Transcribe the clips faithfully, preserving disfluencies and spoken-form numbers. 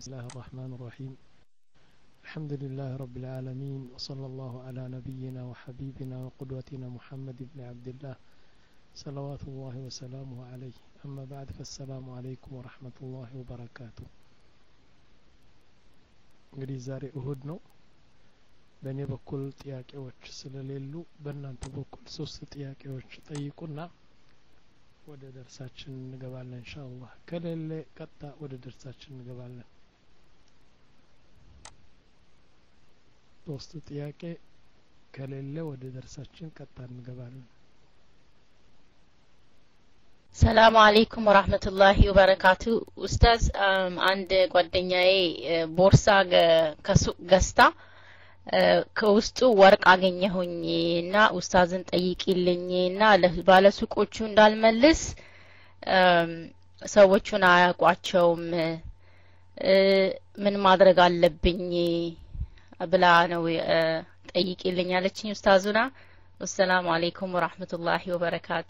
بسم الله الرحمن الرحيم الحمد لله رب العالمين وصلى الله على نبينا وحبيبنا وقدوتنا محمد بن عبد الله صلوات الله وسلامه عليه أما بعد فالسلام عليكم ورحمة الله وبركاته እንግዲህ ዛሬ እሁድ ነው በእኔ በኩል ጥያቄዎች ስለሌሉ በእናንተ በኩል ሶስት ጥያቄዎች ጠይቁና ወደ ደርሳችን እንገባለን ኢንሻአላህ ከሌለ ቀጣ ወደ ደርሳችን እንገባለን ሶስት ጥያቄ ከሌለ ወደ ደርሳችን ቀጣ እንገባለን ሰላም አለይኩም ወራህመቱላሂ ወበረካቱ ኡስታዝ አንድ ጓደኛዬ ቦርሳ ከሱቅ ገዝታ ከውስጡ ወርቅ አገኘሁኝና ኡስታዝን ጠይቂልኝና ለባለሱቆቹ እንዳልመልስ ሰዎቹን አያቋቸውም ምን ማድረግ አለብኝ ብላ ነው ጠይቂልኝ አለችኝ ኡስታዙና ወሰላሙ አለይኩም ወራህመቱላሂ ወበረካቱ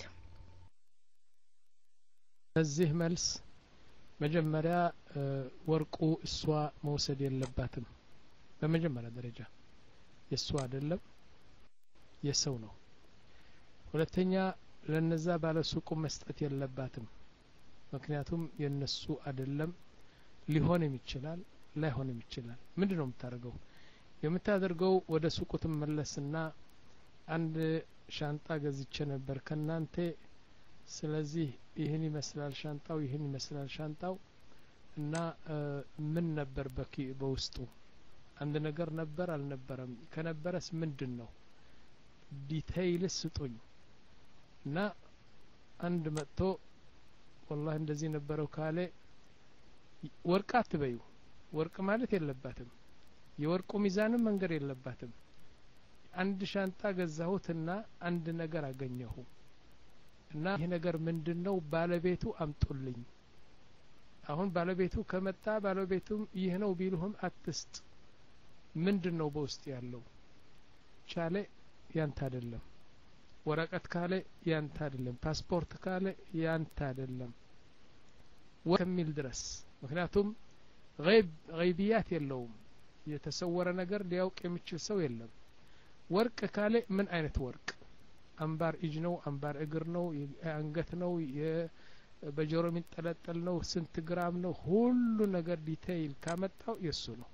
እዚህ መልስ መጀመሪያ ወርቁ እሷ መውሰድ የለባትም በመጀመሪያ ደረጃ የሷ አይደለም የሰው ነው ሁለተኛ ለነዛ ባለሱቁ መስጠት የለባትም ምክንያቱም የነሱ አይደለም ሊሆንም ይችላል ላይሆንም ይችላል ምንድነው የምታደርገው የምታደርገው ወደ ሱቁ ትመለስና አንድ ሻንጣ ገዝቼ ነበር ከናንተ ስለዚህ ይሄን ይመስላል ሻንጣው ይሄን ይመስላል ሻንጣው እና ምን ነበር በኪ በውስጡ አንድ ነገር ነበር አልነበረም ከነበረስ ምንድነው ዲቴይል ስጡኝ እና አንድ መጥቶ والله እንደዚህ ነበረው ካለ ወርቅ አትበዩ ወርቅ ማለት የለባትም የወርቁ ሚዛንም መንገር የለባትም አንድ ሻንጣ ገዛሁትና አንድ ነገር አገኘሁ እና ይሄ ነገር ምንድነው ባለቤቱ አምጡልኝ አሁን ባለቤቱ ከመጣ ባለቤቱም ይሄ ነው ቢልሁም አትስጥ ምንድነው በውስጥ ያለው ቻለ ያንተ አይደለም ወረቀት ካለ ያንተ አይደለም ፓስፖርት ካለ ያንተ አይደለም ወከሚል ድረስ ምክንያቱም غيب غيبيات የለውም የተሰወረ ነገር ሊያውቅ የሚችል ሰው የለም ወርቅ ካለ ምን አይነት ወርቅ አንባር እጅ ነው አንባር እግር ነው አንገት ነው በጆሮ የሚንጠለጠል ነው ስንት ግራም ነው ሁሉ ነገር ዲቴይል ካመጣው የሱ ነው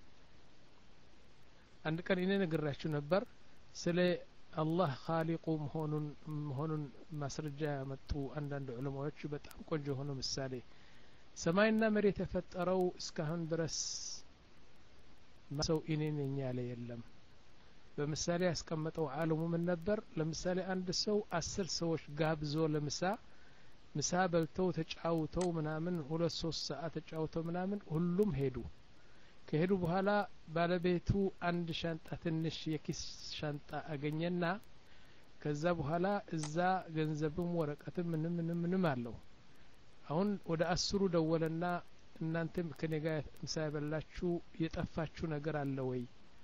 አንድ ቀን እኔ ነግራችሁ ነበር ስለ አላህ ኻሊቁ መሆኑን መሆኑን ማስረጃ ያመጡ አንዳንድ ዑለማዎች በጣም ቆንጆ ሆኖ ምሳሌ ሰማይና መሬት የፈጠረው እስካሁን ድረስ ሰው እኔ ነኝ ያለ የለም በምሳሌ ያስቀመጠው ዓለሙ ምን ነበር ለምሳሌ አንድ ሰው አስር ሰዎች ጋብዞ ለምሳ ምሳ በልተው ተጫውተው ምናምን ሁለት ሶስት ሰዓት ተጫውተው ምናምን ሁሉም ሄዱ ከሄዱ በኋላ ባለቤቱ አንድ ሻንጣ ትንሽ የኪስ ሻንጣ አገኘና ከዛ በኋላ እዛ ገንዘብም ወረቀትም ምንም ምንም ምንም አለው አሁን ወደ አስሩ ደወለና እናንተም ከኔ ጋር ምሳ ያበላችሁ የጠፋችሁ ነገር አለ ወይ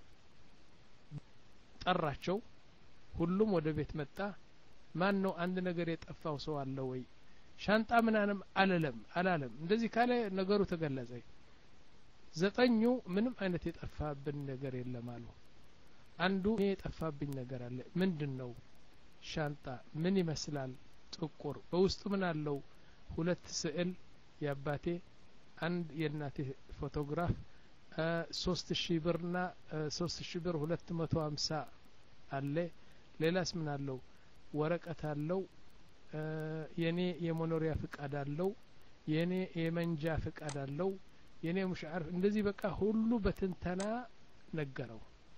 ጠራቸው ሁሉም ወደ ቤት መጣ ማን ነው አንድ ነገር የጠፋው ሰው አለ ወይ ሻንጣ ምናንም አለለም አላለም እንደዚህ ካለ ነገሩ ተገለጸ ዘጠኙ ምንም አይነት የጠፋብን ነገር የለም አሉ አንዱ የጠፋብኝ ነገር አለ ምንድነው ሻንጣ ምን ይመስላል ጥቁር በውስጡ ምን አለው ሁለት ስዕል ያባቴ አንድ የናቴ ፎቶግራፍ ሶስት ሺህ ብርና ሶስት ሺህ ብር ሁለት መቶ ሃምሳ አለ ሌላስ ምን አለው ወረቀት አለው የኔ የመኖሪያ ፍቃድ አለው የኔ የመንጃ ፍቃድ አለው የኔ ሙሽዓር እንደዚህ በቃ ሁሉ በትንተና ነገረው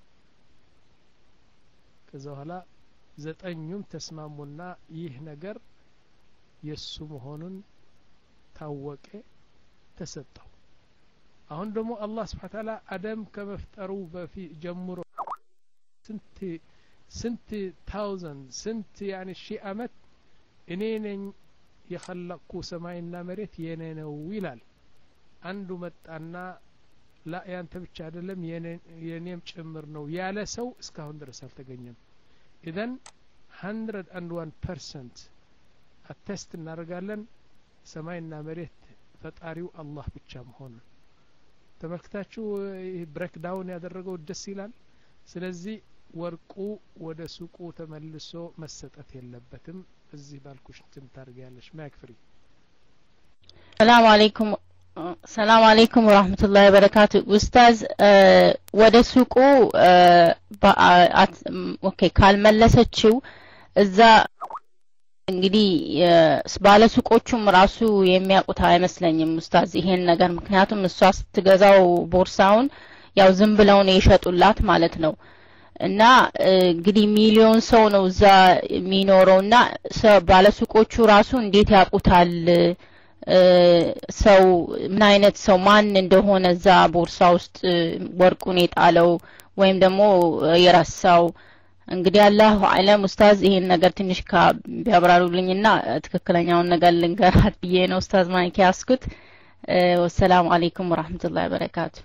ከዛ በኋላ ዘጠኙም ተስማሙና ይህ ነገር የሱ መሆኑን ታወቀ ተሰጠው አሁን ደግሞ አላህ Subhanahu Ta'ala አደም ከመፍጠሩ በፊት ጀምሮ ስንት ስንት ታውዘንድ ስንት ያኒ ሺህ አመት እኔ ነኝ የخلقኩ ሰማይና መሬት የኔ ነው ይላል አንዱ መጣና ላ ያንተ ብቻ አይደለም የኔም ጭምር ነው ያለ ሰው እስካሁን ድረስ አልተገኘም ኢዘን one hundred one percent አተስት እናደርጋለን ሰማይና መሬት ፈጣሪው አላህ ብቻ መሆኑን ተመልክታችሁ ብሬክ ዳውን ያደረገው ደስ ይላል ስለዚህ ወርቁ ወደ ሱቁ ተመልሶ መሰጠት የለበትም እዚህ ባልኩሽ ትምታርጋለሽ ማክፍሪ ሰላም አለይኩም ሰላም አለይኩም ወራህመቱላሂ ወበረካቱ ኡስታዝ ወደ ሱቁ ኦኬ ካልመለሰችው እዛ እንግዲህ ባለ ሱቆቹም ራሱ የሚያውቁት አይመስለኝም ኡስታዝ ይሄን ነገር ምክንያቱም እሷ ስትገዛው ቦርሳውን ያው ዝም ብለው ነው የሸጡላት ማለት ነው እና እንግዲህ ሚሊዮን ሰው ነው እዛ የሚኖረውና ባለ ሱቆቹ ራሱ እንዴት ያውቁታል ሰው ምን አይነት ሰው ማን እንደሆነ እዛ ቦርሳ ውስጥ ወርቁን የጣለው ወይም ደግሞ የራሳው እንግዲህ አላሁ አለም ኡስታዝ ይሄን ነገር ትንሽ ቢያብራሩልኝና ትክክለኛውን ነገር ልንገራት ብዬ ነው ኡስታዝ ማይክ ያስኩት ወሰላሙ አለይኩም ወራህመቱላሂ ወበረካቱ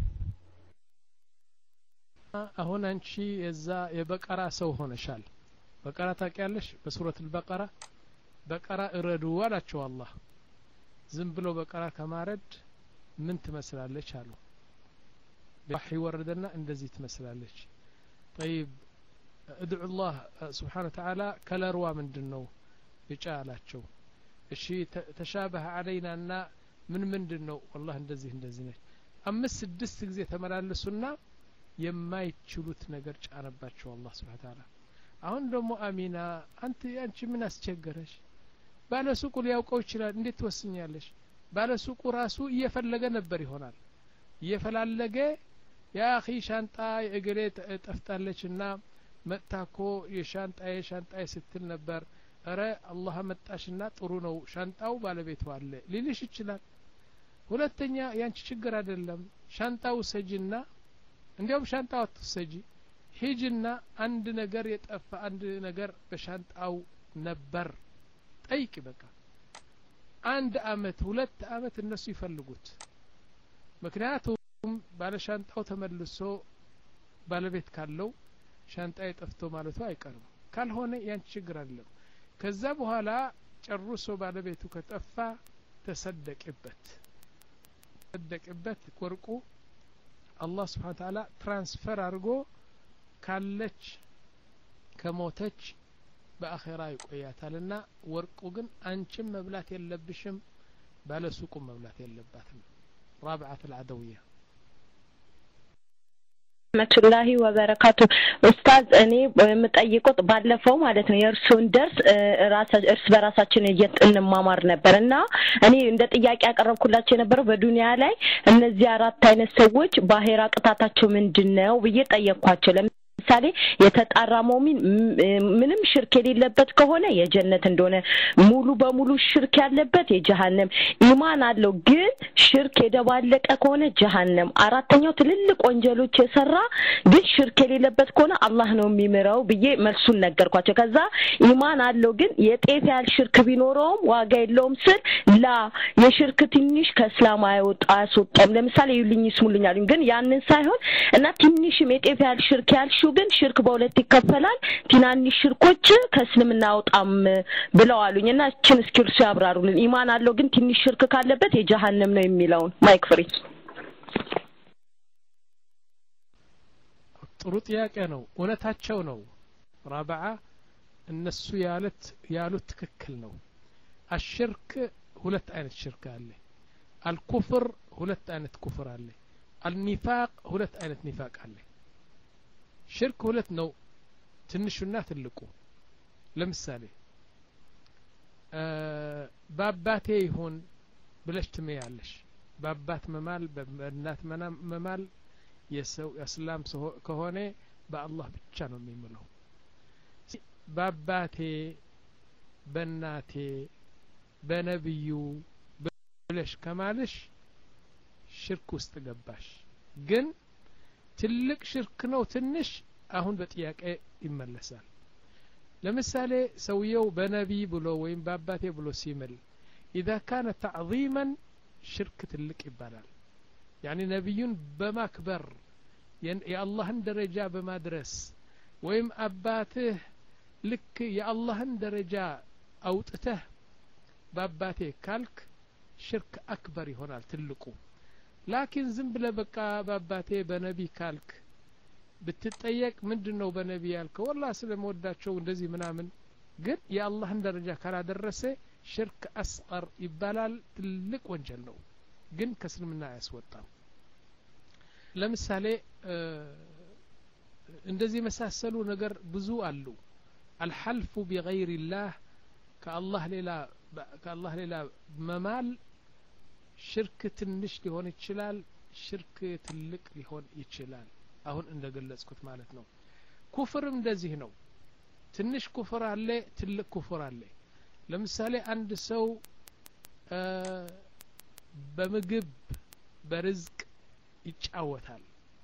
አሁን አንቺ የዛ የበቀራ ሰው ሆነሻል በቀራ ታውቂያለሽ በሱረት البقره በቀራ እረዱ አላቸው አላህ ዝም ብሎ በቀራ ከማረድ ምን ትመስላለች አሉ ወህይ ወረደና እንደዚህ ትመስላለች طيب ادعوا الله سبحانه وتعالى كلروا ምንድነው ብቻ አላቸው እሺ ተሻበህ علينا ምን ምንድነው والله እንደዚህ እንደዚህ ነች አምስት ስድስት ጊዜ ተመላለሱና የማይችሉት ነገር ጫረባቸው አላህ Subhanahu Wa Ta'ala አሁን ደግሞ አሚና አንተ አንቺ ምን አስቸገረሽ ባለሱቁ ሊያውቀው ይችላል እንዴት ትወስኛለሽ ባለሱቁ ራሱ እየፈለገ ነበር ይሆናል እየፈላለገ ያ اخي ሻንጣ የእግሬ ጠፍጣለችና መጣኮ የሻንጣዬ ሻንጣዬ ስትል ነበር አረ አላህ መጣሽና ጥሩ ነው ሻንጣው ባለቤቱ አለ ሊልሽ ይችላል ሁለተኛ ያንቺ ችግር አይደለም ሻንጣው ሰጂና እንዴም ሻንጣው ተሰጂ ሂጅና አንድ ነገር የጠፋ አንድ ነገር በሻንጣው ነበር ጠይቂ በቃ አንድ አመት ሁለት አመት እነሱ ይፈልጉት ምክንያቱም ባለ ሻንጣው ተመልሶ ባለቤት ካለው ሻንጣዬ ጠፍቶ ማለቱ አይቀርም ካልሆነ ያን ችግር አይደለም ከዛ በኋላ ጨርሶ ባለቤቱ ከጠፋ ተሰደቀበት ተሰደቀበት ወርቁ አላህ Subhanahu Wa Ta'ala ትራንስፈር አድርጎ ካለች ከሞተች በአኺራ ይቆያታልና ወርቁ ግን አንቺም መብላት የለብሽም ባለሱቁ መብላት የለባትም رابعه العدويه መቱላሂ ወበረካቱ ኡስታዝ እኔ የምጠይቁት ባለፈው ማለት ነው የእርሱን ደርስ ራስ እርስ በራሳችን እየተንማማር ነበርና እኔ እንደ ጥያቄ ያቀርብኩላችሁ የነበረው በዱንያ ላይ እነዚህ አራት አይነት ሰዎች ባሄራ ቅጣታቸው ምንድነው ብዬ ጠየቅኳቸው ለምሳሌ የተጣራ ሙእሚን ምንም ሽርክ የሌለበት ከሆነ የጀነት እንደሆነ ሙሉ በሙሉ ሽርክ ያለበት የጀሃነም ኢማን አለው ግን ሽርክ የደባለቀ ከሆነ ጀሃነም አራተኛው ትልልቅ ወንጀሎች የሰራ ግን ሽርክ የሌለበት ከሆነ አላህ ነው የሚምረው ብዬ መልሱን ነገርኳቸው ከዛ ኢማን አለው ግን የጤፍ ያል ሽርክ ቢኖረውም ዋጋ የለውም ስል ላ የሽርክ ትንሽ ከእስላም አይወጣ አስወጣም ለምሳሌ ይልኝ ይስሙልኛል ግን ያንን ሳይሆን እና ትንሽም የጤፍ ያል ሽርክ ያልሹ ግን ሽርክ በሁለት ይከፈላል ትናንሽ ሽርኮች ከእስልምና አውጣም ብለዋሉኝና እቺን እስኪርሱ ያብራሩልን ኢማን አለው ግን ትንሽ ሽርክ ካለበት የጀሃነም ነው የሚለው ማይክ ፍሪ ጥሩ ጥያቄ ነው እውነታቸው ነው ራብዓ እነሱ ያሉት ያሉት ትክክል ነው አሽርክ ሁለት አይነት ሽርክ አለ አልኩፍር ሁለት አይነት ኩፍር አለ አልኒፋቅ ሁለት አይነት ኒፋቅ አለ ሽርክ ሁለት ነው ትንሹና ትልቁ ለምሳሌ ባባቴ ይሁን ብለሽ ትመያለሽ ባባት መማል በእናት መማል የሰው እስላም ከሆነ በአላህ ብቻ ነው የሚምለው ባባቴ በእናቴ በነብዩ ብለሽ ከማልሽ ሽርክ ውስጥ ገባሽ ግን ትልቅ ሽርክ ነው ትንሽ አሁን በጥያቄ ይመለሳል ለምሳሌ ሰውየው በነቢ ብሎ ወይም ባባቴ ብሎ ሲምል اذا كان تعظيما ሽርክ ትልቅ ይባላል يعني ነብዩን በማክበር የአላህን ደረጃ በማድረስ ወይም አባትህ ልክ የአላህን ደረጃ አውጥተህ ባባቴ ካልክ ሽርክ አክበር ይሆናል ትልቁ ላኪን ዝም ብለህ በቃ በአባቴ በነቢ ካልክ ብትጠየቅ ምንድነው በነቢ ያልከው والله ስለምወዳቸው እንደዚህ ምናምን ግን የአላህን ደረጃ ካላደረሰ ሽርክ አስቀር ይባላል ትልቅ ወንጀል ነው ግን ከእስልምና ያስወጣል ለምሳሌ እንደዚህ መሳሰሉ ነገር ብዙ አሉ الحلف بغير الله كالله ሌላ كالله ሌላ መማል ሽርክ ትንሽ ሊሆን ይችላል ሽርክ ትልቅ ሊሆን ይችላል አሁን እንደገለጽኩት ማለት ነው ኩፍርም እንደዚህ ነው ትንሽ ኩፍር አለ ትልቅ ኩፍር አለ ለምሳሌ አንድ ሰው በምግብ በርዝቅ ይጫወታል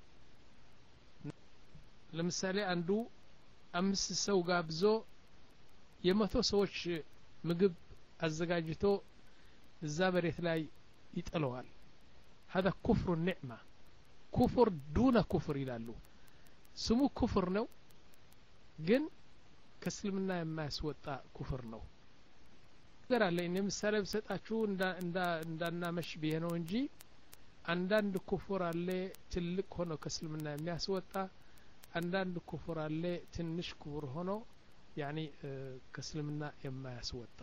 ለምሳሌ አንዱ አምስት ሰው ጋብዞ የመቶ ሰዎች ምግብ አዘጋጅቶ እዛ በሬት ላይ ይጥለዋል هذا كفر النعمة كفر دون كفر ይላሉ ስሙ ኩፍር ነው ግን ከእስልምና የማያስወጣ ኩፍር ነው ነገር አለ እኔ ምሳሌ ብሰጣችሁ እንዳ እንዳ እንዳናመሽ ብዬ ነው እንጂ አንዳንድ ኩፍር አለ ትልቅ ሆኖ ከእስልምና የሚያስወጣ አንዳንድ ኩፍር አለ ትንሽ ኩፍር ሆኖ ያኒ ከእስልምና የማያስወጣ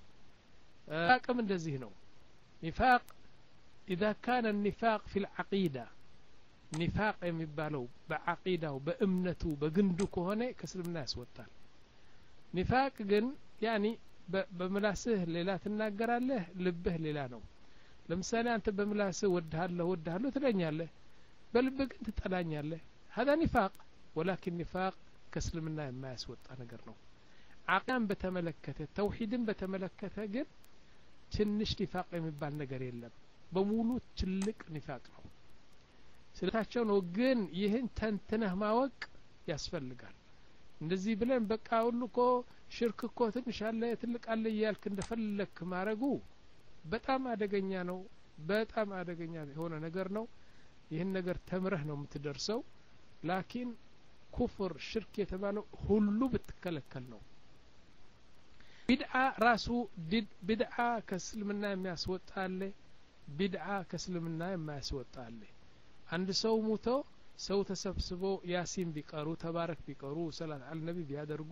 አቅም እንደዚህ ነው ኒፋቅ إذا كان النفاق في العقيدة نفاق የሚባለው በአቂዳው በእምነቱ በግንዱ ከሆነ ከእስልምና ያስወጣል ኒፋቅ ግን ያኒ በምላስህ ሌላ ትናገራለህ ልብህ ሌላ ነው ለምሳሌ አንተ በምላስህ ወድሃለሁ ወድሃለሁ ትለኛለህ በልብህ ግን ትጠላኛለህ هذا نفاق ولكن نفاق ከእስልምና የማያስወጣ ነገር ነው አቂዳን በተመለከተ ተውሂድን በተመለከተ ግን ትንሽ ኒፋቅ የሚባል ነገር የለም በሙሉ ትልቅ ኒፋቅ ነው ስለታቸው ነው ግን ይህን ተንተነህ ማወቅ ያስፈልጋል እንደዚህ ብለን በቃ ሁሉ እኮ ሽርክ እኮ ትንሽ አለ ትልቅ አለ እያልክ እንደፈለክ ማረጉ በጣም አደገኛ ነው በጣም አደገኛ የሆነ ነገር ነው ይህን ነገር ተምረህ ነው የምትደርሰው ላኪን ኩፍር ሽርክ የተባለው ሁሉ ብትከለከል ነው ቢድዓ ራሱ ቢድዓ ከእስልምና የሚያስወጣ አለ ቢድዓ ከእስልምና የማያስወጣ አለ አንድ ሰው ሙቶ ሰው ተሰብስቦ ያሲን ቢቀሩ ተባረክ ቢቀሩ ሰላት አልነቢ ቢያደርጉ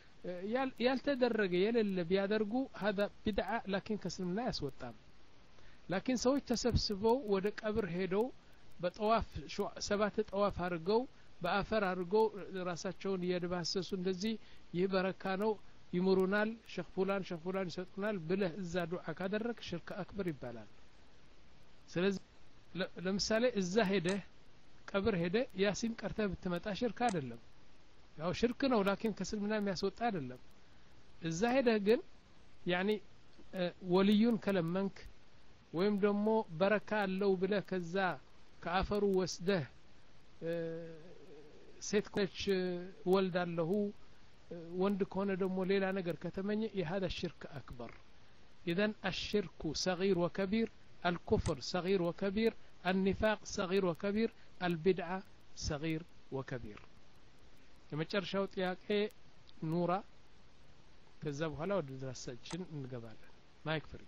ያልተደረገ የሌለ ቢያደርጉ هذا بدعة لكن ከእስልምና ያስወጣም لكن ሰዎች ተሰብስበው ወደ ቀብር ሄደው በጠዋፍ ሰባት ጠዋፍ አድርገው በአፈር አድርገው ራሳቸውን እየደባሰሱ እንደዚህ ይህ በረካ ነው ይምሩናል ሼክ ፉላን ሼክ ፉላን ይሰጡናል ብለህ እዛ ዱዓ ካደረክ ሽርክ አክበር ይባላል ስለዚህ ለምሳሌ እዛ ሄደ ቀብር ሄደ ያሲን ቀርተህ ብትመጣ ሽርክ አይደለም ያው ሽርክ ነው ላኪን ከእስልምና የሚያስወጣ አይደለም እዛ ሄደ ግን ያኒ ወልዩን ከለመንክ ወይም ደግሞ በረካ አለው ብለህ ከዛ ከአፈሩ ወስደህ ሴት ከች ወልዳለሁ ወንድ ከሆነ ደግሞ ሌላ ነገር ከተመኘ የهذا الشرك اكبر اذا الشرك صغير وكبير الكفر صغير وكبير النفاق صغير وكبير البدعة صغير وكبير የመጨረሻው ጥያቄ ኑራ ከዛ በኋላ ወደ ድራሳችን እንገባለን ማይክ ፍሪ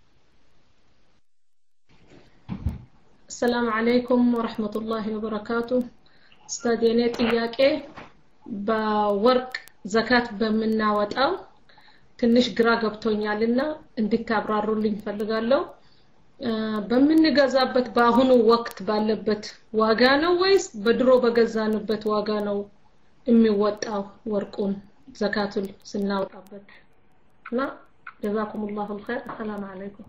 السلام عليكم ورحمة الله وبركاته استاذ የኔ ጥያቄ በወርቅ ዘካት በመናወጣው ትንሽ ግራ ገብቶኛልና እንድታብራሩልኝ ፈልጋለሁ በመንገዛበት በአሁኑ ወቅት ባለበት ዋጋ ነው ወይስ በድሮ በገዛንበት ዋጋ ነው የሚወጣው ወርቁን ዘካቱን ስናወጣበት እና جزاكم الله الخير السلام عليكم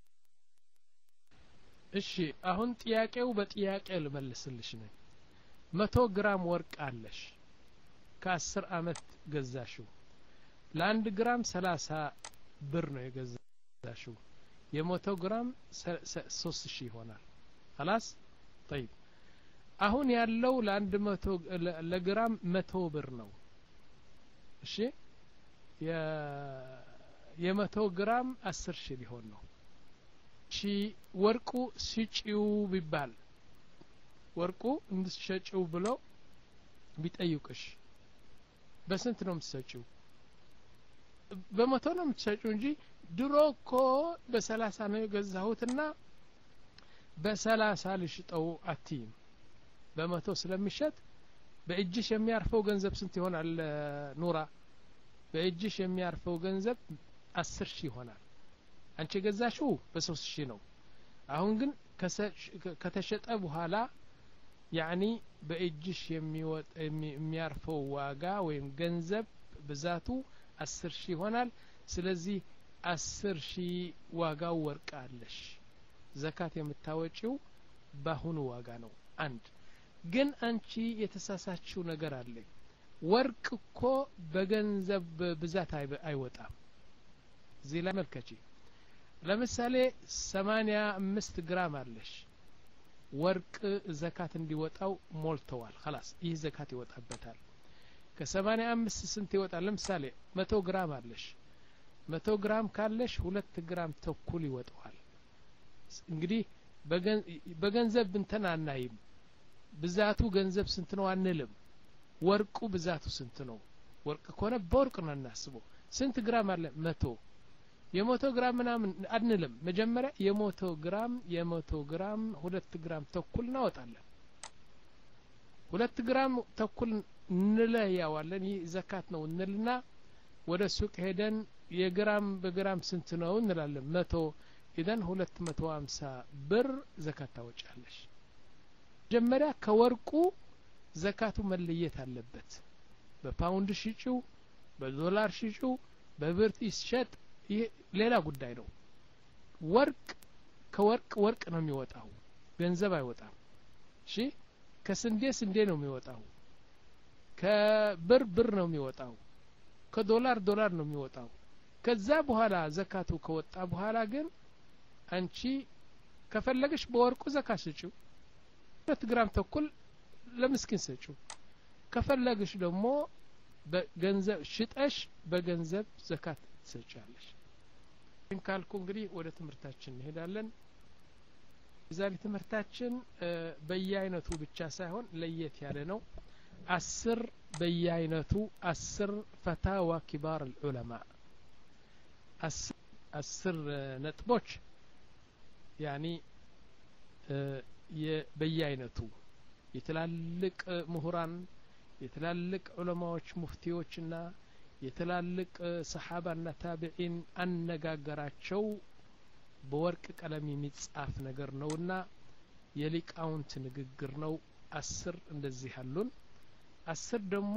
እሺ አሁን ጥያቄው በጥያቄ ልመልስልሽ ነኝ መቶ ግራም ወርቅ አለሽ ከአስር አመት ገዛሽው ለአንድ ግራም ሰላሳ ብር ነው የገዛሽው የመቶ ግራም ሶስት ሺህ ይሆናል خلاص طيب አሁን ያለው ለአንድ መቶ ለግራም መቶ ብር ነው እሺ የ የመቶ ግራም አስር ሺህ ሊሆን ነው እሺ ወርቁ ሲጪው ቢባል ወርቁ እንድትሸጪው ብሎ ቢጠይቁሽ በስንት ነው የምትሰጪው በመቶ ነው የምትሰጪው እንጂ ድሮ እኮ በሰላሳ ነው የገዛሁትና በሰላሳ ልሽጠው አትይም በመቶ ስለሚሸጥ በእጅሽ የሚያርፈው ገንዘብ ስንት ይሆናል ኑራ በእጅሽ የሚያርፈው ገንዘብ አስር ሺህ ይሆናል አንቺ ገዛሽው በሶስት ሺህ ነው አሁን ግን ከተሸጠ በኋላ ያኒ በእጅሽ የሚወጥ የሚያርፈው ዋጋ ወይም ገንዘብ ብዛቱ አስር ሺህ ይሆናል ስለዚህ አስር ሺህ ዋጋው ወርቅ አለሽ ዘካት የምታወጪው ባሁኑ ዋጋ ነው አንድ ግን አንቺ የተሳሳችው ነገር አለ ወርቅ እኮ በገንዘብ ብዛት አይወጣም እዚህ ላይ መልከቺ ለምሳሌ ሰማንያ አምስት ግራም አለሽ ወርቅ ዘካት እንዲወጣው ሞልተዋል خلاص ይህ ዘካት ይወጣበታል ከሰማንያ አምስት ስንት ይወጣል ለምሳሌ መቶ ግራም አለሽ መቶ ግራም ካለሽ ሁለት ግራም ተኩል ይወጣዋል እንግዲህ በገንዘብ እንተና አናይም ብዛቱ ገንዘብ ስንት ነው አንልም ወርቁ ብዛቱ ስንት ነው ወርቅ ከሆነ በወርቅ ነው እናስበው ስንት ግራም አለ መቶ የመቶ ግራም ምናምን አንልም መጀመሪያ የመቶ ግራም የመቶ ግራም ሁለት ግራም ተኩል እናወጣለን ሁለት ግራም ተኩል እንለያዋለን ይህ ዘካት ነው እንልና ወደ ሱቅ ሄደን የግራም በግራም ስንት ነው እንላለን መቶ ኢደን ሁለት መቶ ሃምሳ ብር ዘካት ታወጫለሽ መጀመሪያ ከወርቁ ዘካቱ መለየት አለበት በፓውንድ ሽጪው በዶላር ሽጪው በብር ይሸጥ ይሄ ሌላ ጉዳይ ነው ወርቅ ከወርቅ ወርቅ ነው የሚወጣው ገንዘብ አይወጣም እሺ ከስንዴ ስንዴ ነው የሚወጣው ከብር ብር ነው የሚወጣው ከዶላር ዶላር ነው የሚወጣው ከዛ በኋላ ዘካቱ ከወጣ በኋላ ግን አንቺ ከፈለግሽ በወርቁ ዘካት ስጪው ሁለት ግራም ተኩል ለምስኪን ስጪው ከፈለግሽ ደግሞ በገንዘብ ሽጠሽ በገንዘብ ዘካት ትሰጫለሽ እንካልኩ እንግዲህ ወደ ትምህርታችን እንሄዳለን ዛሬ ትምህርታችን በየአይነቱ ብቻ ሳይሆን ለየት ያለ ነው አስር በየአይነቱ አስር ፈታዋ ኪባር العلماء አስር አስር ነጥቦች ያኒ በየአይነቱ የተላልቅ ምሁራን የተላልቅ ዑለማዎች ሙፍቲዎችና የተላልቅ ሰሃባና ታቢዒን አነጋገራቸው በወርቅ ቀለም የሚጻፍ ነገር ነውና የሊቃውንት ንግግር ነው አስር እንደዚህ አሉን አስር ደግሞ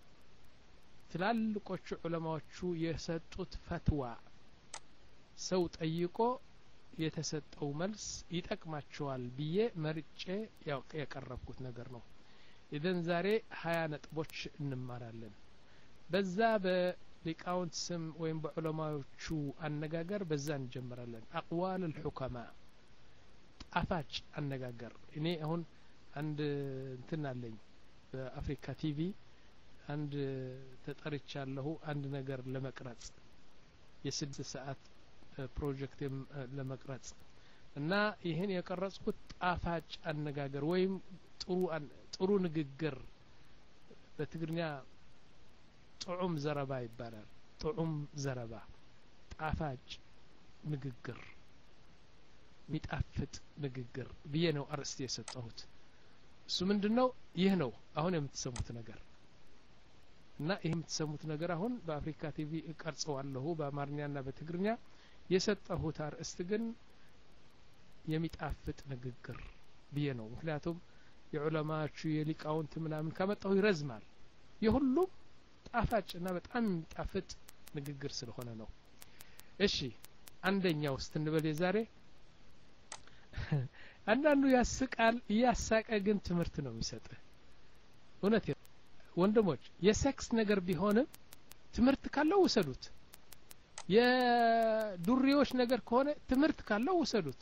ትላልቆቹ ዑለማዎቹ የሰጡት ፈትዋ ሰው ጠይቆ የተሰጠው መልስ ይጠቅማቸዋል ብዬ መርጬ ያው ያቀረብኩት ነገር ነው ኢደን ዛሬ ሀያ ነጥቦች እንማራለን በዛ በሊቃውንት ስም ወይም በዑለማዎቹ አነጋገር በዛ እንጀምራለን አቅዋል الحكماء ጣፋጭ አነጋገር እኔ አሁን አንድ እንትን አለኝ በአፍሪካ ቲቪ አንድ ተጠርቻለሁ አንድ ነገር ለመቅረጽ የስድስት ሰዓት ፕሮጀክት ለመቅረጽ እና ይሄን የቀረጽኩት ጣፋጭ አነጋገር ወይም ጥሩ ጥሩ ንግግር በትግርኛ ጡዑም ዘረባ ይባላል ጡዑም ዘረባ ጣፋጭ ንግግር ሚጣፍጥ ንግግር ብዬ ነው አርዕስት የሰጠሁት እሱ ምንድነው ይህ ነው አሁን የምትሰሙት ነገር እና ይሄ የምትሰሙት ነገር አሁን በአፍሪካ ቲቪ ቀርጸዋለሁ በአማርኛና በትግርኛ የሰጠሁት አርዕስት ግን የሚጣፍጥ ንግግር ብዬ ነው ምክንያቱም የዑለማዎቹ የሊቃውንት ምናምን ከመጣው ይረዝማል የሁሉም ጣፋጭና በጣም የሚጣፍጥ ንግግር ስለሆነ ነው እሺ አንደኛው ስትንበል የዛሬ አንዳንዱ ያስቃል ያሳቀ ግን ትምህርት ነው የሚሰጥህ እውነት ወንድሞች የሴክስ ነገር ቢሆንም ትምህርት ካለው ወሰዱት የዱሪዎች ነገር ከሆነ ትምህርት ካለው ወሰዱት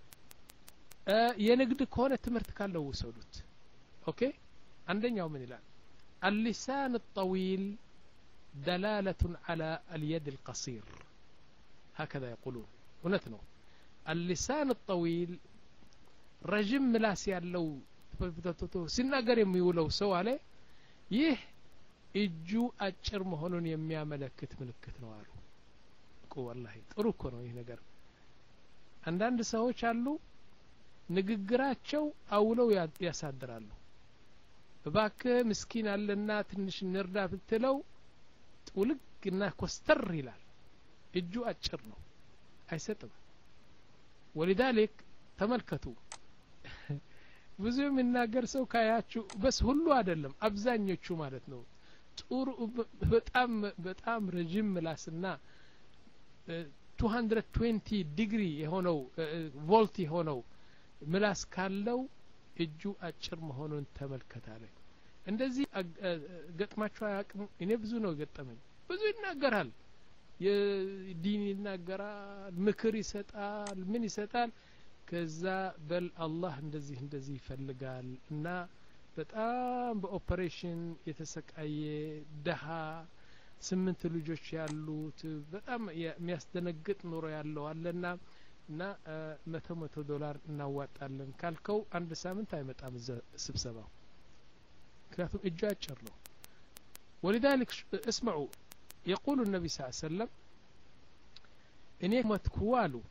የንግድ ከሆነ ትምህርት ካለው ወሰዱት ኦኬ አንደኛው ምን ይላል اللسان الطويل دلالة على اليد القصير هكذا يقولون እውነት ነው اللسان الطويل ረጅም ምላስ ያለው ሲናገር የሚውለው ሰው አለ ይህ እጁ አጭር መሆኑን የሚያመለክት ምልክት ነው አሉ እኮ والله ጥሩ እኮ ነው ይሄ ነገር አንዳንድ ሰዎች አሉ ንግግራቸው አውለው ያሳድራሉ ባክ ምስኪን አለና ትንሽ እንርዳ ብትለው ጥውልግና ኮስተር ይላል እጁ አጭር ነው አይሰጥም ወለذلك ተመልከቱ ብዙ የሚናገር ሰው ካያችሁ በስ ሁሉ አይደለም አብዛኞቹ ማለት ነው ጥሩ በጣም በጣም ረጅም ምላስና two hundred twenty ዲግሪ የሆነው ቮልት የሆነው ምላስ ካለው እጁ አጭር መሆኑን ተመልከታለ እንደዚህ ገጥማችሁ አያውቅም እኔ ብዙ ነው ገጠመኝ ብዙ ይናገራል የዲን ይናገራል ምክር ይሰጣል ምን ይሰጣል ከዛ በል አላህ እንደዚህ እንደዚህ ይፈልጋል እና በጣም በኦፕሬሽን የተሰቃየ ደሃ ስምንት ልጆች ያሉት በጣም የሚያስደነግጥ ኑሮ ያለው አለና እና መቶ መቶ ዶላር እናዋጣለን ካልከው አንድ ሳምንት አይመጣም ስብሰባው ምክንያቱም እጁ አጭር ነው ولذلك اسمعوا يقول النبي صلى الله عليه وسلم إن متكوالو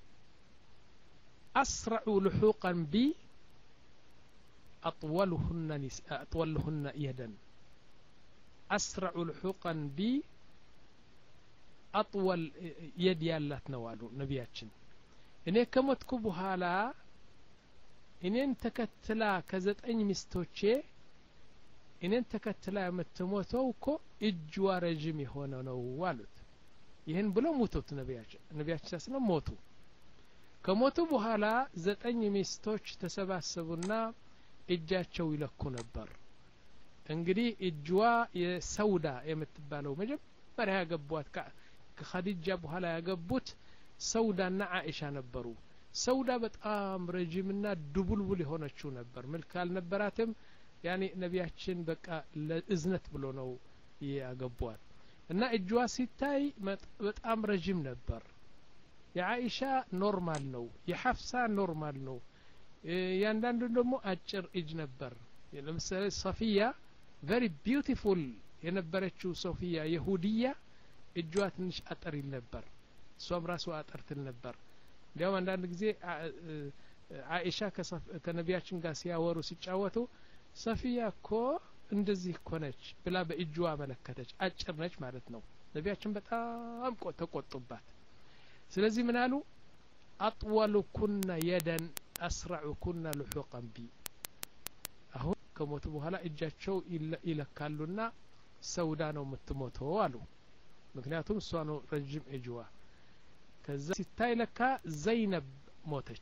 أسرع لحوقا بي أطولهن, نس... أطولهن يدا أسرع لحوقا بي أطول يد يالات نوالو نبياتشن إن كمتكو بهالا إن تكتلا كزت أي مستوشي إن تكتلا متموتو كو إجوا رجمي هنا نوالوت ይሄን ብለው ሞቱት ነብያችን ነብያችን ሰለላሁ ሞቱ ከሞቱ በኋላ ዘጠኝ ሚስቶች ተሰባሰቡና እጃቸው ይለኩ ነበር እንግዲህ እጅዋ የሰውዳ የምትባለው መጀመሪያ ያገቧት ከኸዲጃ በኋላ ያገቡት ሰውዳና አኢሻ ነበሩ ሰውዳ በጣም ረጅምና ዱቡልቡል የሆነችው ነበር መልክ አልነበራትም ያኔ ነብያችን በቃ ለእዝነት ብሎ ነው ያገቧት እና እጅዋ ሲታይ በጣም ረጅም ነበር የአኢሻ ኖርማል ነው የሐፍሳ ኖርማል ነው ያንዳንዱ ደግሞ አጭር እጅ ነበር ለምሳሌ ሶፊያ very beautiful የነበረችው ሶፊያ ይሁዲያ እጇ ትንሽ አጠር ይል ነበር ሷም ራሱ አጠር ትል ነበር ሊያው አንዳንድ ጊዜ አኢሻ ከነቢያችን ጋር ሲያወሩ ሲጫወቱ ሶፊያ እኮ እንደዚህ ኮነች ብላ በእጅዋ መለከተች አጭር ነች ማለት ነው ነቢያችን በጣም ተቆጡባት ስለዚህ ምን አሉ አጥወሉኩና የደን አስራዑኩና ልሑቀን ቢ አሁን ከሞቱ በኋላ እጃቸው ይለካሉና ሰውዳ ነው የምትሞተው አሉ ምክንያቱም እሷ ነው ረጅም እጅዋ ከዛ ሲታይ ለካ ዘይነብ ሞተች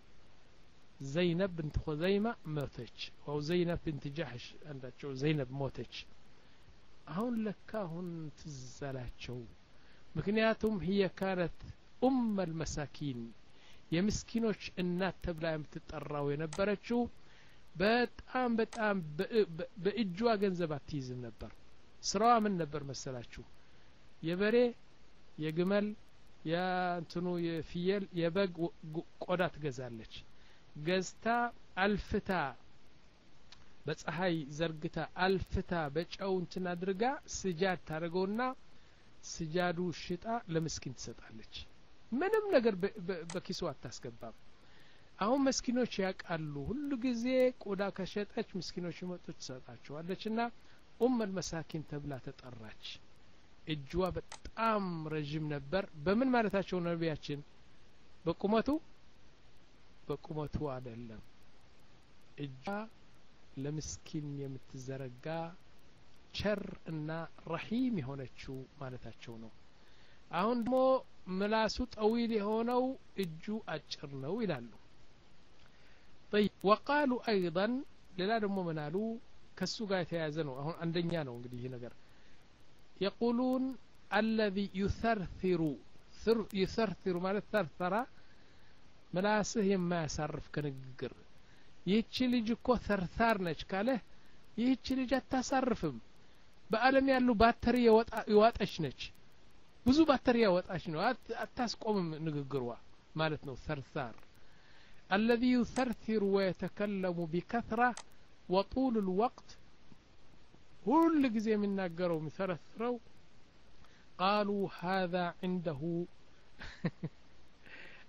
زينب بنت خزيمة موتች أو زينب بنت جحش عندቸው زينب موتች አሁን ለካ አሁን ትዛላቸው ምክንያቱም هي كانت أم المساكين የምስኪኖች እናት ተብላ የምትጠራው የነበረችው በጣም በጣም በእጇ ገንዘብ አትይዝም ነበር ስራዋ ምን ነበር መሰላችሁ የበሬ የግመል ያንተኑ የፍየል የበግ ቆዳ ትገዛለች ገዝታ አልፍታ በፀሐይ ዘርግታ አልፍታ በጨው እንትን አድርጋ ስጃድ ታረገውና ስጃዱ ሽጣ ለምስኪን ትሰጣለች ምንም ነገር በኪሱ አታስገባም አሁን መስኪኖች ያቃሉ ሁሉ ጊዜ ቆዳ ከሸጠች ምስኪኖች ይመጡ ትሰጣቸዋለችና ኡም المساكين ተብላ ተጠራች እጅዋ በጣም ረጅም ነበር በምን ማለታቸው ነብያችን በቁመቱ በቁመቱ አይደለም እጇ ለምስኪን የምትዘረጋ ቸር እና ረሂም የሆነችው ማለታቸው ነው አሁን ደግሞ ምላሱ ጠዊል የሆነው እጁ አጭር ነው ይላሉ طيب وقالوا ايضا ሌላ ደግሞ ምናሉ ከሱ ጋር የተያያዘ ነው አሁን አንደኛ ነው እንግዲህ ይሄ ነገር يقولون الذي يثرثر يثرثر ማለት ተርተራ ምላስህ የማያሳርፍ ከንግግር ይህች ልጅ እኮ ተርታር ነች ካለ ይህች ልጅ አታሳርፍም በአለም ያሉ ባተሪ ይዋጣች ነች ብዙ ባተሪ ያወጣች ነው አታስቆምም ንግግሯ ማለት ነው ተርታር الذي يثرثر ويتكلم بكثرة وطول الوقت كل ጊዜ የሚናገረው የሚثرثረው قالوا هذا عنده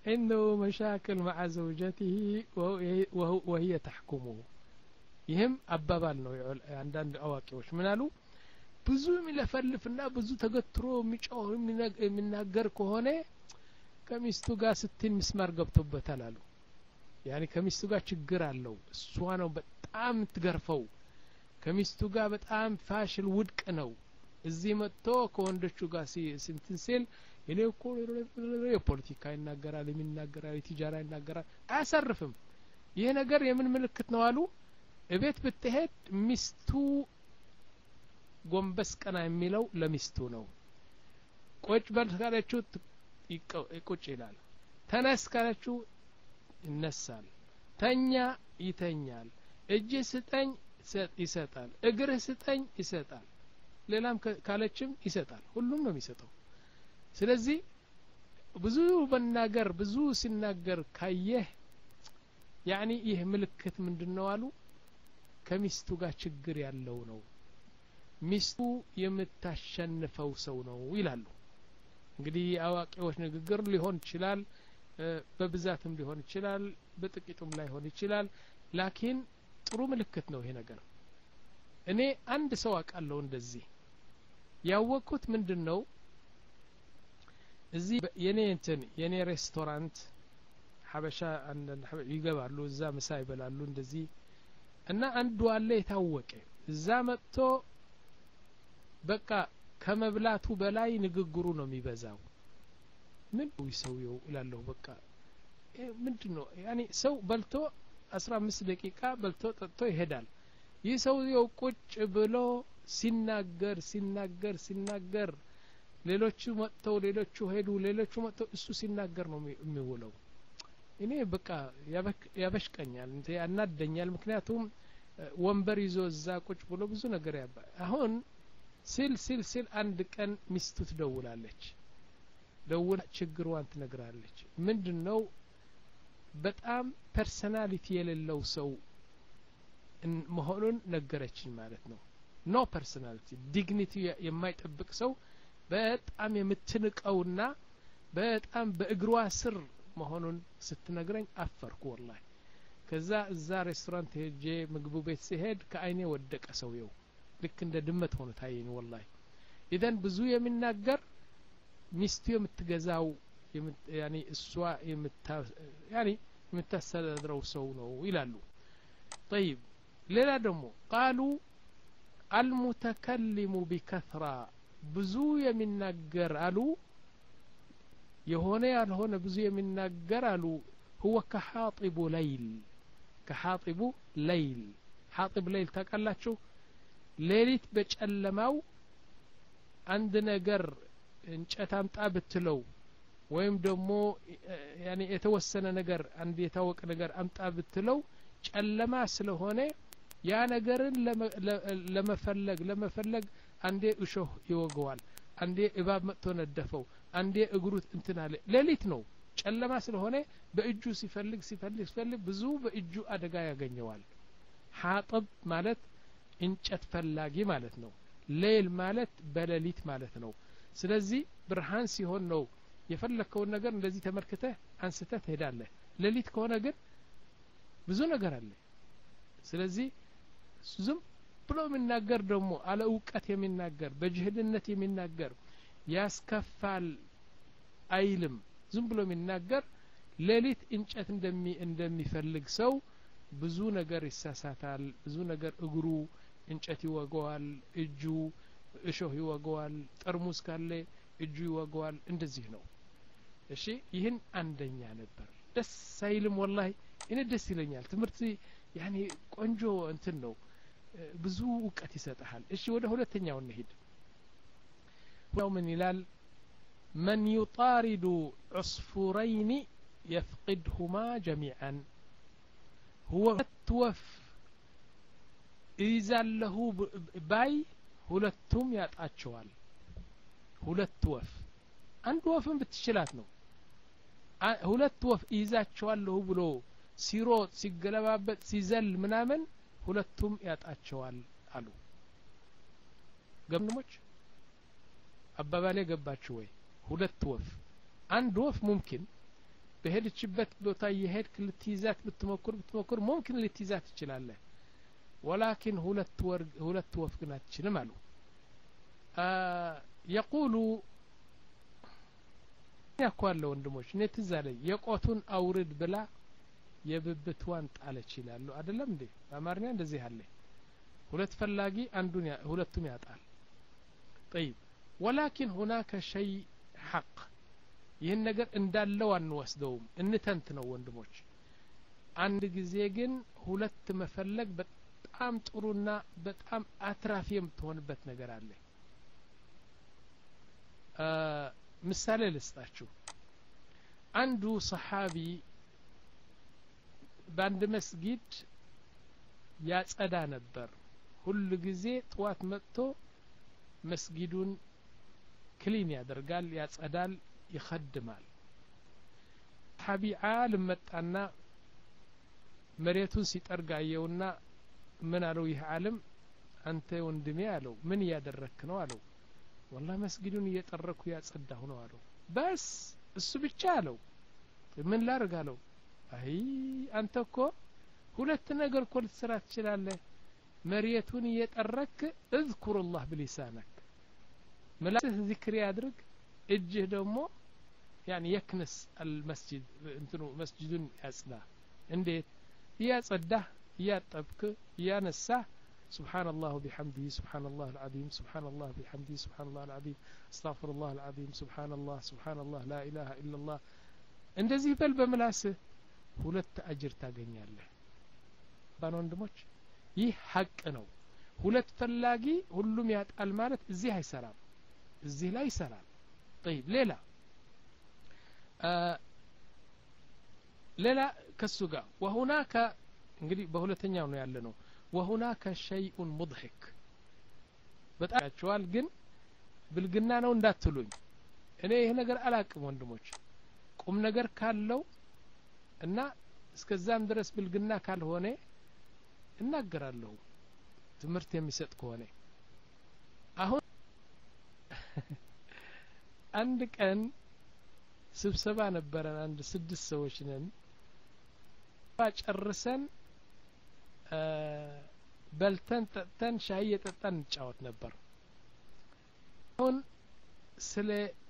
عنده مشاكل مع زوجته وهو وهي تحكمه ይህም አባባል ነው አንዳንድ አዋቂዎች ምን አሉ ብዙ የሚለፈልፍና ብዙ ተገትሮ የሚጫው የሚናገር ከሆነ ከሚስቱ ጋር ስትል ምስማር ገብቶበታል አሉ ያኒ ከሚስቱ ጋር ችግር አለው እሷ ነው በጣም ትገርፈው ከሚስቱ ጋር በጣም ፋሽል ውድቅ ነው እዚህ መጥቶ ከወንዶቹ ጋር ሲንትን ሲል እኔ እኮ የፖለቲካ ይናገራል የሚናገራል የቲጃራ ይናገራል አያሰርፍም ይሄ ነገር የምን ምልክት ነው አሉ እቤት ብትሄድ ሚስቱ ጎንበስ ቀና የሚለው ለሚስቱ ነው ቁጭ በል ካለችው ቁጭ ይላል ተነስ ካለችው ይነሳል ተኛ ይተኛል እጅ ስጠኝ ይሰጣል እግር ስጠኝ ይሰጣል ሌላም ካለችም ይሰጣል ሁሉም ነው የሚሰጠው ስለዚህ ብዙ በናገር ብዙ ሲናገር ካየህ ያኒ ይህ ምልክት ምንድነው አሉ ከሚስቱ ጋር ችግር ያለው ነው ሚስቱ የምታሸንፈው ሰው ነው ይላሉ እንግዲህ አዋቂዎች ንግግር ሊሆን ይችላል በብዛትም ሊሆን ይችላል በጥቂቱም ላይሆን ይችላል ላኪን ጥሩ ምልክት ነው ይሄ ነገር እኔ አንድ ሰው አቃለው እንደዚህ ያወቁት ምንድነው እዚህ የኔ እንትን የኔ ሬስቶራንት ሐበሻ አንድ ይገባሉ እዛ ምሳ ይበላሉ እንደዚህ እና አንዱ አለ የታወቀ እዛ መጥቶ በቃ ከመብላቱ በላይ ንግግሩ ነው የሚበዛው ምን ይሰውየው እላለሁ በቃ ምንድነው ያኒ ሰው በልቶ አስራ አምስት ደቂቃ በልቶ ጠጥቶ ይሄዳል ይህ ሰውየው ቁጭ ብሎ ሲናገር ሲናገር ሲናገር ሌሎቹ መጥተው ሌሎቹ ሄዱ ሌሎቹ መጥተው እሱ ሲናገር ነው የሚውለው እኔ በቃ ያበሽቀኛል እንት ያናደኛል ምክንያቱም ወንበር ይዞ እዛ ቁጭ ብሎ ብዙ ነገር ያባ አሁን ሲል ሲል ሲል አንድ ቀን ሚስቱ ትደውላለች ደውላ ችግሯን ትነግራለች ምንድነው በጣም ፐርሰናሊቲ የሌለው ሰው መሆኑን ነገረችኝ ማለት ነው ኖ ፐርሰናሊቲ ዲግኒቲ የማይጠብቅ ሰው በጣም የምትንቀውና በጣም በእግሯ ስር መሆኑን ስትነግረኝ አፈርኩ ወላሂ ከዛ እዛ ሬስቶራንት ሄጄ ምግቡ ቤት ሲሄድ ከአይኔ ወደቀ ሰውየው ልክ እንደ ድመት ሆኖ ታየኝ ወላሂ ኢደን ብዙ የሚናገር ሚስቱ የምትገዛው ያኒ እሷ የምታ ያኒ የምታስተዳድረው ሰው ነው ይላሉ طيب ሌላ ደግሞ قالوا المتكلم بكثرة ብዙ የሚናገር አሉ የሆነ ያልሆነ ብዙ የሚናገር አሉ هو كحاطب ليل كحاطب ليل حاطب ليل ታውቃላችሁ ሌሊት በጨለማው አንድ ነገር እንጨት አምጣ ብትለው ወይም ደግሞ ያኔ የተወሰነ ነገር አንድ የታወቀ ነገር አምጣ ብትለው ጨለማ ስለሆነ ያ ነገርን ለመፈለግ ለመፈለግ አንዴ እሾህ ይወገዋል አንዴ እባብ መጥቶ ነደፈው አንዴ እግሩት እንትን አለ ሌሊት ነው ጨለማ ስለሆነ በእጁ ሲፈልግ ሲፈልግ ሲፈልግ ብዙ በእጁ አደጋ ያገኘዋል حاطب ማለት እንጨት ፈላጊ ማለት ነው ሌል ማለት በሌሊት ማለት ነው ስለዚህ ብርሃን ሲሆን ነው የፈለከው ነገር እንደዚህ ተመልክተህ አንስተህ ትሄዳለህ ሌሊት ከሆነ ግን ብዙ ነገር አለ ስለዚህ ዝም ብሎ የሚናገር ደግሞ አለ ዕውቀት የሚናገር በጅህልነት የሚናገር ያስከፋል አይልም ዝም ብሎ የሚናገር ሌሊት እንጨት እንደሚ እንደሚፈልግ ሰው ብዙ ነገር ይሳሳታል ብዙ ነገር እግሩ እንጨት ይወገዋል እጁ እሾህ ይወገዋል ጠርሙስ ካለ እጁ ይወገዋል እንደዚህ ነው እሺ ይህን አንደኛ ነበር ደስ ሳይልም ወላሂ እኔ ደስ ይለኛል ትምርት ያኒ ቆንጆ እንትን ነው ብዙ ዕውቀት ይሰጣል እሺ ወደ ሁለተኛው እንሂድ ነው ምን ይላል من يطارد عصفورين يفقدهما جميعا هو توف إذا له باي ሁለቱም ያጣቸዋል ሁለት ወፍ አንድ ወፍም ብትችላት ነው ሁለት ወፍ ይዛቸዋለሁ ብሎ ሲሮጥ ሲገለባበት ሲዘል ምናምን ሁለቱም ያጣቸዋል አሉ ገምሞች አባባሌ ገባችሁ ወይ ሁለት ወፍ አንድ ወፍ ሙምኪን በሄድችበት ቦታ የሄድክ ልትይዛት ብትሞክር ብትሞክር ممكن ልትይዛት ትችላለህ ولكن ሁለት ወር ሁለት ወፍ ግን አትችልም አሉ يقول ያኳለው ወንድሞች እኔ ትዝ አለኝ የቆቱን አውርድ ብላ የብብቷን ጣለች ይላሉ አይደለም እንዴ በአማርኛ እንደዚህ አለ ሁለት ፈላጊ አንዱን ሁለቱም ያጣል طيب ولكن هناك شيء حق ይህን ነገር እንዳለው አንወስደውም እንተንት ነው ወንድሞች አንድ ጊዜ ግን ሁለት መፈለግ በጣም ጥሩና በጣም አትራፊ የምትሆንበት ነገር አለ ምሳሌ ልስጣችሁ አንዱ ሰሃቢ በአንድ መስጊድ ያጸዳ ነበር ሁሉ ጊዜ ጧት መጥቶ መስጊዱን ክሊን ያደርጋል ያጸዳል ይخدማል ሰሃቢ ዓለም መጣና መሬቱን ሲጠርጋየውና ምን አለው ይህ ዓለም አንተ ወንድሜ አለው ምን ያደረክ ነው አለው والله መስጊዱን እየጠረኩ ያጸዳሁ ነው አለው በስ እሱ ብቻ አለው ምን ላርግ አለው አይ አንተ እኮ ሁለት ነገር እኮ ልትሰራ ትችላለህ መሬቱን እየጠረክ اذكر الله بلسانك መላእክት ዚክር ያድርግ እጅህ ደግሞ يعني يكنس المسجد እንትኑ መስጂዱን ያጽዳ እንዴት ያጸዳህ ያጠብክ ያነሳህ سبحان الله وبحمده سبحان الله العظيم سبحان الله وبحمده سبحان الله العظيم استغفر الله العظيم سبحان الله سبحان الله لا اله الا الله እንደዚህ በል በመላስህ ሁለት አጅር ታገኛለህ ባን ወንድሞች ይህ ሐቅ ነው ሁለት ፈላጊ ሁሉም ያጣል ማለት እዚህ አይሰራም እዚህ ላይ ይሰራል طيب ሌላ ሌላ ከሱ ጋር وهناك እንግዲህ በሁለተኛው ነው ያለ ነው وهناك شيء مضحك በጣቻዋል ግን ብልግና ነው እንዳትሉኝ እኔ ይሄ ነገር አላቅም ወንድሞች ቁም ነገር ካለው እና እስከዛም ድረስ ብልግና ካልሆነ እናገራለሁ ትምህርት የሚሰጥ ከሆነ አሁን አንድ ቀን ስብሰባ ነበረን አንድ ስድስት ሰዎች ነን ጨርሰን በልተን ጠጥተን ሻይ የጠጣን እንጫወት ነበር አሁን ስለ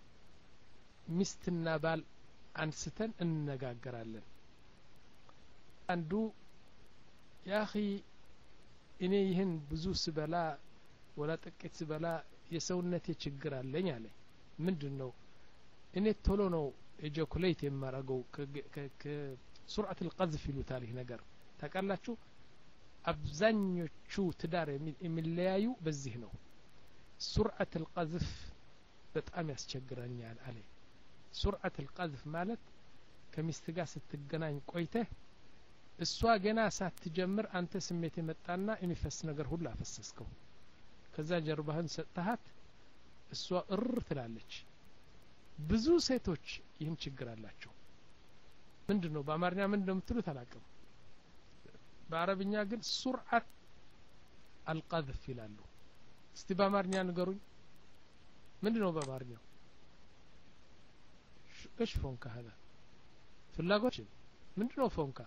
ሚስትና ባል አንስተን እንነጋገራለን አንዱ ያኺ እኔ ይህን ብዙ ስበላ ወላ ጥቂት ስበላ የሰውነቴ ችግር አለኝ አለ ምንድነው እኔ ቶሎ ነው ኤጃኩሌት የማረገው ከሱርዓት القذف ይሉታል ይህ ነገር ታውቃላችሁ አብዛኞቹ ትዳር የሚለያዩ በዚህ ነው ሱርዓት القذف በጣም ያስቸግራኛል አለ ሱርዓት القذف ማለት ከሚስት ጋር ስትገናኝ ቆይተህ እሷ ገና ሳትጀምር አንተ ስሜት የመጣና የሚፈስ ነገር ሁሉ አፈሰስከው ከዛ ጀርባህን ሰጣሃት እሷ እር ትላለች ብዙ ሴቶች ይህን ችግር አላቸው ምንድነው በአማርኛ ምን እንደምትሉት አላውቅም በአረብኛ ግን ሱርዓት القذف ይላሉ እስቲ በአማርኛ ንገሩኝ ምንድነው በአማርኛው ايش ፎንካ هذا ፍላጎት ምንድነው ፎንካ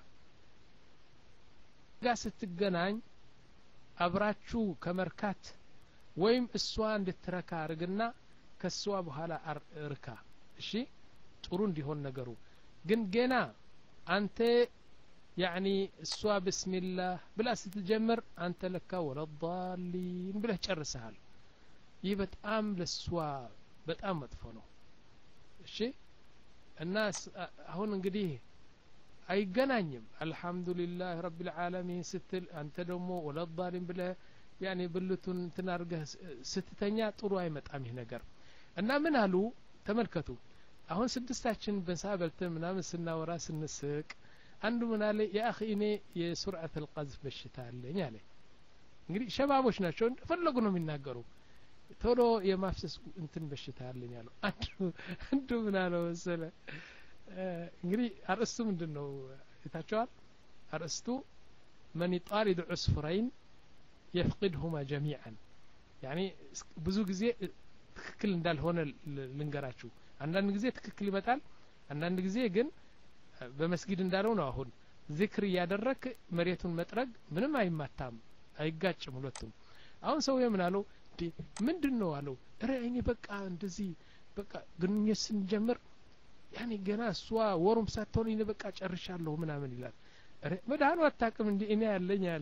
ጋር ስትገናኝ አብራችሁ ከመርካት ወይም እሷ እንድትረካ አርግና ከሷ በኋላ እርካ እሺ ጥሩ እንዲሆን ነገሩ ግን ገና አንተ يعني እሷ بسم الله ብላ ስትጀምር አንተ ለካ ወለضالين ብለህ ጨርሰሃል ይህ በጣም ለሷ በጣም መጥፎ ነው እሺ እና አሁን እንግዲህ አይገናኝም አልহামዱሊላህ ረቢል ዓለሚን ስትል አንተ ደግሞ ወለضالين ብለህ يعني ብልቱን ትናርገህ ስትተኛ ጥሩ አይመጣም ይህ ነገር እና ምን አሉ ተመልከቱ አሁን ስድስታችን በሳበልተን ምናምን ስናወራ ስንስቅ አንዱ ምን አለ ያ اخي እኔ የሱርዓት القذف በሽታ አለኝ አለ እንግዲህ ሸባቦች ናቸው እንደፈለጉ ነው የሚናገሩ ቶሎ የማፍሰስ እንትን በሽታ አለኝ አለው አንዱ አንዱ ምን አለው መሰለ እንግዲህ አርእስቱ ምንድነው የታቸዋል አርእስቱ من يطارد عصفورين يفقدهما جميعا يعني ብዙ ጊዜ ትክክል እንዳልሆነ ልንገራችሁ አንዳንድ ጊዜ ትክክል ይመጣል አንዳንድ ጊዜ ግን በመስጊድ እንዳለው ነው አሁን ዚክር ያደረክ መሬቱን መጥረግ ምንም አይማታም አይጋጭም ሁለቱም አሁን ሰው የምን አለው ምንድነው አለው እረ እኔ በቃ እንደዚህ በቃ ግንኙነት ስንጀምር ያኔ ገና እሷ ወሩም ሳትሆን እኔ በቃ ጨርሻለሁ ምናምን ይላል እረ መዳኑ አታውቅም እንዴ እኔ ያለኝ አለ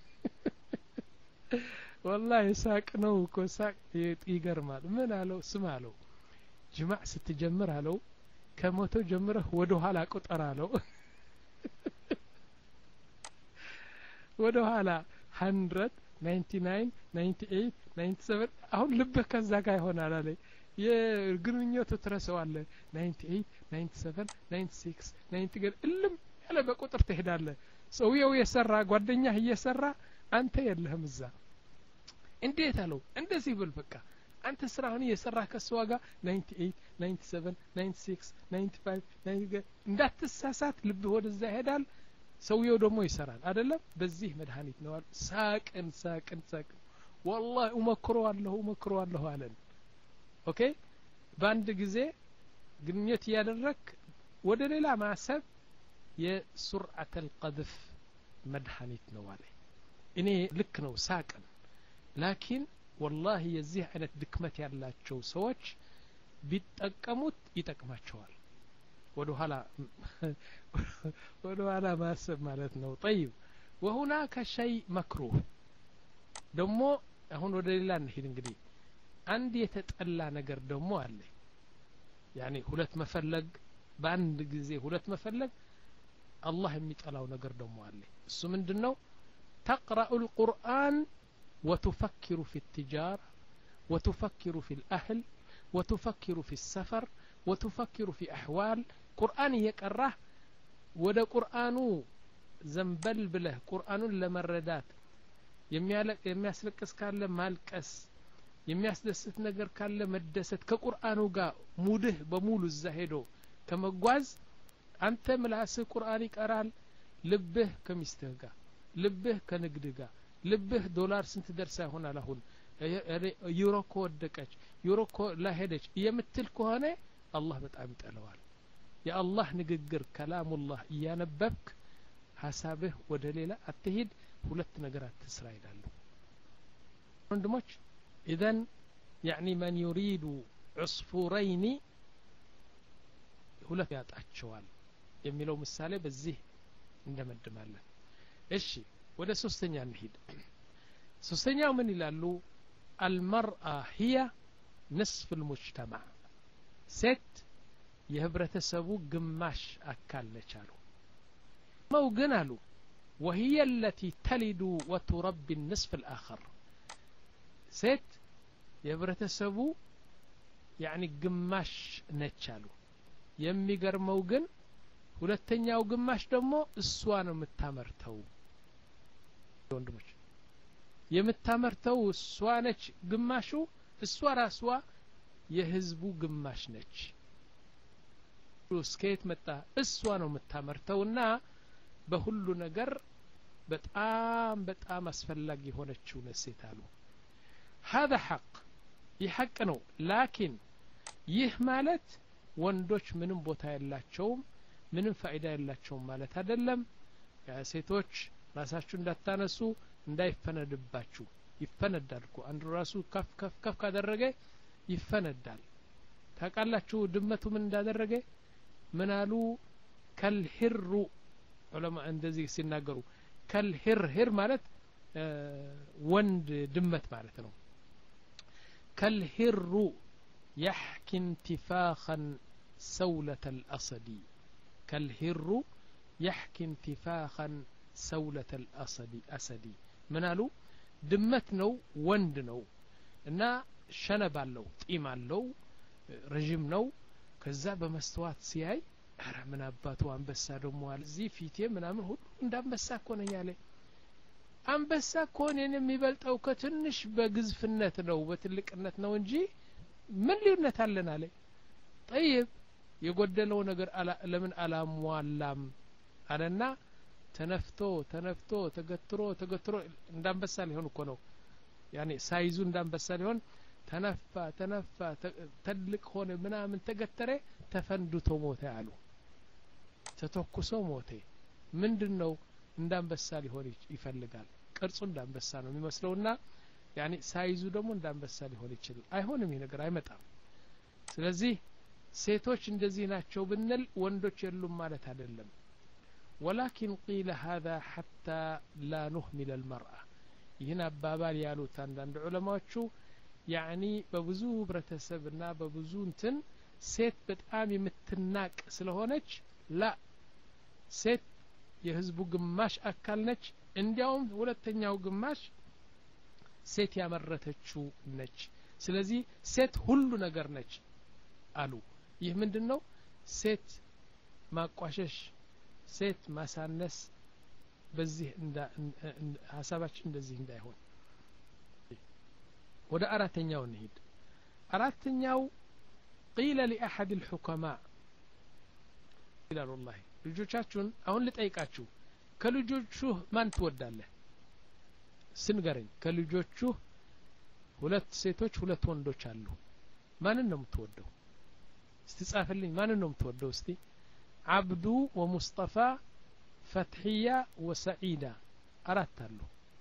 والله ሳቅ ነው እኮ ሳቅ ይገርማል ምን አለው ስማ አለው ጅማዕ ስትጀምር አለው ከሞቶ ጀምረህ ወደ ኋላ ቁጠር አለው ወደ ኋላ one hundred ninety-nine ninety-eight ninety-seven አሁን ልብህ ከዛ ጋር ይሆናል አለ የግንኙነቱ ትረሳዋለህ ninety-eight ninety-seven ninety-six ninety ግን እልም ያለ በቁጥር ትሄዳለህ ሰውየው የሰራ ጓደኛህ እየሰራ አንተ የለህም እዛ እንዴት አለው እንደዚህ ብል በቃ አንተ ስራህን እየሰራህ ከሰው ጋር ninety-eight ninety-seven ninety-six ninety-five ninety እንዳትሳሳት ልብህ ወደዛ ይሄዳል ሰውየው ደግሞ ይሰራል አይደለም በዚህ መድኃኒት ነው ሳቅን ሳቅን ሳቅን والله እመክረዋለሁ እመክረዋለሁ አለን ኦኬ በአንድ ጊዜ ግንኙነት ያደረክ ወደ ሌላ ማሰብ የሱርዓተ القذف መድኃኒት ነው አለ እኔ ልክ ነው ሳቅን ላኪን والله የዚህ አይነት ድክመት ያላቸው ሰዎች ቢጠቀሙት ይጠቅማቸዋል ወደ ኋላ ወደ ኋላ ማሰብ ማለት ነው طيب وهناك شيء مكروه ደሞ አሁን ወደ ሌላ እንሂድ እንግዲህ አንድ የተጠላ ነገር ደሞ አለ ያኒ ሁለት መፈለግ በአንድ ጊዜ ሁለት መፈለግ አላህ የሚጠላው ነገር ደሞ አለ እሱ ምንድነው تقرأ القرآن وتفكر في التجارة وتفكر في الأهل وتفكر في السفر وتفكر في أحوال قرآن يقرأ وده قرآنه زنبل بله قرآن لمردات የሚያስለቅስ ካለ ማልቀስ የሚያስደስት ነገር ካለ መደሰት ከቁርአኑ ጋር ሙድህ በሙሉ እዛ ሄዶ ከመጓዝ አንተ ምላስህ ቁርአን ይቀራል ልብህ ከሚስትህ ጋር ልብህ ከንግድ ጋር ልብህ ዶላር ስንት ደርሳ ይሆናል አሁን ዩሮ ከወደቀች ዩሮ ላሄደች የምትል ከሆነ አላህ በጣም ይጠላዋል የአላህ ንግግር ከላሙላህ እያነበብክ ሐሳብህ ወደ ሌላ አትሂድ ሁለት ነገር አትስራ ይላሉ ወንድሞች اذن يعني من يريد عصفورين ሁለት ያጣቸዋል የሚለው ምሳሌ በዚህ እንደመድማለን እሺ ወደ ሶስተኛ እንሂድ ሶስተኛው ምን ይላሉ المرأة هي نصف المجتمع ست የህብረተሰቡ ግማሽ አካል ነች አሉ ነው ግን አሉ وهي التي تلد وتربي النصف الآخر ست የህብረተሰቡ يعني ግማሽ ነች አሉ የሚገርመው ግን ሁለተኛው ግማሽ ደግሞ እሷ ነው የምታመርተው ወንድሞች የምታመርተው እሷ ነች ግማሹ እሷ ራሷ የህዝቡ ግማሽ ነች ስኬት መጣ እሷ ነው የምታመርተውና በሁሉ ነገር በጣም በጣም አስፈላጊ ሆነችው ነሴት አሉ هذا حق ይሐቅ ነው ላኪን ይህ ማለት ወንዶች ምንም ቦታ ያላቸውም ምንም ፋይዳ ያላቸውም ማለት አይደለም ሴቶች ራሳችሁ እንዳታነሱ እንዳይፈነድባችሁ ይፈነዳል እኮ አንዱ ራሱ ከፍ ከፍ ከፍ ካደረገ ይፈነዳል ታቃላችሁ ድመቱ ምን እንዳደረገ ምን አሉ ከልሂሩ ዑለማ እንደዚህ ሲናገሩ ከልሂር ሂር ማለት ወንድ ድመት ማለት ነው ከልሂሩ يحكي انتفاخا سولة الأسد كالهر يحكي انتفاخا سولة الأسد أسدي من قالوا دمت نو وند نو እና ሸነብ አለው ጢም አለው ረጅም ነው ከዛ በመስተዋት ሲያይ አረ ምን አባቱ አንበሳ ደሞ አለ እዚህ ፊቴ ምናምን ሁሉ እንዳንበሳ እኮ ነኝ አለ አንበሳ እኮ እኔን የሚበልጠው ከትንሽ በግዝፍነት ነው በትልቅነት ነው እንጂ ምን ልዩነት አለን አለ طيب የጎደለው ነገር ለምን አላሟላም አለና ተነፍቶ ተነፍቶ ተገትሮ ተገትሮ እንዳንበሳ ሊሆን እኮ ነው ያኔ ሳይዙ እንዳንበሳ ሊሆን ተነፋ ተነፋ ተልቅ ሆነ ምናምን ተገተረ ተፈንድቶ ሞተ አሉ ተተኩሶ ሞተ ምንድነው እንዳንበሳ ሊሆን ይፈልጋል ቅርጹ እንዳንበሳ ነው የሚመስለውና ያኒ ሳይዙ ደግሞ እንዳንበሳ ሊሆን ይችላል አይሆንም ይሄ ነገር አይመጣም ስለዚህ ሴቶች እንደዚህ ናቸው ብንል ወንዶች የሉም ማለት አይደለም ولكن قيل هذا حتى لا نهمل المرأة ይህን አባባል ያሉት አንዳንድ ዑለማዎቹ ያኒ በብዙ ህብረተሰብና በብዙ እንትን ሴት በጣም የምትናቅ ስለሆነች ላ ሴት የህዝቡ ግማሽ አካል ነች እንዲያውም ሁለተኛው ግማሽ ሴት ያመረተችው ነች ስለዚህ ሴት ሁሉ ነገር ነች አሉ ይህ ምንድነው ሴት ማቋሸሽ ሴት ማሳነስ በዚህ እንዳ ሐሳባችን እንደዚህ እንዳይሆን ወደ አራተኛው እንሂድ አራተኛው قيل لأحد الحكماء إلى الله ልጆቻችሁን አሁን ልጠይቃችሁ ከልጆቹ ማን ትወዳለህ ስንገረኝ ከልጆቹ ሁለት ሴቶች ሁለት ወንዶች አሉ ማንን ነው የምትወደው እስቲ ጻፍልኝ ማንን ነው የምትወደው እስቲ አብዱ ወሙስጠፋ ፈትሂያ ወሰዒዳ አራት አሉ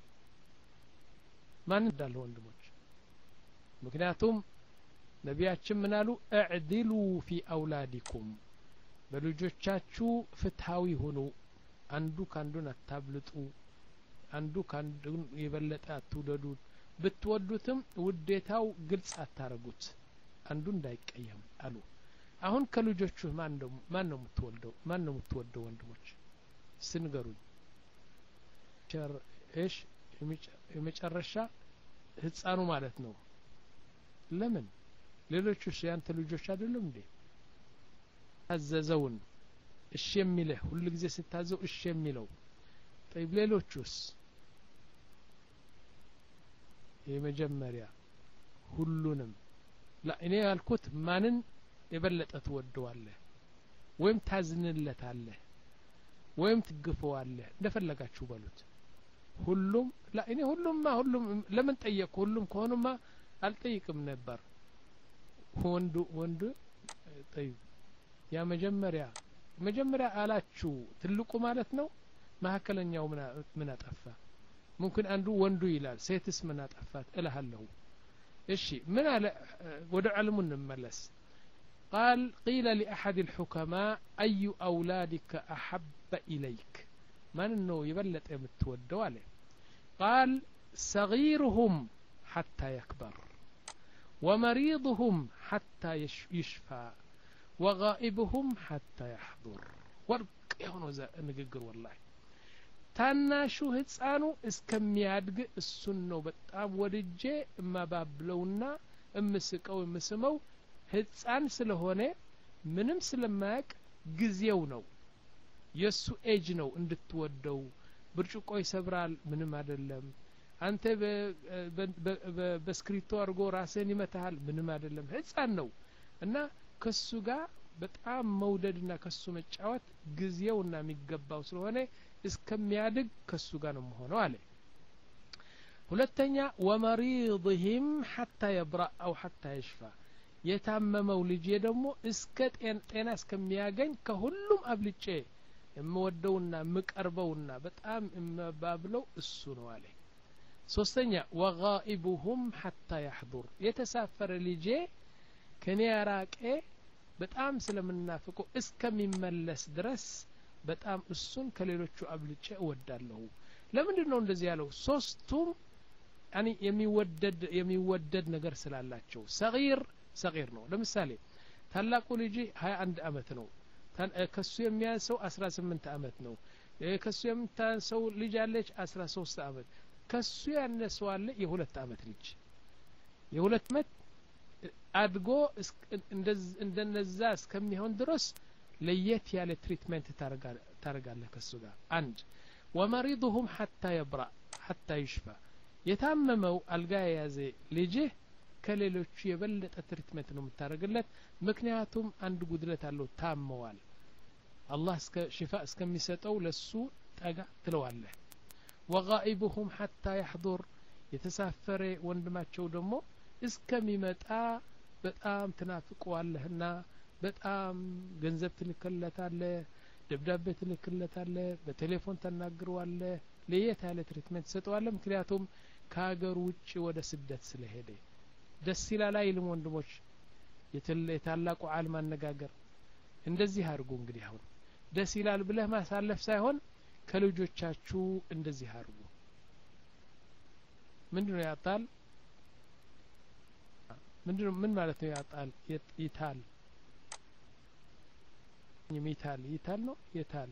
ማን እንዳለ ወንድሞች ምክንያቱም ነቢያችን ምን አሉ እዕድሉ ፊ አውላዲኩም በልጆቻችሁ ፍትሃዊ ሁኑ አንዱ ካንዱን አታብልጡ አንዱ ካንዱን የበለጠ አትውደዱ ብትወዱትም ውዴታው ግልጽ አታረጉት አንዱ እንዳይቀየም አሉ አሁን ከልጆቹ ማን ነው ማን ነው የምትወልደው ማን ነው የምትወደው ወንድሞች ስንገሩኝ ቸር እሺ የመጨረሻ ህፃኑ ማለት ነው ለምን ሌሎቹስ ያንተ ልጆች አይደሉም እንዴ አዘዘውን እሺ የሚለው ሁሉ ጊዜ ስታዘው እሺ የሚለው طيب ሌሎቹስ የመጀመሪያ ሁሉንም ላ እኔ ያልኩት ማንን የበለጠ ትወደዋለህ ወይም ታዝንለታለህ ወይም ትግፈዋለህ እንደፈለጋችሁ በሉት ሁሉም ላ እኔ ሁሉም ማ ሁሉም ለምን ጠየቁ ሁሉም ከሆነማ አልጠይቅም ነበር ወንዱ ወንዱ طيب ያ መጀመሪያ መጀመሪያ አላችሁ ትልቁ ማለት ነው ማከለኛው ምን ምን አጠፋ ممكن አንዱ ወንዱ ይላል ሴትስ ምን አጠፋት እልሃለሁ እሺ ምን አለ ወደ ዓለሙ እንመለስ قال قيل لأحد الحكماء أي أولادك أحب إليك من إنه يبلت يمتودوا عليه قال صغيرهم حتى يكبر ومريضهم حتى يشفى وغائبهم حتى يحضر ورق يهونو نققر والله ታናሹ ህፃኑ እስከሚያድግ እሱን ነው በጣም ወድጄ እማባብለውና እምስቀው እምስመው ህፃን ስለሆነ ምንም ስለማያቅ ጊዜው ነው የሱ ኤጅ ነው እንድትወደው ብርጭቆ ይሰብራል ምንም አይደለም አንተ በስክሪቶ አርጎ ራስን ይመታል ምንም አይደለም ህፃን ነው እና ከሱ ጋር በጣም መውደድና ከሱ መጫወት ጊዜውና የሚገባው ስለሆነ እስከሚያድግ ከሱ ጋር ነው ሆነው አለ ሁለተኛ ወመሪድህም حتى يبرأ او حتى يشفى የታመመው ልጅ ደግሞ እስከ ጤና እስከሚያገኝ ከሁሉም አብልጬ እምወደውና ምቀርበውና በጣም እምባብለው እሱ ነው አለ ሶስተኛ وغائبهم حتى يحضر የተሳፈረ ልጅ ከኔ ያራቀ በጣም ስለምናፍቀው እስከሚመለስ ድረስ በጣም እሱን ከሌሎቹ አብልጬ እወዳለሁ ለምንድን ነው እንደዚህ ያለው ሶስቱም ያኒ የሚወደድ የሚወደድ ነገር ስላላቸው صغير صغير ነው ለምሳሌ ታላቁ ልጅ ሃያ አንድ አመት ነው ከሱ የሚያንሰው አስራ ስምንት አመት ነው ከሱ የምታንሰው ልጅ አለች አስራ ሶስት አመት ከሱ ያነሰው አለ የሁለት አመት ልጅ የሁለት አመት አድጎ እንደነዛ እስከሚሆን ድረስ ለየት ያለ ትሪትመንት ታረጋለህ ከሱ ጋር አንድ ومريضهم حتى يبرأ حتى يشفى የታመመው አልጋ ያዘ ልጅ ከሌሎቹ የበለጠ ትሪትመንት ነው የምታረግለት ምክንያቱም አንድ ጉድለት አለው ታመዋል አላህ እስከ ሽፋ እስከሚሰጠው ለሱ ጠጋ ትለዋለህ وغائبهم حتى يحضر የተሳፈረ ወንድማቸው ደግሞ እስከሚመጣ በጣም ተናፍቀዋለህና በጣም ገንዘብ ትልከለታለህ ደብዳቤ ትልክለታለህ በቴሌፎን ተናግረዋለህ ለየት ያለ ትሪትመንት ሰጠዋለህ ምክንያቱም ከሀገር ውጭ ወደ ስደት ስለሄደ ደስ ይላል አይልም ወንድሞች የታላቁ ዓለም አነጋገር እንደዚህ አድርጉ እንግዲህ አሁን ደስ ይላል ብለህ ማሳለፍ ሳይሆን ከልጆቻችሁ እንደዚህ አድርጉ ምንድነው ያጣል ምንድነው ምን ማለት ነው ያጣል ይታል ይሚታል ይታል ነው ይታል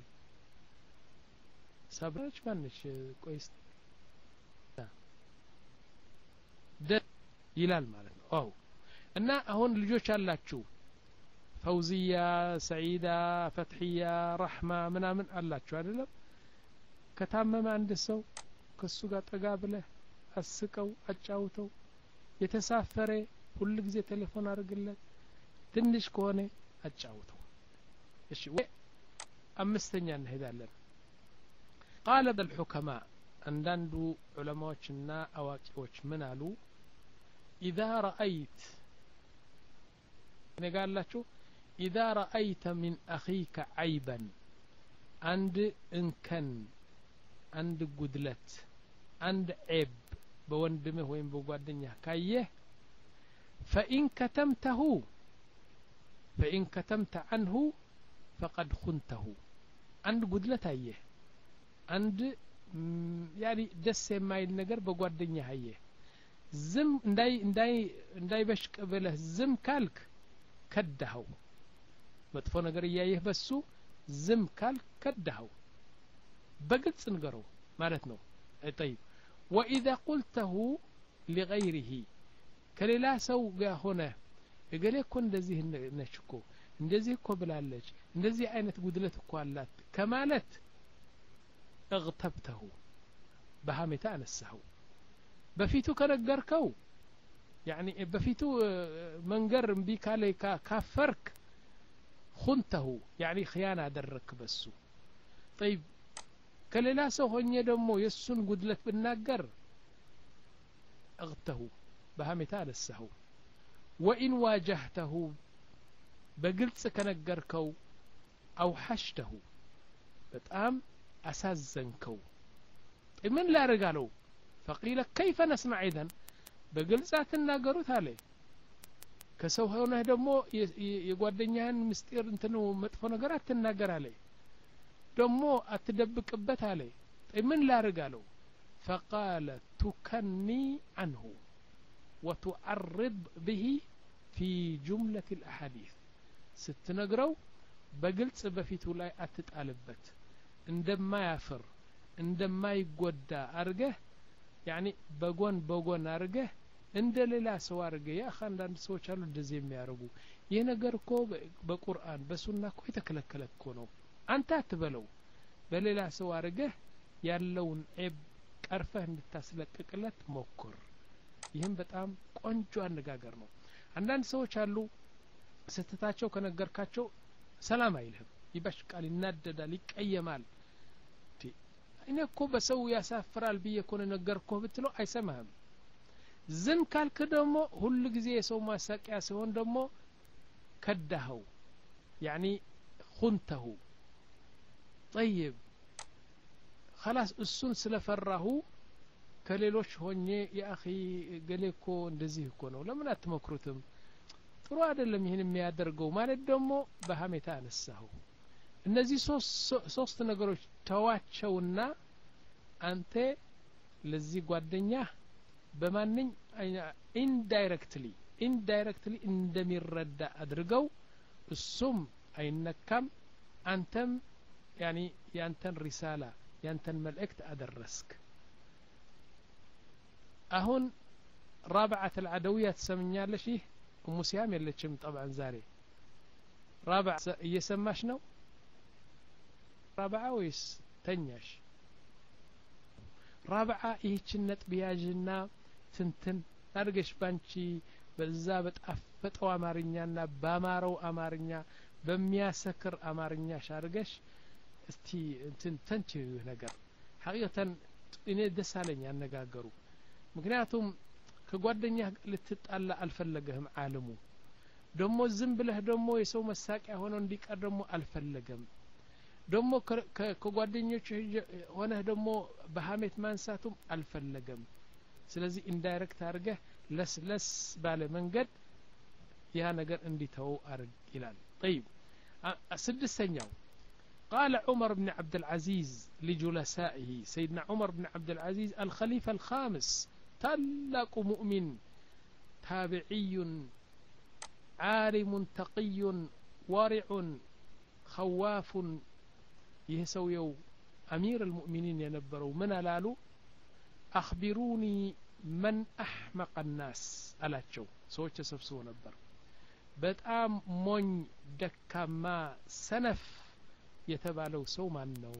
ሰብራች ማንሽ ቆይስ ደ ይላል ማለት ነው አው እና አሁን ልጆች አላችሁ ፈውዚያ ሰዒዳ ፈትሂያ ረህማ ምናምን አላችሁ አይደለም ከታመመ አንድ ሰው ከሱ ጋር ጠጋ ብለህ አስቀው አጫውተው የተሳፈረ ሁሉ ጊዜ ቴሌፎን አድርግለት ትንሽ ከሆነ አጫውተው እሺ አምስተኛ እንሄዳለን قال الحكماء አንዳንዱ ዑለማዎችና አዋቂዎች ምን አሉ إذا رأيت ነጋላችሁ إذا رأيت من أخيك عيبا عند انكن عند ጉድለት عند عيب በወንድምህ ወይም በጓደኛህ ካየህ فإن كتمته فإن كتمت عنه فقد خنته عند ጉድለት አየህ عند يعني ደስ የማይል ነገር በጓደኛህ አየህ ዝም እንዳይ እንዳይ እንዳይበሽቅ ብለህ ዝም ካልክ ከዳኸው መጥፎ ነገር እያየህ በሱ ዝም ካልክ ከዳኸው በግልጽ ንገረው ማለት ነው طيب واذا قلته لغيره ከሌላ ሰው ጋር ሆነ እገሌ እኮ እንደዚህ ነች እኮ እንደዚህ እኮ ብላለች እንደዚህ አይነት ጉድለት እኮ አላት ከማለት اغتبته በሐሜታ አነሳው በፊቱ ከነገርከው يعني በፊቱ መንገር እምቢ ካለ ካፈርክ خنته يعني خيانة አደረክ በሱ طيب ከሌላ ሰው ሆኜ ደግሞ የሱን ጉድለት ብናገር اغته በሐሜታ አነሳው وإن واجهته በግልጽ ከነገርከው أوحشته በጣም አሳዘንከው ምን ላርጋለው فقيل كيف نسمع إذن በግልጽ አትናገሩት አለ ከሰው ሆነህ ደግሞ የጓደኛህን ምስጢር እንትኑ መጥፎ ነገር አትናገር አለ ደግሞ አትደብቅበት አለ ምን ላርጋለው فقال تكني عنه وتعرض به في جملة الأحاديث ስትነግረው በግልጽ በፊቱ ላይ አትጣልበት እንደማያፍር እንደማይጎዳ አርገህ يعني በጎን በጎን አርገህ እንደ ሌላ ሰው አርገህ ያ አንዳንድ ሰዎች አሉ እንደዚህ የሚያርጉ ይሄ ነገር እኮ በቁርአን በሱና እኮ የተከለከለ እኮ ነው አንተ አትበለው በሌላ ሰው አርገህ ያለውን ዒብ ቀርፈህ እንድታስለቅቅለት ሞክር ይሄም በጣም ቆንጆ አነጋገር ነው አንዳንድ ሰዎች አሉ ስተታቸው ከነገርካቸው ሰላም አይልህም ይበሽቃል ይናደዳል ይቀየማል እኔ እኮ በሰው ያሳፍራል ብዬ እኮ ነገርኩህ ብትለው አይሰማህም ዝም ካልክ ደግሞ ሁሉ ጊዜ የሰው ማሳቂያ ሲሆን ደግሞ ከዳኸው يعني خنته طيب خلاص እሱን ስለፈራሁ ከሌሎች ሆኜ ያኺ ገሌኮ እንደዚህ እኮ ነው ለምን አትመክሩትም ጥሩ አይደለም ይሄን የሚያደርገው ማለት ደግሞ በሐሜታ አነሳው እነዚህ ሶስት ሶስት ነገሮች ተዋቸውና አንተ ለዚህ ጓደኛ በማንኝ ኢንዳይሬክትሊ ኢንዳይሬክትሊ እንደሚረዳ አድርገው እሱም አይነካም አንተም يعني ያንተን ሪሳላ ያንተን መልእክት አደረስክ አሁን رابعة العدوية تسمኛለሽ ይህ ኡሙ ሲያም የለችም طبعا ዛሬ رابعة እየሰማሽ ነው رابعة ወይስ ተኛሽ رابعة ይህችን ነጥብ ያዥና ትንትን አድርገሽ ባንቺ በዛ በጣፈጠው አማርኛና ባማረው አማርኛ በሚያሰክር አማርኛ ሻርገሽ እስቲ እንትን ተንቺ ነገር ሐቂቀተን እኔ ደሳለኝ ያነጋገሩ ምክንያቱም ከጓደኛ ልትጣላ አልፈለገህም ዓለሙ ደሞ ዝም ብለህ ደሞ የሰው መሳቂያ ሆኖ እንዲቀር ደሞ አልፈለገም ደሞ ከጓደኞች ሆነ ደሞ በሐሜት ማንሳቱም አልፈለገም ስለዚህ ኢንዳይሬክት አርገህ ለስለስ ባለ መንገድ ያ ነገር እንዲተው አርግ ይላል طيب سدسኛው قال عمر بن عبد العزيز لجلسائه سيدنا عمر بن عبد العزيز الخليفة الخامس تلاق مؤمن تابعي عالم تقي ورع خواف يسويو أمير المؤمنين ينبروا من لالو أخبروني من أحمق الناس ألاتشو سوچ سفسو نبر በጣም ሞኝ ደካማ ሰነፍ የተባለው ሰው ማን ነው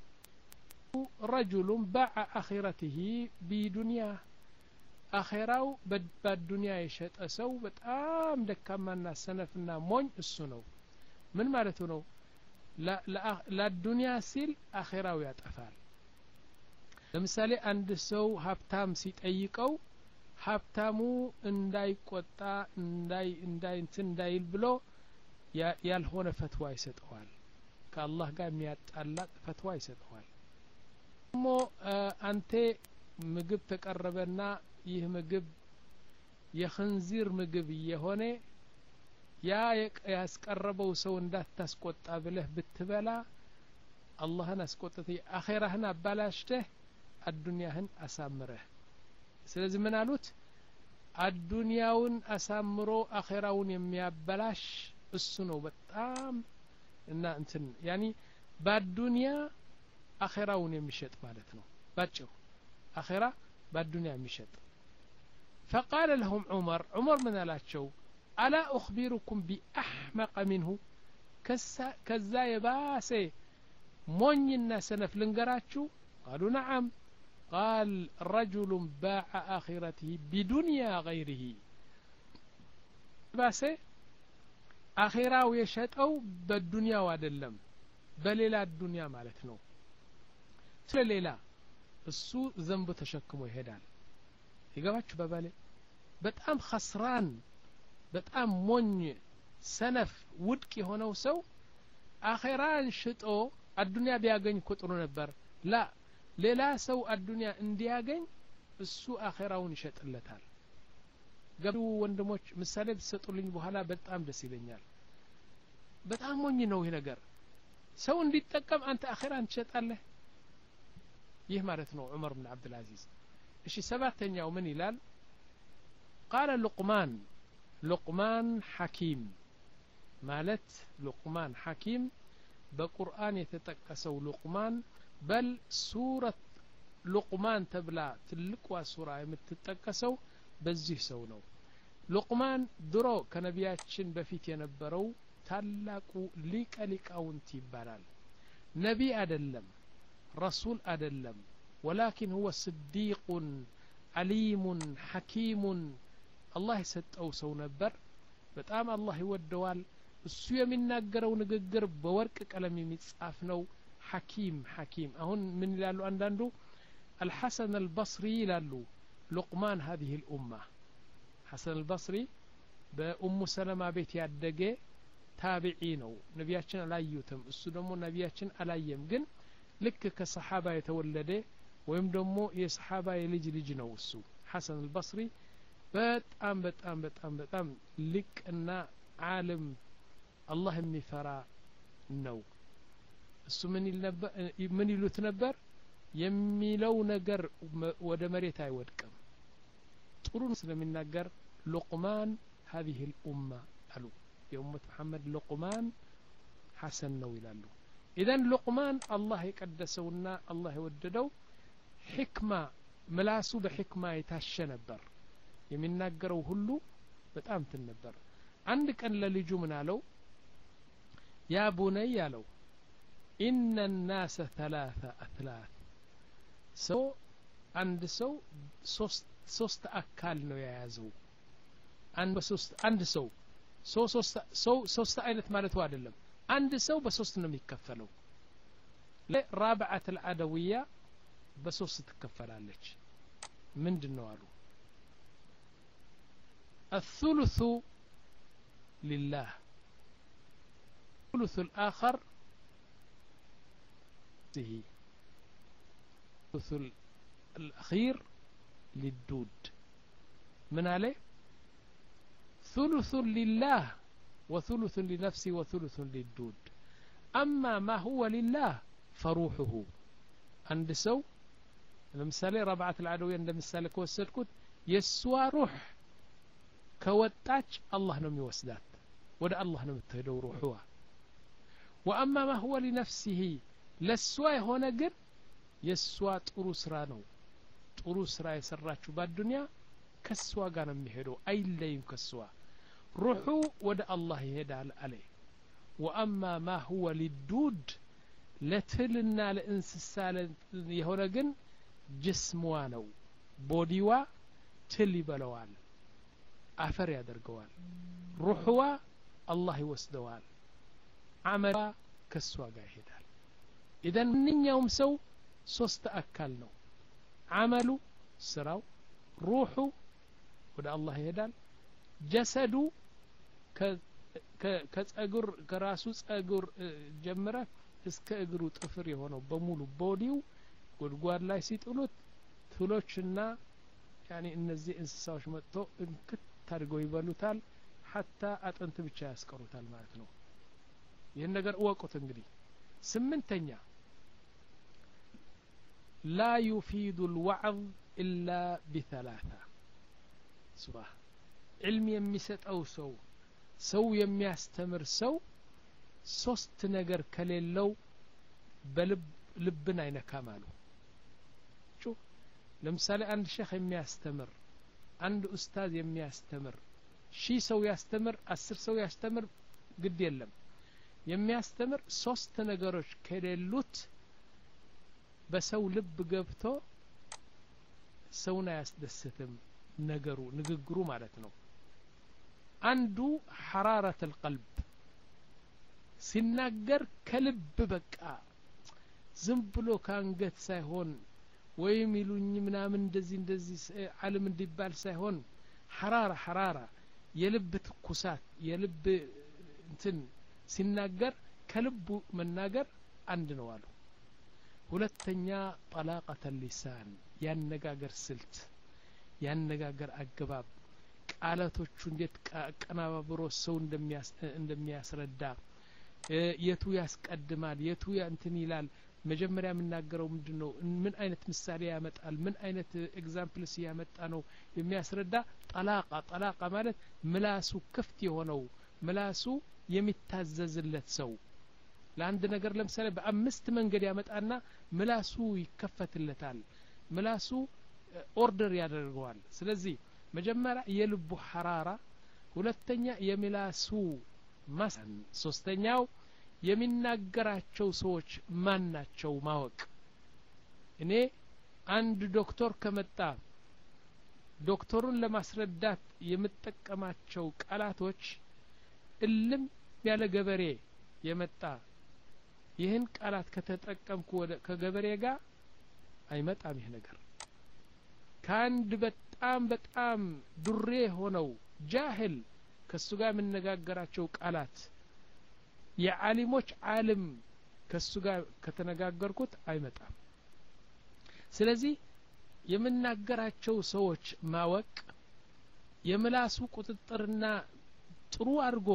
رجل باع آخرته بدنيا آخراው በዱንያ የሸጠ ሰው በጣም ደካማና ሰነፍና ሞኝ እሱ ነው ምን ማለት ነው ለዱንያ ሲል አኺራው ያጠፋል ለምሳሌ አንድ ሰው ሀብታም ሲጠይቀው ሀብታሙ እንዳይቆጣ እንዳይ እንዳይ እንትን እንዳይል ብሎ ያልሆነ ፈትዋ ይሰጠዋል ከአላህ ጋር የሚያጣላ ፈትዋ ይሰጠዋል ሞ አንተ ምግብ ተቀረበና ይህ ምግብ የخنزير ምግብ የሆነ ያ ያስቀረበው ሰው እንዳታስቆጣ ብለህ ብትበላ አላህን አስቆጥተህ አኺራህን አባላሽተህ አዱንያህን አሳምረህ ስለዚህ ምን አሉት አዱንያውን አሳምሮ አኺራውን የሚያበላሽ እሱ ነው በጣም እና እንትን ያኒ በዱንያ አኺራውን የሚሸጥ ማለት ነው ባጭሩ አኺራ በዱንያ የሚሸጥ فقال لهم عمر عمر من አላቸው ألا أخبركم بأحمق منه كذا يباس مونينا سنف لنقراتشو قالوا نعم قال رجل باع آخرته بدنيا غيره باس آخرة ويشتأو بالدنيا وادلم بليلة الدنيا مالتنو سليلة السوء ذنب تشكمه يهدال يقاباتشو ببالي بتأم خسران በጣም ሞኝ ሰነፍ ውድቅ የሆነው ሰው አኺራን ሽጦ አዱንያ ቢያገኝ ቁጥሩ ነበር ላ ሌላ ሰው አዱንያ እንዲያገኝ እሱ አኺራውን ይሸጥለታል ገቡ ወንድሞች ምሳሌ ተሰጡልኝ በኋላ በጣም ደስ ይለኛል በጣም ሞኝ ነው ይሄ ነገር ሰው እንዲጠቀም አንተ አኺራን ትሸጣለህ ይህ ማለት ነው ዑመር ብን አብዱል አዚዝ እሺ ሰባተኛው ምን ይላል قال لقمان لقمان حكيم مالت لقمان حكيم بقرآن يتتقسو لقمان بل سورة لقمان تبلا تلقوا سورة يمتتقسو بزيه سونو لقمان درو كنبياتشن بفيت ينبرو تلاقوا ليك ليك أونتي بلال نبي أدلم رسول أدلم ولكن هو صديق عليم حكيم الله يسطው ሰው ነበር በጣም አላህ ይወደዋል እሱ የሚናገረው ንግግር በወርቅ ቀለም የሚጻፍ ነው ሐኪም ሐኪም አሁን ምን ይላሉ አንዳንዱ الحسن البصري ይላሉ لقمان هذه الأمة حسن البصري በኡሙ ሰለማ ቤት ያደገ ታቢዒ ነው ነቢያችን አላዩትም እሱ ደግሞ ነቢያችን አላየም ግን ልክ ከሰሃባ የተወለደ ወይም ደግሞ የሰሃባ የልጅ ልጅ ነው እሱ حسن البصري በጣም በጣም በጣም በጣም ሊቅና ዓለም አላህ የሚፈራ ነው እሱ ምን ይል ነበር ምን ይሉት ነበር የሚለው ነገር ወደ መሬት አይወድቅም ጥሩ ስለሚናገር لقمان هذه الأمة قالوا يا أمة محمد لقمان حسن ነው ይላሉ إذن لقمان الله يقدسውና الله يوددው حكمة ملاسو بحكمة يታሸ ነበር የሚናገረው ሁሉ በጣም ትን ነበር አንድ ቀን ለልጁ ምን አለው ያ ቡነይ ያለው إن الناس ثلاثة أثلاث ሰው አንድ ሰው ሶስት ሶስት አካል ነው የያዘው አንድ በሶስት አንድ ሰው ሰው ሶስት ሰው ሶስት አይነት ማለት አይደለም አንድ ሰው በሶስት ነው የሚከፈለው ለራብዓት العدوية በሶስት ትከፈላለች ምንድነው አሉ الثلث لله الثلث الآخر فيه الثلث الأخير للدود من عليه ثلث لله وثلث لنفسه وثلث للدود أما ما هو لله فروحه عند سو ለምሳሌ ረብዓት العدوية እንደምሳሌ ከወሰድኩት የሷ ሩህ ከወጣች አላህ ነው የሚወስዳት ወደ አላህ ነው የምትሄደው ሩህዋ وأما ما هو لنفسه ለሷ የሆነ ግን የሷ ጥሩ ስራ ነው ጥሩ ስራ የሰራችው በዱንያ ከሷ ጋር ነው የሚሄደው አይለይም ከሷ ሩሁ ወደ አላህ ይሄዳል አለ وأما ما هو للدود ለትልና ለእንስሳ የሆነ ግን ጅስምዋ ነው ቦዲዋ ትል ይበለዋል አፈር ያደርገዋል ሩህዋ አላህ ይወስደዋል አመሏ ከሷ ጋር ይሄዳል ኢዘን ምንኛውም ሰው ሶስት አካል ነው አመሉ ስራው ሩሁ ወደ አላህ ይሄዳል ጀሰዱ ከጸጉር ከራሱ ጸጉር ጀምረ እስከ እግሩ ጥፍር የሆነው በሙሉ ቦዲው ጉድጓድ ላይ ሲጥሉት ትሎችና ያኒ እነዚህ እንስሳዎች መጥቶ እንክት ታርገው ይበሉታል حتى አጥንት ብቻ ያስቀሩታል ማለት ነው ይሄን ነገር ወቁት እንግዲህ ስምንተኛ لا يفيد الوعظ إلا بثلاثة سبحان علم የሚሰጠው ሰው ሰው የሚያስተምር ሰው ሶስት ነገር ከሌለው በልብ ልብን አይነካም አሉ ለምሳሌ አንድ ሼክ የሚያስተምር አንድ ኡስታዝ የሚያስተምር ሺ ሰው ያስተምር አስር ሰው ያስተምር ግድ የለም የሚያስተምር ሶስት ነገሮች ከሌሉት በሰው ልብ ገብቶ ሰውና ያስደስተም ነገሩ ንግግሩ ማለት ነው አንዱ حرارة القلب ሲናገር ከልብ በቃ ዝም ብሎ ካንገት ሳይሆን ወይም ይሉኝ ምናምን እንደዚህ እንደዚህ ዓለም እንዲባል ሳይሆን حرارة حرارة የልብ ትኩሳት የልብ እንትን ሲናገር ከልቡ መናገር አንድ ነው አሉ ሁለተኛ طلاقة اللسان ያነጋገር ስልት ያነጋገር አገባብ ቃላቶቹ እንዴት ቀናባብሮ ሰው እንደሚያስረዳ የቱ ያስቀድማል የቱ እንትን ይላል መጀመሪያ የምናገረው ምንድነው ምን አይነት ምሳሌ ያመጣል ምን አይነት ኤግዛምፕልስ ያመጣ ነው የሚያስረዳ ጠላቃ ጠላቃ ማለት ምላሱ ክፍት የሆነው ምላሱ የሚታዘዝለት ሰው ለአንድ ነገር ለምሳሌ በአምስት መንገድ ያመጣና ምላሱ ይከፈትለታል ምላሱ ኦርደር ያደርገዋል ስለዚህ መጀመሪያ የልቡ حرارة ሁለተኛ የምላሱ ማሰን ሶስተኛው የሚናገራቸው ሰዎች ማን ናቸው ማወቅ እኔ አንድ ዶክተር ከመጣ ዶክተሩን ለማስረዳት የምጠቀማቸው ቃላቶች እልም ያለ ገበሬ የመጣ ይህን ቃላት ከተጠቀምኩ ወደ ከገበሬ ጋር አይመጣም ይሄ ነገር ካንድ በጣም በጣም ዱሬ ሆነው ጃህል ከሱ ጋር የምነጋገራቸው ቃላት የዓሊሞች ዓለም ከሱ ጋር ከተነጋገርኩት አይመጣም ስለዚህ የምናገራቸው ሰዎች ማወቅ የምላሱ ቁጥጥርና ጥሩ አድርጎ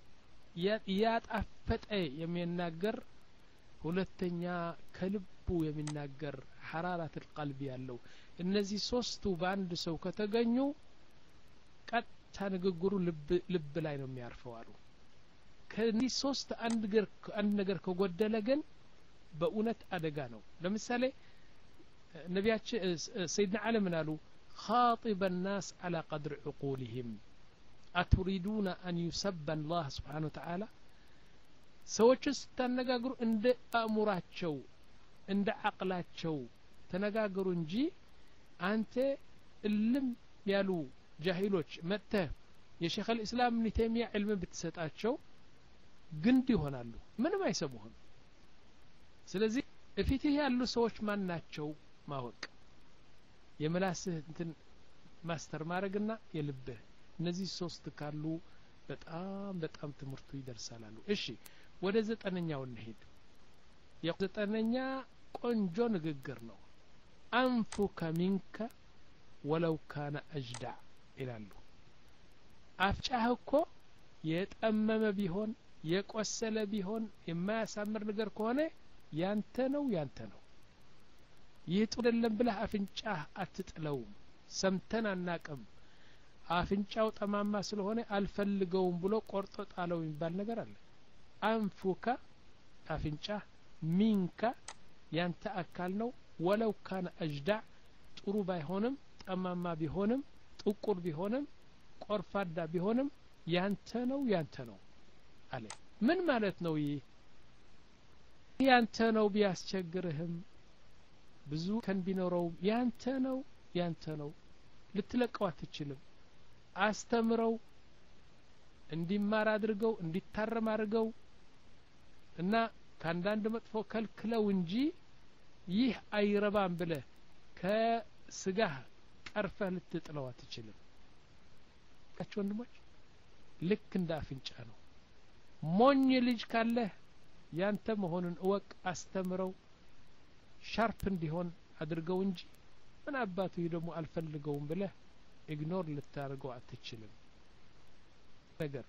ያጣፈጠ የሚናገር ሁለተኛ ከልቡ የሚናገር حرارة القلب ያለው እነዚህ ሶስቱ በአንድ ሰው ከተገኙ ቀጥታ ንግግሩ ልብ ልብ ላይ ነው የሚያርፈው አሉ ከዚህ ሶስት አንድ ነገር አንድ ነገር ከጎደለ ግን በእውነት አደጋ ነው ለምሳሌ ነቢያችን ሰይድና ዓሊ ምን አሉ خاطب الناس على قدر عقولهم أتريدون أن يسب الله سبحانه وتعالى ሰዎች ስተነጋገሩ እንደ አእምሯቸው እንደ አቅላቸው ተነጋገሩ እንጂ አንተ እልም ያሉ ጃሂሎች መጥተ የሼኽ الاسلام ኢብኑ ተይሚያ ዕልም ብትሰጣቸው ግንድ ይሆናሉ ምንም አይሰሙህም ስለዚህ እፊትህ ያሉ ሰዎች ማን ናቸው ማወቅ የምላስህ እንትን ማስተር ማድረግና የልብህ እነዚህ ሶስት ካሉ በጣም በጣም ትምርቱ ይደርሳሉ እሺ ወደ ዘጠነኛው እንሄድ የዘጠነኛ ቆንጆ ንግግር ነው አንፉከ ሚንከ ወለው ካነ አጅዳ ይላሉ አፍጫህ እኮ የጠመመ ቢሆን የቆሰለ ቢሆን የማያሳምር ነገር ከሆነ ያንተ ነው ያንተ ነው ይጥደለም ብለህ አፍንጫህ አትጥለውም ሰምተን አናቀም አፍንጫው ጠማማ ስለሆነ አልፈልገውም ብሎ ቆርጦ ጣለው የሚባል ነገር አለ አንፉከ አፍንጫ ሚንከ ያንተ አካል ነው ወለው ካነ አጅዳ ጥሩ ባይሆንም ጠማማ ቢሆንም ጥቁር ቢሆንም ቆርፋዳ ቢሆንም ያንተ ነው ያንተ ነው አለ ምን ማለት ነው ይህ ያንተ ነው ቢያስቸግርህም ብዙ ከን ቢኖረው ያንተ ነው ያንተ ነው ልትለቀው አትችልም አስተምረው እንዲማር አድርገው እንዲታረም አድርገው እና ካንዳንድ መጥፎ ከልክለው እንጂ ይህ አይረባም ብለህ ከስጋህ ቀርፈህ ልትጥለው አትችልም ካቸው ወንድሞች ልክ እንደ አፍንጫ ነው ሞኝ ልጅ ካለ ያንተ መሆኑን እወቅ አስተምረው ሻርፕ እንዲሆን አድርገው እንጂ ምን አባቱ ደግሞ አልፈልገውም ብለህ ኢግኖር ልታደርገው አትችልም ነገር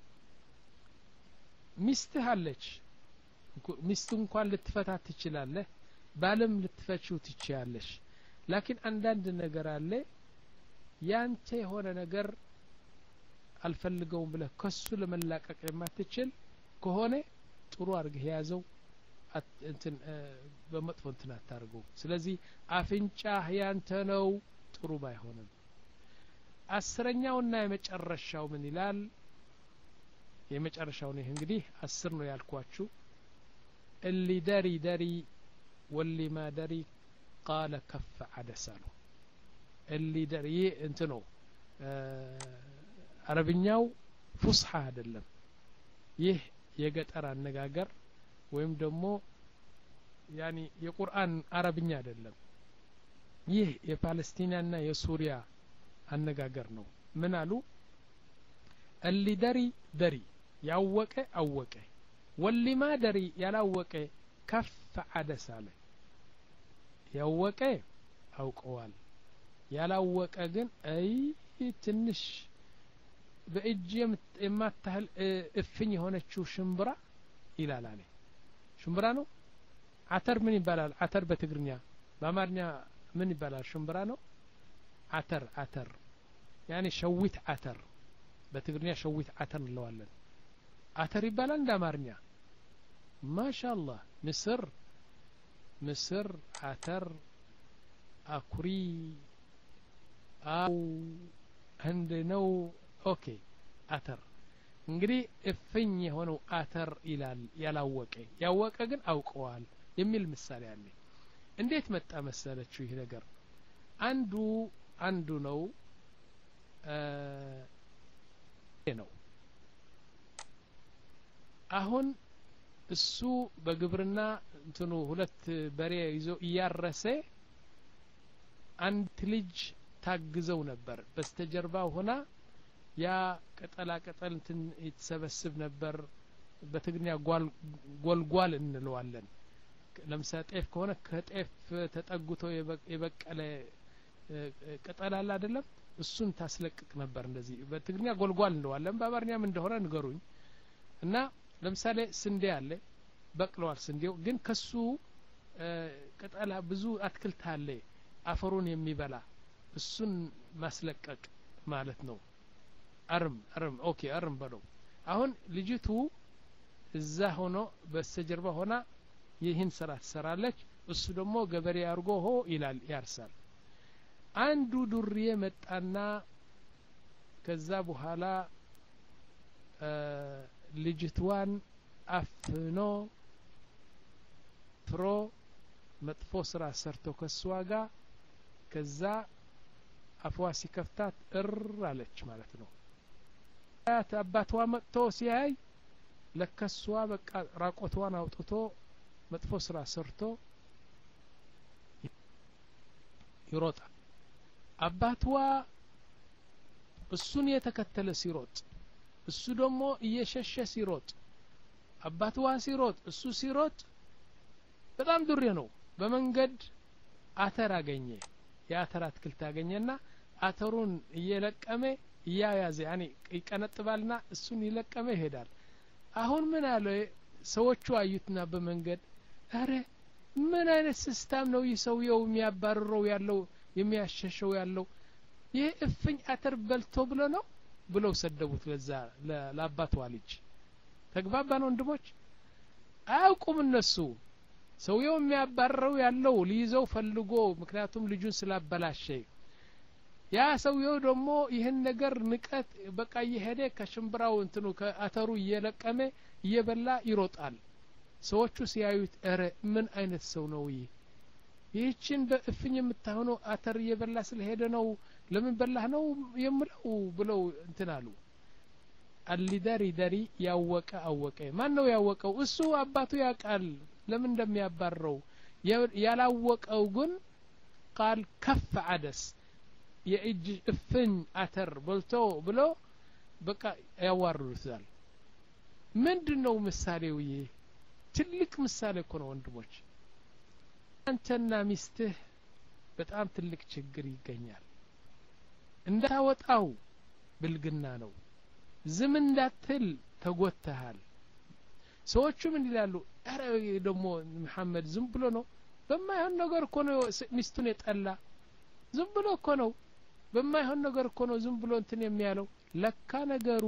ሚስትህ አለች ሚስት እንኳን ልትፈታ ትችላለህ ባለም ልትፈቺው ትችያለሽ ላኪን አንዳንድ ነገር አለ ያንተ የሆነ ነገር አልፈልገውም ብለህ ከሱ ለመላቀቅ የማትችል ከሆነ ጥሩ አድርገህ ያዘው እንትን በመጥፎ እንትን አታርገው ስለዚህ አፍንጫህ ያንተ ነው ጥሩ ባይሆንም አስረኛውና የመጨረሻው ምን ይላል የመጨረሻው ነው እንግዲህ አስር ነው ያልኳችሁ اللي دري دري واللي ما دري قال كف عدسانه اللي دري انت ነው አረብኛው ፉስሐ አይደለም ይህ የገጠር አነጋገር ወይም ደግሞ ያኒ የቁርአን አረብኛ አይደለም ይህ የፓለስቲናና የሱሪያ አነጋገር ነው ምን አሉ اللي دري دري ያወቀ አወቀ واللي ما دري ያላወቀ ከፍ عدس አለ ያወቀ አውቀዋል ያላወቀ ግን አይ ትንሽ በእጅ የማታህል እፍኝ የሆነችው ሽምብራ ይላል አለ ሽምብራ ነው አተር ምን ይባላል አተር በትግርኛ በአማርኛ ምን ይባላል ሽምብራ ነው አተር አተር ያኒ ሸዊት አተር በትግርኛ ሸዊት አተር እንለዋለን አተር ይባላል እንደ አማርኛ ማሻአላህ ምስር ምስር አተር አኩሪ አው እንደ ነው ኦኬ አተር እንግዲህ እፍኝ የሆነው አተር ይላል ያላወቀ ያወቀ ግን አውቀዋል የሚል ምሳሌ አለ እንዴት መጣ መሰለችሁ ይሄ ነገር አንዱ አንዱ ነው ነው አሁን እሱ በግብርና እንትኑ ሁለት በሬ ይዞ እያረሰ አንድ ልጅ ታግዘው ነበር በስተጀርባው ሆና ያ ቀጠላ ቀጠል እንትን ይተሰበስብ ነበር በትግርኛ ጓል ጎልጓል እንለዋለን ለምሳሌ ጤፍ ከሆነ ከጤፍ ተጠግቶ የበቀለ ቀጠላ አለ አይደለም እሱን ታስለቅቅ ነበር እንደዚህ በትግርኛ ጎልጓል እንለዋለን በአማርኛም እንደሆነ ንገሩኝ እና ለምሳሌ ስንዴ አለ በቅሏል ስንዴው ግን ከሱ ቀጠላ ብዙ አትክልት አለ አፈሩን የሚበላ እሱን ማስለቀቅ ማለት ነው አርም አርም ኦኬ አርም በለው አሁን ልጅቱ እዛ ሆኖ በስተጀርባ ሆና ይህን ስራ ትሰራለች እሱ ደግሞ ገበሬ አርጎ ሆ ይላል ያርሳል አንዱ ዱርዬ መጣና ከዛ በኋላ ልጅቷን አፍኖ ፍሮ መጥፎ ስራ ሰርቶ ከሷጋ ከዛ አፍዋ ሲከፍታት እር አለች ማለት ነው አያት አባቷ መጥቶ ሲያይ ለከሷ በቃ ራቆቷን አውጥቶ መጥፎ ስራ ሰርቶ ይሮጣ አባቷ እሱን የተከተለ ሲሮጥ እሱ ደግሞ እየሸሸ ሲሮጥ አባቷ ሲሮጥ እሱ ሲሮጥ በጣም ዱሬ ነው በመንገድ አተር አገኘ የአተር አትክልት አገኘና አተሩን እየለቀመ እያያዘ ያኔ ይቀነጥባልና እሱን ይለቀመ ይሄዳል አሁን ምን አለ ሰዎቹ አዩትና በመንገድ አረ ምን አይነት ሲስተም ነው ይሰውየው የሚያባርረው ያለው የሚያሸሸው ያለው ይሄ እፍኝ አተር በልቶ ብሎ ነው ብለው ሰደቡት ለዛ ለአባቱ ልጅ ተግባባን ወንድሞች አያውቁም እነሱ ሰውየው የሚያባርረው ያለው ሊይዘው ፈልጎ ምክንያቱም ልጁን ስላበላሸ ያ ሰውየው ደግሞ ይሄን ነገር ንቀት በቃ እየሄደ ከሽምብራው እንትኑ ከአተሩ እየለቀመ እየበላ ይሮጣል ሰዎቹ ሲያዩት አረ ምን አይነት ሰው ነው ይሄ ይህችን በእፍኝ የምታሆነው አተር እየበላ ስለሄደ ነው ለምን በላህ ነው የምለው ብለው እንትናሉ አልሊዳሪ ዳሪ ያወቀ አወቀ ማን ነው ያወቀው እሱ አባቱ ያቃል ለምን እንደሚያባረው ያላወቀው ግን ቃል ከፍ አደስ የእጅ እፍኝ አተር በልቶ ብሎ በቃ ያዋርዱታል ምንድነው ምሳሌው ይሄ ትልቅ ምሳሌ እኮ ነው ወንድሞች አንተና ሚስትህ በጣም ትልቅ ችግር ይገኛል እንዳወጣው ብልግና ነው ዝም እንዳትል ተጎተሃል ሰዎቹ ምን ይላሉ አረ ደግሞ መሐመድ ዝም ብሎ ነው በማይሆን ነገር እኮ ነው ሚስቱን የጠላ ዝም ብሎ እኮ ነው በማይሆን ነገር እኮ ነው ዝም ብሎ እንትን የሚያለው ለካ ነገሩ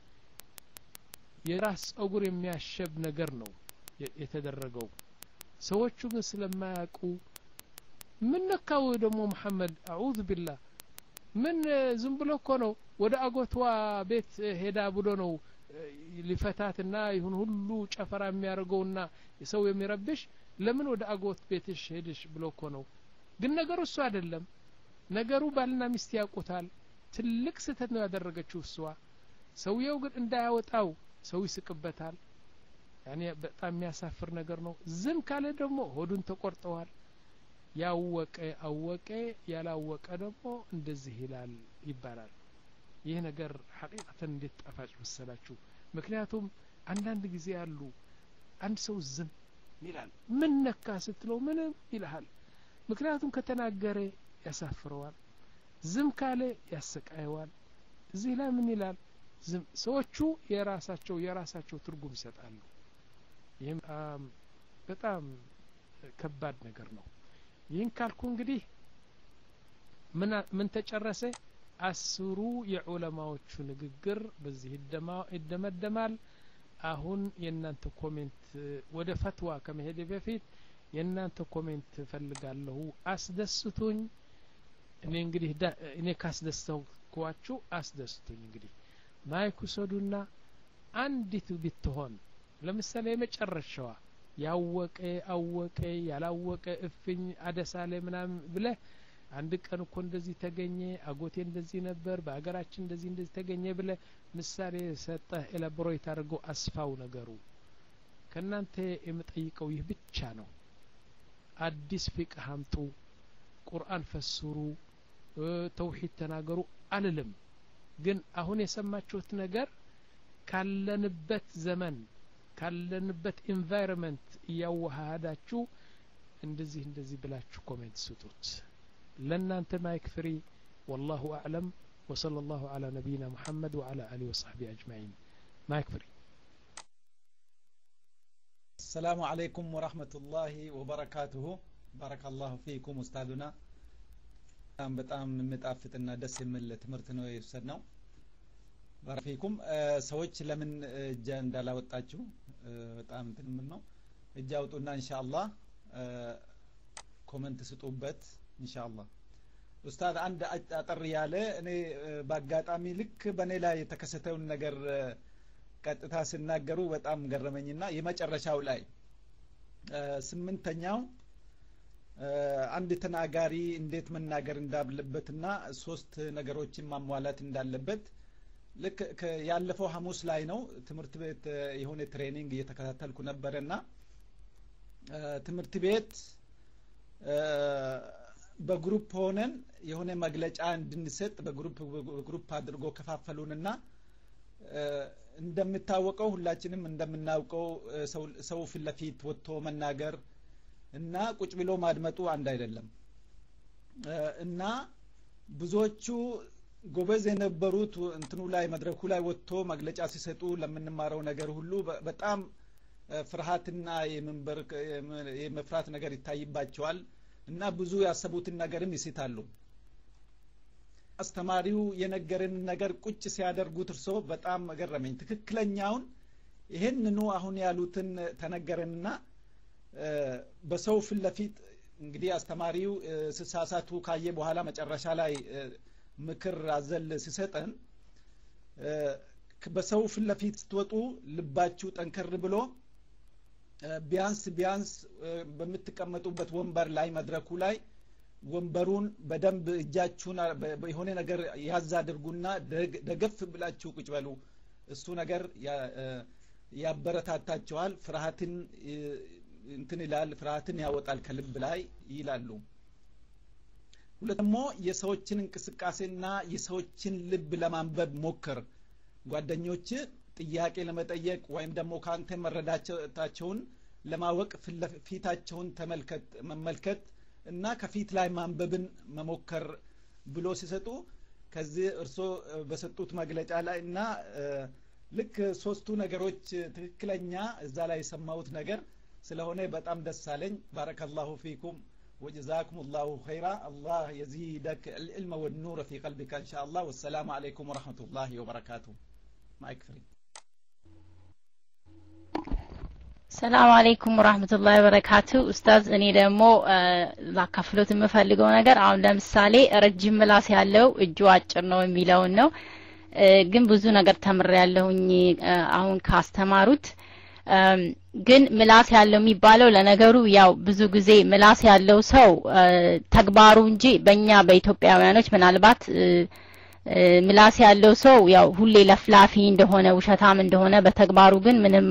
የራስ ጸጉር የሚያሸብ ነገር ነው የተደረገው ሰዎቹ ግን ስለማያውቁ ምን ነካው ደግሞ መሐመድ አዑዝ ቢላህ ምን ዝም ብሎ እኮ ነው ወደ አጎቷ ቤት ሄዳ ብሎ ነው ሊፈታትና ይሁን ሁሉ ጨፈራ የሚያርገውና ሰው የሚረብሽ ለምን ወደ አጎት ቤትሽ ሄድሽ ብሎ እኮ ነው ግን ነገሩ እሱ አይደለም ነገሩ ባልና ሚስት ያውቁታል ትልቅ ስህተት ነው ያደረገችው እሷ ሰውየው ግን እንዳያወጣው ሰው ይስቅበታል ያኔ በጣም የሚያሳፍር ነገር ነው ዝም ካለ ደግሞ ሆዱን ተቆርጠዋል ያወቀ አወቀ ያላወቀ ደግሞ እንደዚህ ይላል ይባላል ይሄ ነገር ሐቂቃተን እንዴት ጣፋጭ መሰላችሁ ምክንያቱም አንዳንድ ጊዜ ያሉ አንድ ሰው ዝም ይላል ምን ነካ ስትለው ምንም ይልሃል ምክንያቱም ከተናገረ ያሳፍረዋል ዝም ካለ ያሰቃየዋል እዚህ ላይ ምን ይላል ዝም ሰዎቹ የራሳቸው የራሳቸው ትርጉም ይሰጣሉ ይሄም በጣም ከባድ ነገር ነው ይህን ካልኩ እንግዲህ ምን ምን ተጨረሰ አስሩ የዑለማዎቹ ንግግር በዚህ ይደመደማል አሁን የናንተ ኮሜንት ወደ ፈትዋ ከመሄድ በፊት የናንተ ኮሜንት ፈልጋለሁ አስደስቱኝ እኔ እንግዲህ እኔ ካስደስተውኳችሁ አስደስቱኝ እንግዲህ ማይኩ ሰዱና አንዲት ብትሆን ለምሳሌ የመጨረሻዋ ያወቀ አወቀ ያላወቀ እፍኝ አደሳለ ምናምን ብለ አንድ ቀን እኮ እንደዚህ ተገኘ አጎቴ እንደዚህ ነበር በአገራችን እንደዚህ እንደዚህ ተገኘ ብለ ምሳሌ ሰጠህ ኤላቦሬት አድርጎ አስፋው ነገሩ ከናንተ የምጠይቀው ይህ ብቻ ነው አዲስ ፍቅህ አምጡ ቁርአን ፈስሩ ተውሂድ ተናገሩ አልልም ግን አሁን የሰማችሁት ነገር ካለንበት ዘመን ካለንበት ኢንቫይሮንመንት ያዋሃዳችሁ እንደዚህ እንደዚህ ብላችሁ ኮሜንት ስጡት ለናንተ ማይክ ፍሪ والله اعلم وصلى الله على نبينا محمد وعلى اله وصحبه اجمعين مايك فري السلام عليكم ورحمة الله وبركاته بارك الله فيكم استاذنا በጣም መጣፍጥና ደስ የሚል ትምህርት ነው የወሰድነው ባረክ ፊኩም ሰዎች ለምን እጃ እንዳላወጣችሁ በጣም ትንምን ነው እጃ አውጡና ኢንሻአላህ ኮሜንት ስጡበት ኢንሻአላህ ኡስታዝ አንድ አጠር ያለ እኔ ባጋጣሚ ልክ በኔ ላይ የተከሰተውን ነገር ቀጥታ ሲናገሩ በጣም ገረመኝና የመጨረሻው ላይ ስምንተኛው አንድ ተናጋሪ እንዴት መናገር እንዳለበትና ሶስት ነገሮችን ማሟላት እንዳለበት ልክ ያለፈው ሐሙስ ላይ ነው ትምህርት ቤት የሆነ ትሬኒንግ እየተከታተልኩ ነበርና ትምህርት ቤት በግሩፕ ሆነን የሆነ መግለጫ እንድንሰጥ በግሩፕ ግሩፕ አድርጎ ከፋፈሉንና እንደምታወቀው ሁላችንም እንደምናውቀው ሰው ፊት ለፊት ወጥቶ መናገር እና ቁጭ ብሎ ማድመጡ አንድ አይደለም እና ብዙዎቹ ጎበዝ የነበሩት እንትኑ ላይ መድረኩ ላይ ወጥቶ መግለጫ ሲሰጡ ለምንማረው ነገር ሁሉ በጣም ፍርሃትና የመንበር የመፍራት ነገር ይታይባቸዋል እና ብዙ ያሰቡትን ነገርም ይስታሉ አስተማሪው የነገረን ነገር ቁጭ ሲያደርጉት እርሶ በጣም ገረመኝ ትክክለኛውን ይሄንኑ አሁን ያሉትን ተነገረንና በሰው ፍለፊት እንግዲህ አስተማሪው ስሳሳቱ ካየ በኋላ መጨረሻ ላይ ምክር አዘል ሲሰጠን በሰው ፍለፊት ስትወጡ ልባችሁ ጠንከር ብሎ ቢያንስ ቢያንስ በምትቀመጡበት ወንበር ላይ መድረኩ ላይ ወንበሩን በደንብ እጃችሁን በሆነ ነገር ያዝ አድርጉና ደገፍ ብላችሁ ቁጭ በሉ እሱ ነገር ያበረታታቸዋል ፍርሃትን እንትን ይላል ፍርሃትን ያወጣል ከልብ ላይ ይላሉ ሁለተኛ የሰዎችን እንቅስቃሴና የሰዎችን ልብ ለማንበብ ሞክር ጓደኞች ጥያቄ ለመጠየቅ ወይም ደግሞ ካንተ መረዳታቸውን ለማወቅ ፊታቸውን ተመልከት መመልከት እና ከፊት ላይ ማንበብን መሞከር ብሎ ሲሰጡ ከዚህ እርሶ በሰጡት መግለጫ ላይ እና ልክ ሶስቱ ነገሮች ትክክለኛ እዛ ላይ ሰማውት ነገር ስለሆነ በጣም ደስ አለኝ ባረከላሁ ፊኩም وجزاكم الله خيرا الله يزيدك العلم والنور في قلبك ان شاء الله والسلام عليكم ورحمه الله وبركاته معك فريد السلام عليكم ورحمة الله وبركاته أستاذ أني دمو ላካፍሎት የምፈልገው ነገር አሁን ለምሳሌ ረጅም ምላስ ያለው እጁ አጭር ነው የሚለው ነው ግን ብዙ ነገር ተምሬያለሁኝ አሁን ካስተማሩት ግን ምላስ ያለው የሚባለው ለነገሩ ያው ብዙ ጊዜ ምላስ ያለው ሰው ተግባሩ እንጂ በእኛ በኢትዮጵያውያኖች ምናልባት ምላስ ያለው ሰው ያው ሁሌ ለፍላፊ እንደሆነ ውሸታም እንደሆነ በተግባሩ ግን ምንም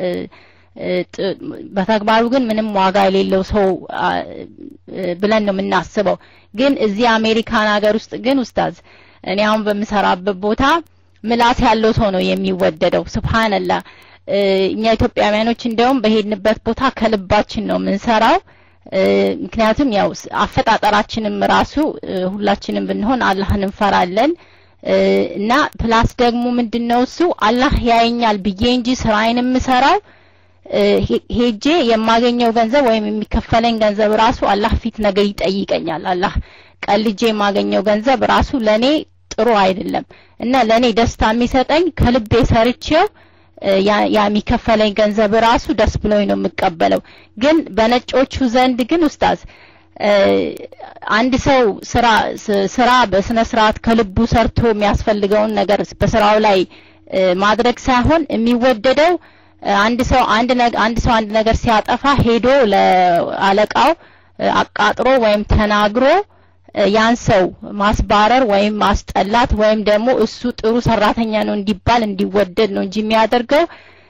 በተግባሩ ግን ምንም ዋጋ የሌለው ሰው ብለን ነው የምናስበው ግን እዚህ አሜሪካን ሀገር ውስጥ ግን ኡስታዝ እኔ አሁን በመሰራበት ቦታ ምላስ ያለው ሰው ነው የሚወደደው ሱብሃንአላህ እኛ ኢትዮጵያውያኖች እንደውም በሄድንበት ቦታ ከልባችን ነው የምንሰራው ምክንያቱም ያው አፈጣጠራችንም ራሱ ሁላችንም ብንሆን አላህን እንፈራለን እና ፕላስ ደግሞ ምንድነው እሱ አላህ ያየኛል ብዬ እንጂ ስራዬን የምሰራው ሄጄ የማገኘው ገንዘብ ወይም የሚከፈለኝ ገንዘብ ራሱ አላህ ፊት ነገር ይጠይቀኛል አላህ ቀልጄ የማገኘው ገንዘብ ራሱ ለኔ ጥሩ አይደለም እና ለኔ ደስታ የሚሰጠኝ ከልቤ ሰርቼው ያ የሚከፈለኝ ገንዘብ ራሱ ደስ ብሎኝ ነው የምቀበለው ግን በነጮቹ ዘንድ ግን ኡስታዝ አንድ ሰው ስራ ስራ በስነ ስርዓት ከልቡ ሰርቶ የሚያስፈልገውን ነገር በስራው ላይ ማድረግ ሳይሆን የሚወደደው አንድ ሰው አንድ ነገር አንድ ሰው አንድ ነገር ሲያጠፋ ሄዶ ለአለቃው አቃጥሮ ወይም ተናግሮ ያን ሰው ማስባረር ወይም ማስጠላት ወይም ደግሞ እሱ ጥሩ ሰራተኛ ነው እንዲባል እንዲወደድ ነው እንጂ የሚያደርገው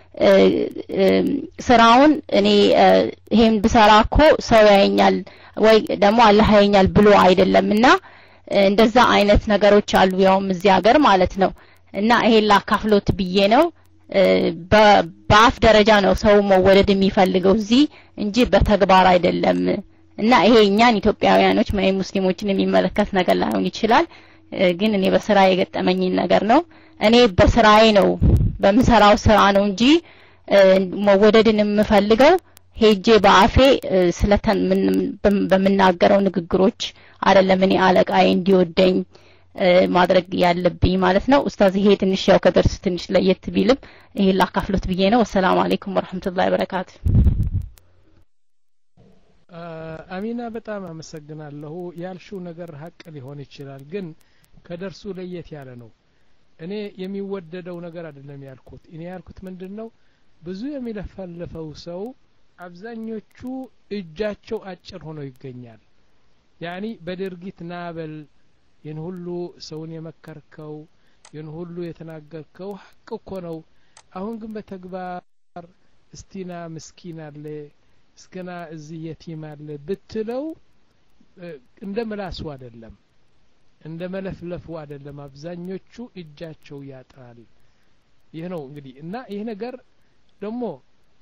ስራውን እኔ ይሄን ብሰራኮ ሰው ያየኛል ወይ ደግሞ አላህ ያየኛል ብሎ አይደለምና እንደዛ አይነት ነገሮች አሉ ያውም እዚህ ሀገር ማለት ነው እና ይሄን ላካፍሎት ብዬ ነው በአፍ ደረጃ ነው ሰው መወደድ የሚፈልገው እዚህ እንጂ በተግባር አይደለም እና ይሄ እኛን ኢትዮጵያውያኖች ወይ ሙስሊሞችን የሚመለከት ነገር ላይሆን ይችላል ግን እኔ በስራ የገጠመኝ ነገር ነው እኔ በስራዬ ነው በመሰራው ስራ ነው እንጂ መወደድን የምፈልገው ሄጄ በአፌ ስለተን በመናገረው ንግግሮች አይደለም እኔ አለቃዬ እንዲወደኝ ማድረግ ያለብኝ ማለት ነው ኡስታዝ ይሄ ትንሽ ያው ከደርስ ትንሽ ለየት ቢልም ይሄ ላካፍሎት ብዬ ነው ሰላም አለይኩም ወራህመቱላሂ ወበረካቱ አሚና በጣም አመሰግናለሁ ያልሽው ነገር ሀቅ ሊሆን ይችላል ግን ከደርሱ ለየት ያለ ነው እኔ የሚወደደው ነገር አይደለም ያልኩት እኔ ያልኩት ምንድነው ብዙ የሚለፈልፈው ሰው አብዛኞቹ እጃቸው አጭር ሆኖ ይገኛል ያኒ በድርጊት ናበል ይህን ሁሉ ሰውን የመከርከው ይህን ሁሉ የተናገርከው ሀቅ እኮ ነው አሁን ግን በተግባር እስቲና ምስኪን አለ እስከና እዚህ የቲም አለ ብትለው እንደ ምላሱ አይደለም እንደ መለፍለፉ አይደለም አብዛኞቹ እጃቸው ያጥራል ይሄ ነው እንግዲህ እና ይሄ ነገር ደግሞ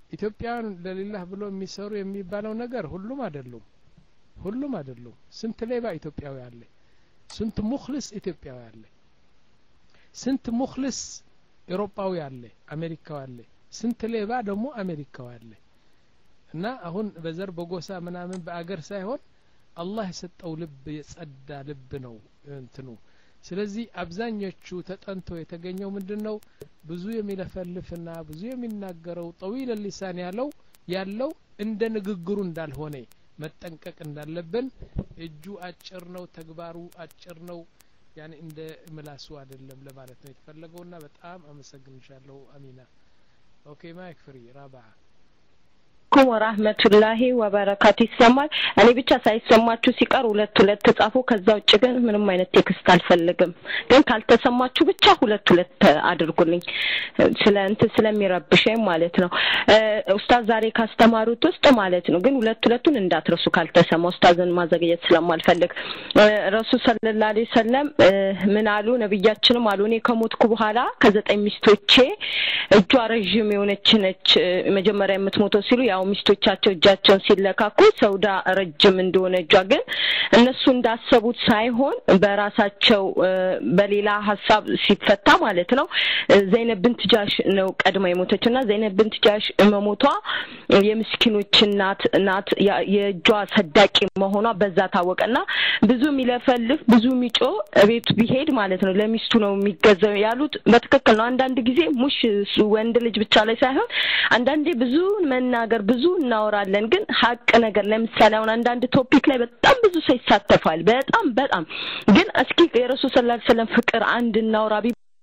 ኢትዮጵያን ለሌላህ ብሎ የሚሰሩ የሚባለው ነገር ሁሉም አይደሉም ሁሉም አይደሉም ስንት ሌባ ኢትዮጵያዊ አለ ስንት ሙኽልስ ኢትዮጵያዊ አለ ስንት ሙኽልስ አውሮፓዊ አለ አሜሪካዊ አለ ስንት ሌባ ደግሞ አሜሪካዊ አለ እና አሁን በዘር በጎሳ ምናምን በአገር ሳይሆን አላህ የሰጠው ልብ የጸዳ ልብ ነው እንትኑ ስለዚህ አብዛኞቹ ተጠንቶ የተገኘው ምንድነው ብዙ የሚለፈልፍና ብዙ የሚናገረው طويل اللسان ያለው ያለው እንደ ንግግሩ እንዳልሆነ መጠንቀቅ እንዳለብን እጁ አጭር ነው ተግባሩ አጭር ነው يعني እንደ ምላሱ አይደለም ለማለት ነው የተፈለገውና በጣም አመሰግንሻለሁ አሚና ኦኬ ማይክ ፍሪ ራባ አለይኩም ወራህመቱላሂ ወበረካቱ ይሰማል እኔ ብቻ ሳይሰማችሁ ሲቀር ሁለት ሁለት ተጻፉ ከዛ ውጭ ግን ምንም አይነት ቴክስት አልፈልግም ግን ካልተሰማችሁ ብቻ ሁለት ሁለት አድርጉልኝ ስለ እንት ስለሚረብሸኝ ማለት ነው ኡስታዝ ዛሬ ካስተማሩት ውስጥ ማለት ነው ግን ሁለት ሁለቱን እንዳትረሱ ካልተሰማ ኡስታዝን ማዘግየት ስለማልፈልግ ረሱል ሰለላሁ ዐለይሂ ወሰለም ምን አሉ ነብያችንም አሉ እኔ ከሞትኩ በኋላ ከዘጠኝ ሚስቶቼ እጇ ረጅም የሆነች ነች መጀመሪያ የምትሞተው ሲሉ ያው ሚስቶቻቸው እጃቸውን ሲለካኩ ሰውዳ ረጅም እንደሆነ እጇ ግን እነሱ እንዳሰቡት ሳይሆን በራሳቸው በሌላ ሐሳብ ሲፈታ ማለት ነው ዘይነብ ቢንት ጃሽ ነው ቀድማ የሞተችና ዘይነብ ቢንት ጃሽ መሞቷ የምስኪኖች እናት ናት የእጇ ሰዳቂ መሆኗ በዛ ታወቀና ብዙ ሚለፈልፍ ብዙ ሚጮ ቤት ቢሄድ ማለት ነው ለሚስቱ ነው የሚገዛው ያሉት በትክክል ነው አንዳንድ ጊዜ ሙሽ ወንድ ልጅ ብቻ ላይ ሳይሆን አንዳንዴ ብዙ መናገር ብዙ እናወራለን ግን ሀቅ ነገር ለምሳሌ አሁን አንዳንድ ቶፒክ ላይ በጣም ብዙ ሰው ይሳተፋል በጣም በጣም ግን እስኪ የረሱል ሰለላሁ ዐለይሂ ወሰለም ፍቅር አንድ እናወራ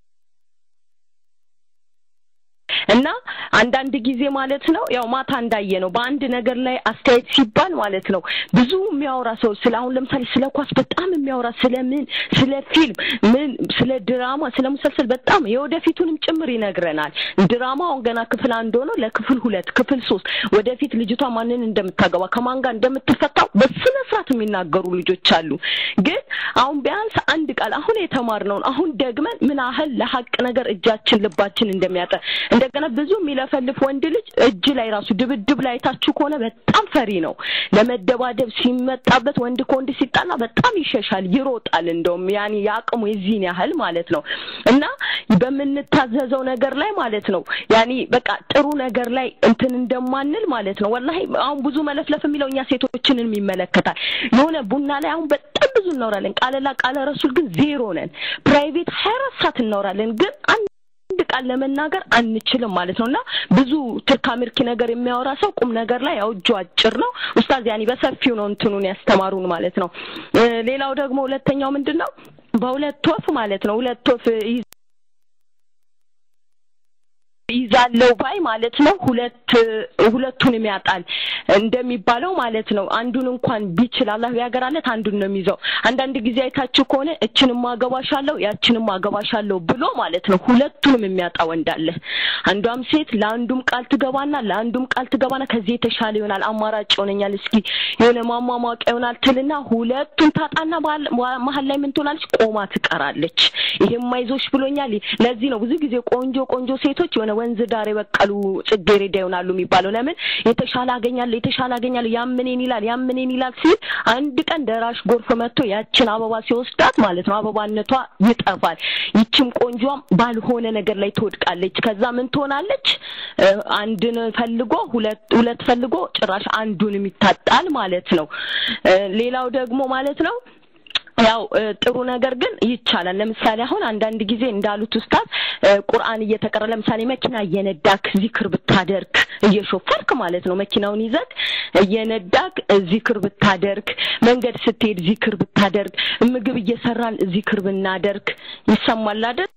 እና አንዳንድ ጊዜ ማለት ነው ያው ማታ እንዳየ ነው በአንድ ነገር ላይ አስተያየት ሲባል ማለት ነው ብዙ የሚያወራ ሰው ስለ አሁን ለምሳሌ ስለ ኳስ በጣም የሚያወራ ስለ ምን ስለ ፊልም ምን ስለ ድራማ ስለ ሙሰልሰል በጣም የወደፊቱንም ጭምር ይነግረናል ድራማው ገና ክፍል አንድ ሆኖ ለክፍል ሁለት ክፍል ሶስት ወደፊት ልጅቷ ማንን እንደምታገባ ከማን ጋር እንደምትፈታው በስነ ስርዓት የሚናገሩ ልጆች አሉ ግን አሁን ቢያንስ አንድ ቃል አሁን የተማርነው አሁን ደግመን ምን አህል ለሐቅ ነገር እጃችን ልባችን እንደሚያጠ እንደገና ብዙ ሚለፈልፍ ወንድ ልጅ እጅ ላይ ራሱ ድብድብ ላይ ታችሁ ከሆነ በጣም ፈሪ ነው ለመደባደብ ሲመጣበት ወንድ ኮንድ ሲጣላ በጣም ይሸሻል ይሮጣል እንደውም ያኒ ያቀሙ የዚህን ያህል ማለት ነው እና በመንታዘዘው ነገር ላይ ማለት ነው ያኒ በቃ ጥሩ ነገር ላይ እንትን እንደማንል ማለት ነው ወላሂ አሁን ብዙ መለፍለፍ የሚለውኛ ሴቶችንን የሚመለከታል የሆነ ቡና ላይ አሁን በጣም ብዙ እናወራለን ቃለላ ቃለ ረሱል ግን ዜሮ ነን ፕራይቬት ሃያ አራት ሰዓት እናወራለን ግን አንድ ቃል ለመናገር አንችልም ማለት ነውና ብዙ ትርካምርኪ ነገር የሚያወራ ሰው ቁም ነገር ላይ ያው እጁ አጭር ነው ኡስታዝ ያኒ በሰፊው ነው እንትኑን ያስተማሩን ማለት ነው ሌላው ደግሞ ሁለተኛው ምንድነው በሁለት ወፍ ማለት ነው ሁለት ወፍ ይዛለው ባይ ማለት ነው ሁለት ሁለቱንም ያጣል እንደሚባለው ማለት ነው አንዱን እንኳን ቢችል አላህ ያገራለት አንዱን ነው የሚይዘው አንዳንድ ጊዜ አይታችሁ ከሆነ እችንም ማገባሻለው ያችንም ማገባሻለው ብሎ ማለት ነው ሁለቱንም የሚያጣ ወንዳለ አንዷም ሴት ለአንዱም ቃል ትገባና ለአንዱም ቃል ትገባና ከዚህ የተሻለ ይሆናል አማራጭ ሆነኛል እስኪ የሆነ ማማማቅ ይሆናል ትልና ሁለቱን ታጣና መሃል ላይ ምን ትሆናለች ቆማ ትቀራለች ይሄም ማይዞሽ ብሎኛል ለዚህ ነው ብዙ ጊዜ ቆንጆ ቆንጆ ሴቶች የሆነ ወንዝ ዳር የበቀሉ ጽጌረዳ ይሆናሉ የሚባለው ለምን የተሻለ አገኛለ የተሻለ አገኛለ ያምኔን ይላል ያምኔን ይላል ሲል አንድ ቀን ደራሽ ጎርፍ መጥቶ ያችን አበባ ሲወስዳት ማለት ነው አበባነቷ ይጠፋል ይችም ቆንጆም ባልሆነ ነገር ላይ ትወድቃለች ከዛ ምን ትሆናለች አንድን ፈልጎ ሁለት ሁለት ፈልጎ ጭራሽ አንዱን የሚታጣል ማለት ነው ሌላው ደግሞ ማለት ነው ያው ጥሩ ነገር ግን ይቻላል ለምሳሌ አሁን አንዳንድ ጊዜ እንዳሉት ኡስታዝ ቁርአን እየተቀረ ለምሳሌ መኪና እየነዳክ ዚክር ብታደርግ እየሾፈርክ ማለት ነው መኪናውን ይዘክ እየነዳክ ዚክር ብታደርግ መንገድ ስትሄድ ዚክር ብታደርግ ምግብ እየሰራን ዚክር ብናደርግ ይሰማል አይደል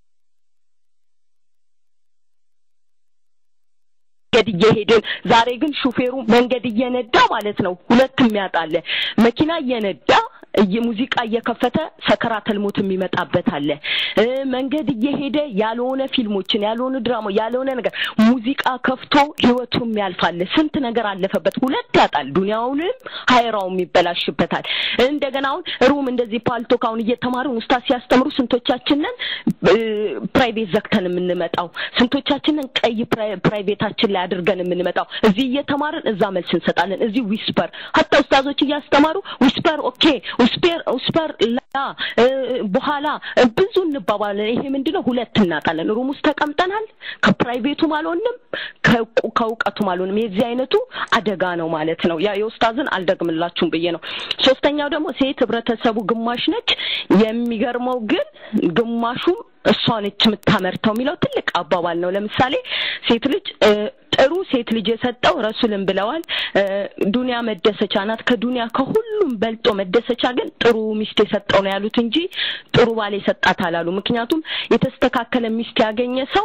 መንገድ እየሄድን ዛሬ ግን ሹፌሩ መንገድ እየነዳ ማለት ነው ሁለቱም ያጣለ መኪና እየነዳ ሙዚቃ እየከፈተ ሰከራተል ሞት የሚመጣበት አለ መንገድ እየሄደ ያልሆነ ፊልሞችን ያልሆነ ድራማ ያልሆነ ነገር ሙዚቃ ከፍቶ ህይወቱም ያልፋል ስንት ነገር አለፈበት ሁለት ያጣል ዱንያውንም ሃይራውም ይበላሽበታል እንደገና አሁን ሩም እንደዚህ ፓልቶካውን እየተማሩ ኡስታዝ ሲያስተምሩ ስንቶቻችንን ፕራይቬት ዘክተን የምንመጣው ስንቶቻችንን ቀይ ፕራይቬታችን ላይ አድርገን የምንመጣው እዚህ እየተማርን እዛ መልስ እንሰጣለን እዚህ ዊስፐር hatta ኡስታዞች እያስተማሩ ዊስፐር ኦኬ ዊስፐር ዊስፐር ላ በኋላ ብዙ እንባባለን ይሄ ምንድነው ሁለት እናጣለን ሩም ውስጥ ተቀምጠናል ከፕራይቬቱ ማለውንም ከውቀቱ ማለውንም የዚህ አይነቱ አደጋ ነው ማለት ነው ያ የኡስታዝን አልደግምላችሁም ብዬ ነው ሶስተኛው ደግሞ ሴት ህብረተሰቡ ግማሽ ነች የሚገርመው ግን ግማሹ እሷን የምታመርተው ሚለው ትልቅ አባባል ነው ለምሳሌ ሴት ልጅ ጥሩ ሴት ልጅ የሰጠው ረሱልን ብለዋል ዱንያ መደሰቻ ናት ከዱንያ ከሁሉም በልጦ መደሰቻ ግን ጥሩ ሚስት የሰጠው ነው ያሉት እንጂ ጥሩ ባል የሰጣት አላሉ ምክንያቱም የተስተካከለ ሚስት ያገኘ ሰው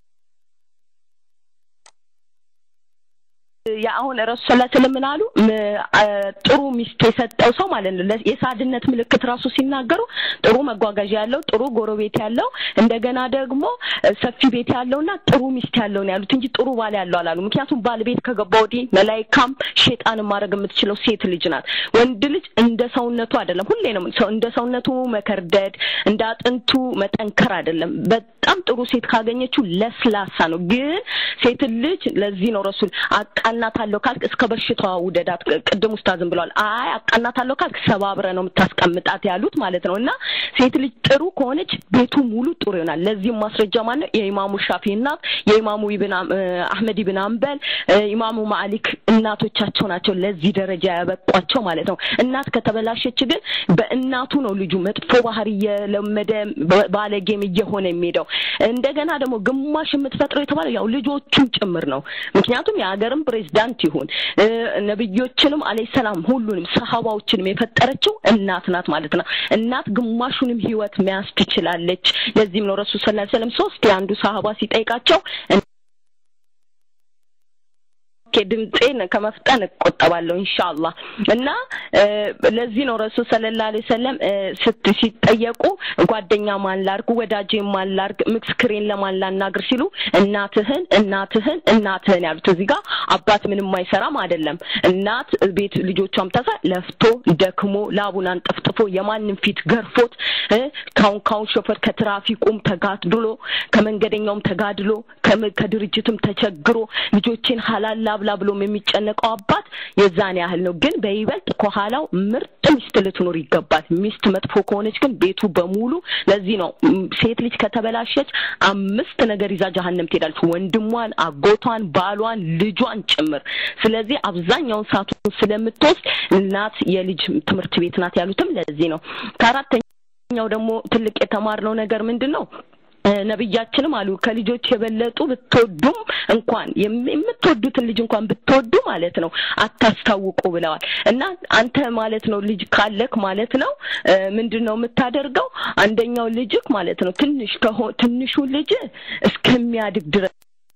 ያ አሁን ረሱል ሰለላሁ ዐለይሂ ጥሩ ሚስት የሰጠው ሰው ማለት ነው የሳድነት ምልክት ራሱ ሲናገሩ ጥሩ መጓጓዣ ያለው ጥሩ ጎረቤት ያለው እንደገና ደግሞ ሰፊ ቤት ያለውና ጥሩ ሚስት ያለው ነው ያሉት እንጂ ጥሩ ባል ያለው አላሉ ምክንያቱም ባለቤት ከገባውዲ መላእክታም ሸይጣንም ማድረግ የምትችለው ሴት ልጅ ናት ወንድ ልጅ እንደ ሰውነቱ አይደለም ሁሌ ነው ሰው እንደ ሰውነቱ መከርደድ እንደ አጥንቱ መጠንከር አይደለም በጣም ጥሩ ሴት ካገኘችው ለስላሳ ነው ግን ሴት ልጅ ለዚህ ነው ረሱል አቃናታለው ካልክ እስከ በሽታው ውደዳት ቅድም ኡስታዝም ብለዋል አይ አቃናታለው ካልክ ሰባብረ ነው የምታስቀምጣት ያሉት ማለት ነውና ሴት ልጅ ጥሩ ከሆነች ቤቱ ሙሉ ጥሩ ይሆናል ለዚህ ማስረጃ ማለት የኢማሙ ሻፊዒና የኢማሙ ኢብኑ አህመድ ኢብኑ አንበል ኢማሙ ማሊክ እናቶቻቸው ናቸው ለዚህ ደረጃ ያበቋቸው ማለት ነው እናት ከተበላሸች ግን በእናቱ ነው ልጁ መጥፎ ባህሪ የለመደ ባለጌም እየሆነ የሚሄደው እንደገና ደግሞ ግማሽ የምትፈጥረው የተባለው ያው ልጆቹም ጭምር ነው ምክንያቱም ያገርም ፕሬዝዳንት ይሁን ነብዮችንም አለይሂ ሰላም ሁሉንም ሰሃባዎችንም የፈጠረችው እናት ናት ማለት ነው እናት ግማሹንም ህይወት መያዝ ትችላለች ለዚህም ነው ረሱል ሰለላሁ ዐለይሂ ወሰለም ሶስት ያንዱ ሰሃባ ሲጠይቃቸው ከድምጤን ከመፍጠን ቆጠባለሁ ኢንሻአላህ እና ለዚህ ነው ረሱል ሰለላሁ ዐለይሂ ወሰለም ሲጠየቁ ጓደኛ ማን ላርጉ ወዳጄ ማን ላርግ ምስክሬን ለማን ላናግር ሲሉ እናትህን እናትህን እናትህን ያሉት እዚህ ጋር አባት ምንም ማይሰራም አይደለም እናት ቤት ልጆቿም ተሳ ለፍቶ ደክሞ ላቡን አንጠፍጥፎ የማንንም ፊት ገርፎት ካውን ካውን ሾፈር ከትራፊኩም ተጋድሎ ከመንገደኛውም ተጋድሎ ከድርጅትም ተቸግሮ ልጆችን ሐላል ላብላ ብሎም የሚጨነቀው አባት የዛን ያህል ነው ግን በይበልጥ ከኋላው ምርጥ ሚስት ልትኖር ይገባል ሚስት መጥፎ ከሆነች ግን ቤቱ በሙሉ ለዚህ ነው ሴት ልጅ ከተበላሸች አምስት ነገር ይዛ ጀሃነም ትሄዳለች ወንድሟን አጎቷን ባሏን ልጇን ጭምር ስለዚህ አብዛኛውን ሰዓቱን ስለምትወስድ እናት የልጅ ትምህርት ቤት ናት ያሉትም ለዚህ ነው ከአራተኛው ደግሞ ትልቅ የተማርነው ነገር ምንድነው ነብያችንም አሉ ከልጆች የበለጡ ብትወዱም እንኳን የምትወዱትን ልጅ እንኳን ብትወዱ ማለት ነው አታስታውቁ ብለዋል እና አንተ ማለት ነው ልጅ ካለክ ማለት ነው ምንድነው የምታደርገው አንደኛው ልጅክ ማለት ነው ትንሽ ትንሹ ልጅ እስከሚያድግ ድረስ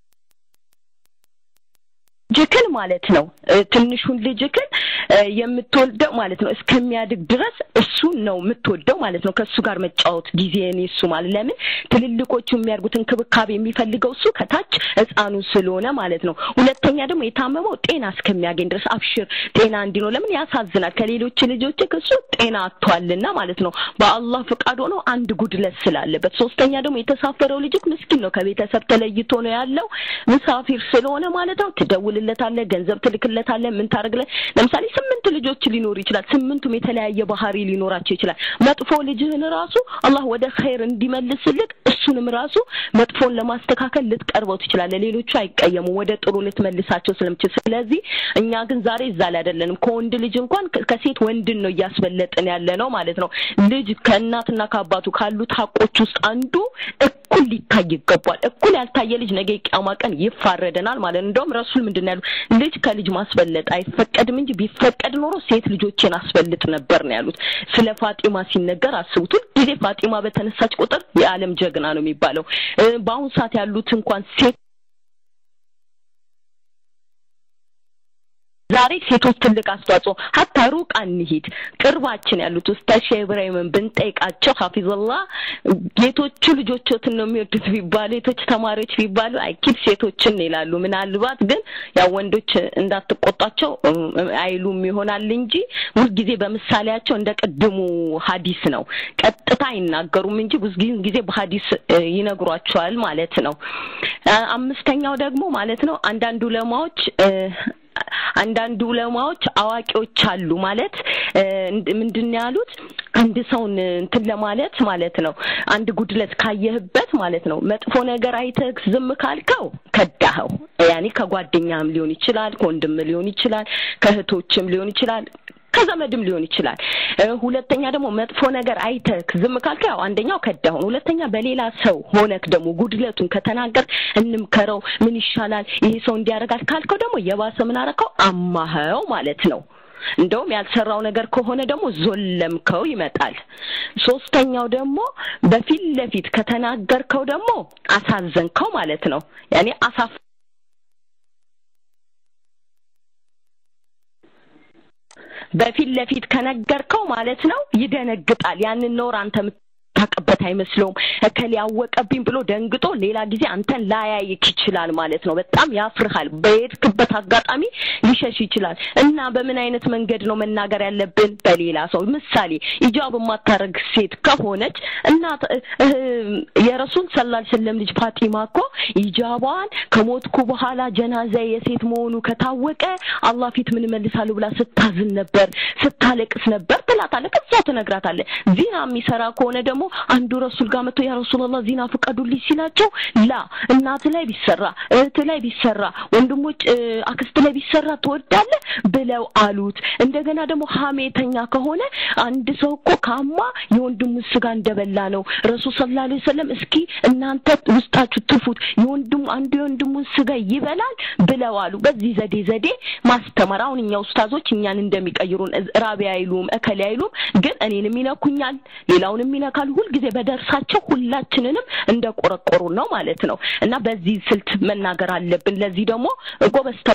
ጅክን ማለት ነው ትንሹን ልጅክን የምትወልደው ማለት ነው እስከሚያድግ ድረስ እሱ ነው የምትወደው ማለት ነው ከሱ ጋር መጫወት ጊዜን እሱ ማለት ለምን ትልልቆቹ የሚያርጉትን ክብካቤ የሚፈልገው እሱ ከታች ህፃኑ ስለሆነ ማለት ነው ሁለተኛ ደግሞ የታመመው ጤና እስከሚያገኝ ድረስ አብሽር ጤና እንዲኖር ለምን ያሳዝናል ከሌሎች ልጆች ከሱ ጤና አጥቷልና ማለት ነው በአላህ ፍቃድ ሆኖ አንድ ጉድለት ስላለበት ሶስተኛ ደግሞ የተሳፈረው ልጅክ ምስኪን ነው ከቤተሰብ ተለይቶ ነው ያለው ሙሳፊር ስለሆነ ማለት ነው ትደውል ለታለ ገንዘብ ትልክለታለ ምን ታረግለ ለምሳሌ ስምንት ልጆች ሊኖር ይችላል ስምንቱም የተለያየ ባህሪ ሊኖራቸው ይችላል መጥፎ ልጅህን ራሱ አላህ ወደ ኸይር እንዲመልስልክ እሱንም ራሱ መጥፎን ለማስተካከል ልትቀርበው ትችላል ሌሎቹ አይቀየሙ ወደ ጥሩ ልትመልሳቸው ስለምችል ስለዚህ እኛ ግን ዛሬ ዛል አይደለንም ከወንድ ልጅ እንኳን ከሴት ወንድን ነው ያስበለጠን ያለ ነው ማለት ነው ልጅ ከእናትና ከአባቱ ካሉት ሐቆች ውስጥ አንዱ እኩል ሊታይ ይገባል እኩል ያልታየ ልጅ ነገ ቂያማ ቀን ይፋረደናል ማለት እንደውም ረሱል ምንድነው ልጅ ከልጅ ማስበለጥ አይፈቀድም እንጂ ቢፈቀድ ኖሮ ሴት ልጆችን አስበልጥ ነበር ነው ያሉት ስለ ፋጢማ ሲነገር አስቡት ጊዜ ፋጢማ በተነሳች ቁጥር የዓለም ጀግና ነው የሚባለው በአሁን ሰዓት ያሉት እንኳን ሴት ዛሬ ሴቶች ትልቅ አስተዋጽኦ hatta ሩቅ አንሂድ ቅርባችን ያሉት ኡስታዝ ሸይብራሂምን ብንጠይቃቸው ሐፊዘላህ ጌቶቹ ልጆቾትን ነው የሚወዱት ቢባሉ ሴቶች ተማሪዎች ቢባሉ አይኪድ ሴቶችን ይላሉ ምናልባት ግን ያው ወንዶች እንዳትቆጣቸው አይሉም ይሆናል እንጂ ብዙ ጊዜ በምሳሌያቸው እንደቀድሙ ሐዲስ ነው ቀጥታ ይናገሩም እንጂ ብዙ ጊዜ በሐዲስ ይነግሯቸዋል ማለት ነው አምስተኛው ደግሞ ማለት ነው አንዳንድ ዑለማዎች አንዳንድ ዑለማዎች አዋቂዎች አሉ ማለት ምንድነው ያሉት አንድ ሰውን እንትን ለማለት ማለት ነው አንድ ጉድለት ካየህበት ማለት ነው መጥፎ ነገር አይተህ ዝም ካልከው ከዳኸው ያኒ ከጓደኛም ሊሆን ይችላል ከወንድም ሊሆን ይችላል ከእህቶችም ሊሆን ይችላል ከዘመድም ሊሆን ይችላል ሁለተኛ ደግሞ መጥፎ ነገር አይተህ ዝም ካልከው አንደኛው ከዳው ሁለተኛ በሌላ ሰው ሆነክ ደግሞ ጉድለቱን ከተናገር እንምከረው ምን ይሻላል ይሄ ሰው እንዲያረጋል ካልከው ደግሞ የባሰ ምን አረከው አማኸው ማለት ነው እንደውም ያልሰራው ነገር ከሆነ ደግሞ ዞለምከው ይመጣል ሶስተኛው ደግሞ በፊት ለፊት ከተናገርከው ደግሞ አሳዘንከው ማለት ነው ያኒ አሳፍ በፊት ለፊት ከነገርከው ማለት ነው ይደነግጣል ያንን ኖር አንተ ታቀበት አይመስለውም እከል ያወቀብኝ ብሎ ደንግጦ ሌላ ጊዜ አንተን ላያይክ ይችላል ማለት ነው በጣም ያፍርሃል በየትክበት አጋጣሚ ሊሸሽ ይችላል እና በምን አይነት መንገድ ነው መናገር ያለብን በሌላ ሰው ምሳሌ ኢጃብ ማታረግ ሴት ከሆነች እና የረሱል ሰለላሁ ዐለይሂ ወሰለም ልጅ ፋጢማ እኮ ኢጃባን ከሞትኩ በኋላ ጀናዛ የሴት መሆኑ ከታወቀ አላህ ፊት ምን መልሳሉ ብላ ስታዝን ነበር ስታለቅስ ነበር ትላታለህ ከዛ ተነግራታለ ዚና የሚሰራ ከሆነ ደግሞ አንዱ ረሱል ጋር መጥቶ ያ ረሱላህ ዚና ፈቀዱልኝ ሲላቸው ላ እናት ላይ ቢሰራ እህት ላይ ቢሰራ ወንድሞች አክስት ላይ ቢሰራ ተወዳለ ብለው አሉት እንደገና ደግሞ ሐሜተኛ ከሆነ አንድ ሰው እኮ ካማ የወንድሙ ስጋ እንደበላ ነው ረሱል ሰለላሁ ዐለይሂ ወሰለም እስኪ እናንተ ውስጣችሁ ትፉት የወንድሙ አንዱ የወንድሙ ስጋ ይበላል ብለው አሉ በዚህ ዘዴ ዘዴ ማስተማራውን እኛ ኡስታዞች እኛን እንደሚቀይሩን ራቢያ አይሉም እከለ አይሉም ግን እኔንም ይነኩኛል ሌላውንም ይነካል ሁሉ ጊዜ በደርሳቸው ሁላችንንም እንደቆረቆሩ ነው ማለት ነው እና በዚህ ስልት መናገር አለብን ለዚህ ደግሞ ጎበስታ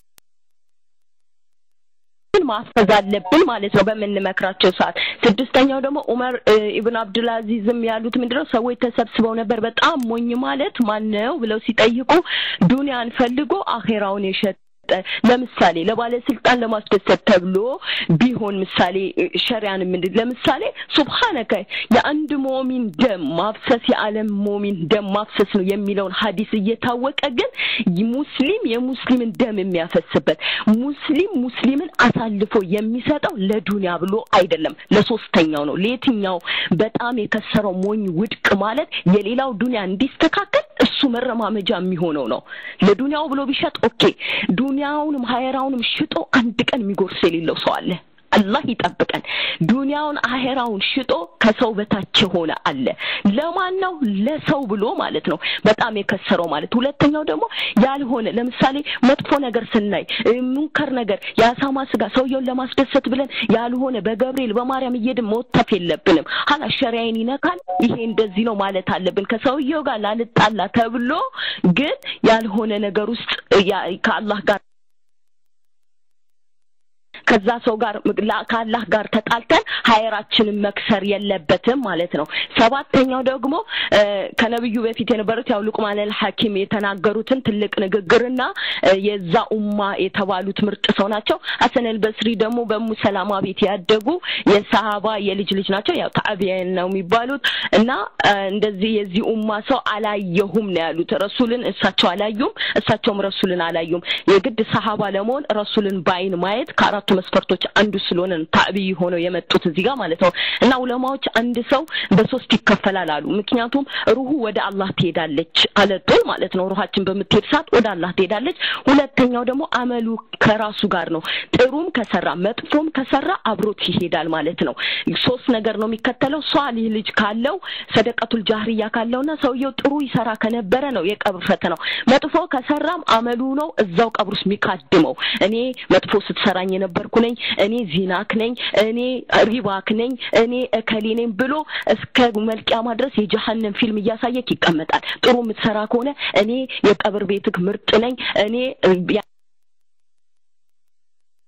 ማፈዝ አለብን ማለት ነው በመንመክራቸው ሰዓት ስድስተኛው ደግሞ ዑመር ኢብኑ አብዱል አዚዝም ያሉት ምንድነው ሰዎች ተሰብስበው ነበር በጣም ሞኝ ማለት ማን ነው ብለው ሲጠይቁ ዱንያን ፈልጎ አኺራውን የሸጠ ለምሳሌ ለባለ ስልጣን ለማስደሰት ተብሎ ቢሆን ምሳሌ ሸሪዓን ምን ለምሳሌ ሱብሃንከ የአንድ ሙእሚን ደም ማፍሰስ የዓለም ሙእሚን ደም ማፍሰስ ነው የሚለውን ሐዲስ እየታወቀ ግን ሙስሊም የሙስሊምን ደም የሚያፈስበት ሙስሊም ሙስሊምን አሳልፎ የሚሰጠው ለዱንያ ብሎ አይደለም ለሶስተኛው ነው ለየትኛው በጣም የከሰረው ሞኝ ውድቅ ማለት የሌላው ዱንያ እንዲስተካከል እሱ መረማመጃ የሚሆነው ነው ለዱንያው ብሎ ቢሸጥ ኦኬ ዱንያውንም ሃይራውንም ሽጦ አንድ ቀን የሚጎርስ የሌለው ሰው አለ አላህ ይጠብቀን ዱንያውን አኺራውን ሽጦ ከሰው በታች ሆነ አለ ለማን ነው ለሰው ብሎ ማለት ነው በጣም የከሰረው ማለት ሁለተኛው ደግሞ ያልሆነ ለምሳሌ መጥፎ ነገር ስናይ ሙንከር ነገር ያሳማ ስጋ ሰውየውን ለማስደሰት ብለን ያልሆነ በገብርኤል በማርያም እየደም ሞተፍ የለብንም ሐላ ሸሪዓን ይነካል ይሄ እንደዚህ ነው ማለት አለብን ከሰውየው ጋር ላልጣላ ተብሎ ግን ያልሆነ ነገር ውስጥ ከአላህ ጋር ከዛ ሰው ጋር ከአላህ ጋር ተጣልተን ሃይራችንን መክሰር የለበትም ማለት ነው ሰባተኛው ደግሞ ከነብዩ በፊት የነበሩት ያው ሉቅማን አልሐኪም የተናገሩትን ትልቅ ንግግርና የዛ ኡማ የተባሉት ምርጥ ሰው ናቸው ሐሰን አልበስሪ ደግሞ በሙ ሰላማ ቤት ያደጉ የሰሃባ የልጅ ልጅ ናቸው ያው ታቢያን ነው የሚባሉት እና እንደዚህ የዚህ ኡማ ሰው አላየሁም ነው ያሉት ረሱልን እሳቸው አላዩም እሳቸውም ረሱልን አላዩም የግድ ሰሃባ ለመሆን ረሱልን ባይን ማየት ከአራቱ መስፈርቶች አንዱ ስለሆነ ታቢይ ሆነው የመጡት እዚህ ጋር ማለት ነው እና ዑለማዎች አንድ ሰው በሶስት ይከፈላል አሉ ምክንያቱም ሩሁ ወደ አላህ ትሄዳለች አለጥል ማለት ነው ሩሃችን በመትሄድ ሰዓት ወደ አላህ ትሄዳለች ሁለተኛው ደግሞ አመሉ ከራሱ ጋር ነው ጥሩም ከሰራ መጥፎም ከሰራ አብሮት ይሄዳል ማለት ነው ሶስት ነገር ነው የሚከተለው ሷሊህ ልጅ ካለው ሰደቀቱል ጃህሪያ ካለውና ሰውየው ጥሩ ይሰራ ከነበረ ነው የቀብር ፈተናው መጥፎ ከሰራም አመሉ ነው እዛው ቀብሩስ ሚካድመው እኔ መጥፎ ስትሰራኝ ነበር ኩነኝ እኔ ዚናክ ነኝ እኔ ሪባክ ነኝ እኔ እከሌ ነኝ ብሎ እስከ መልቂያማ ድረስ የጀሃነም ፊልም እያሳየክ ይቀመጣል ጥሩ ምትሰራ ከሆነ እኔ የቀብር ቤትክ ምርጥ ነኝ እኔ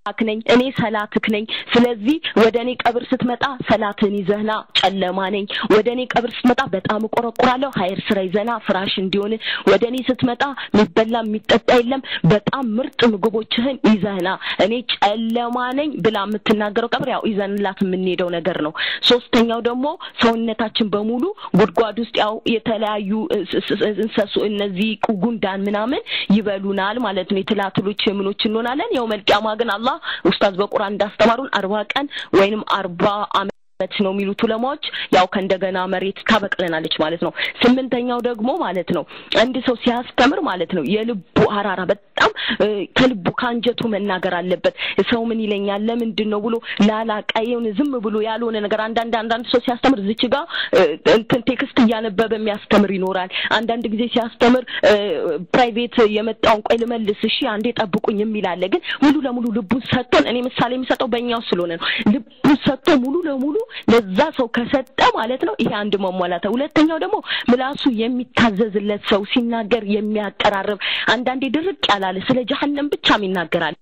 አክነኝ እኔ ሰላትክ ነኝ ስለዚህ ወደኔ ቀብር ስትመጣ ሰላትን ይዘህና ጨለማ ነኝ ወደኔ ቀብር ስትመጣ በጣም ቆረቆራለሁ ኃይር ስራ ይዘና ፍራሽ እንዲሆን ወደኔ ስትመጣ ሚበላ ሚጠጣ የለም በጣም ምርጥ ምግቦችህን ይዘህና እኔ ጨለማ ነኝ ብላ የምትናገረው ቀብር ያው ይዘንላት የምንሄደው ነገር ነው ሶስተኛው ደግሞ ሰውነታችን በሙሉ ጉድጓድ ውስጥ ያው የተለያዩ እንሰሱ እነዚህ ጉንዳን ምናምን ይበሉናል ማለት ነው የተላትሎች የምኖች እንሆናለን ያው መልቂያማ ግን አላህ ኡስታዝ በቁርአን እንዳስተማሩን አርባ ቀን ወይንም አርባ አመት ነው የሚሉት ዑለማዎች ያው ከእንደገና መሬት ታበቅለናለች ማለት ነው ስምንተኛው ደግሞ ማለት ነው አንድ ሰው ሲያስተምር ማለት ነው የልቡ አራራ በጣም ከልቡ ካንጀቱ መናገር አለበት ሰው ምን ይለኛል ለምንድነው ብሎ ላላቀየውን ዝም ብሎ ያልሆነ ነገር አንዳንድ አንዳንድ ሰው ሲያስተምር ዝች ጋር እንትን ቴክስት ያነበበ የሚያስተምር ይኖራል አንዳንድ ጊዜ ሲያስተምር ፕራይቬት የመጣውን ቆይ ልመልስ እሺ አንዴ ጠብቁኝ የሚላለ ግን ሙሉ ለሙሉ ልቡን ሰጥቶን እኔ ምሳሌ የሚሰጠው በእኛው ስለሆነ ነው ልቡን ሰጥቶ ሙሉ ለሙሉ ለዛ ሰው ከሰጠ ማለት ነው ይሄ አንድ መሟላታ ሁለተኛው ደግሞ ምላሱ የሚታዘዝለት ሰው ሲናገር የሚያቀራርብ አንዳንዴ ድርቅ ያላለ ስለ ጀሃነም ብቻ የሚናገራል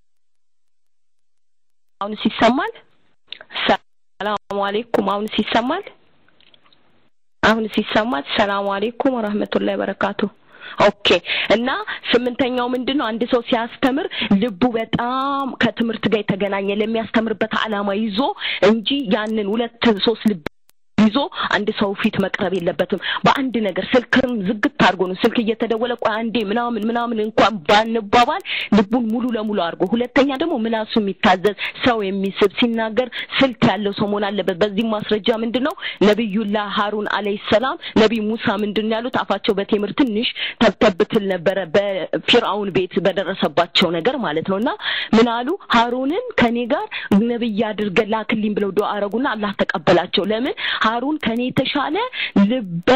አሁን ሲሰማል ሰላም አለይኩም አሁን ሲሰማል አሁን ሲሰማል ሰላም አለይኩም ወራህመቱላሂ ወበረካቱ ኦኬ እና ስምንተኛው ምንድነው አንድ ሰው ሲያስተምር ልቡ በጣም ከትምርት ጋር የተገናኘ ለሚያስተምርበት አላማ ይዞ እንጂ ያንን ሁለት ሶስት ልብ ይዞ አንድ ሰው ፊት መቅረብ የለበትም በአንድ ነገር ስልክም ዝግት አድርጎ ነው ስልክ እየተደወለ ቆይ አንዴ ምናምን ምናምን እንኳን ባንባባል ልቡን ሙሉ ለሙሉ አድርጎ ሁለተኛ ደግሞ ምላሱ የሚታዘዝ ሰው የሚስብ ሲናገር ስልት ያለው ሰው መሆን አለበት በዚህ ማስረጃ ምንድነው ነብዩላህ ሃሩን አለይሂ ሰላም ነብይ ሙሳ ምንድነው ያሉት አፋቸው በቴምር ትንሽ ተብተብትል ነበር በፊርዓውን ቤት በደረሰባቸው ነገር ማለት ነውና ምን አሉ ሃሩንን ከኔ ጋር ነብይ አድርገላክልኝ ብለው ዱአ አረጉና አላህ ተቀበላቸው ለምን ሃሩን ከኔ ተሻለ ልበ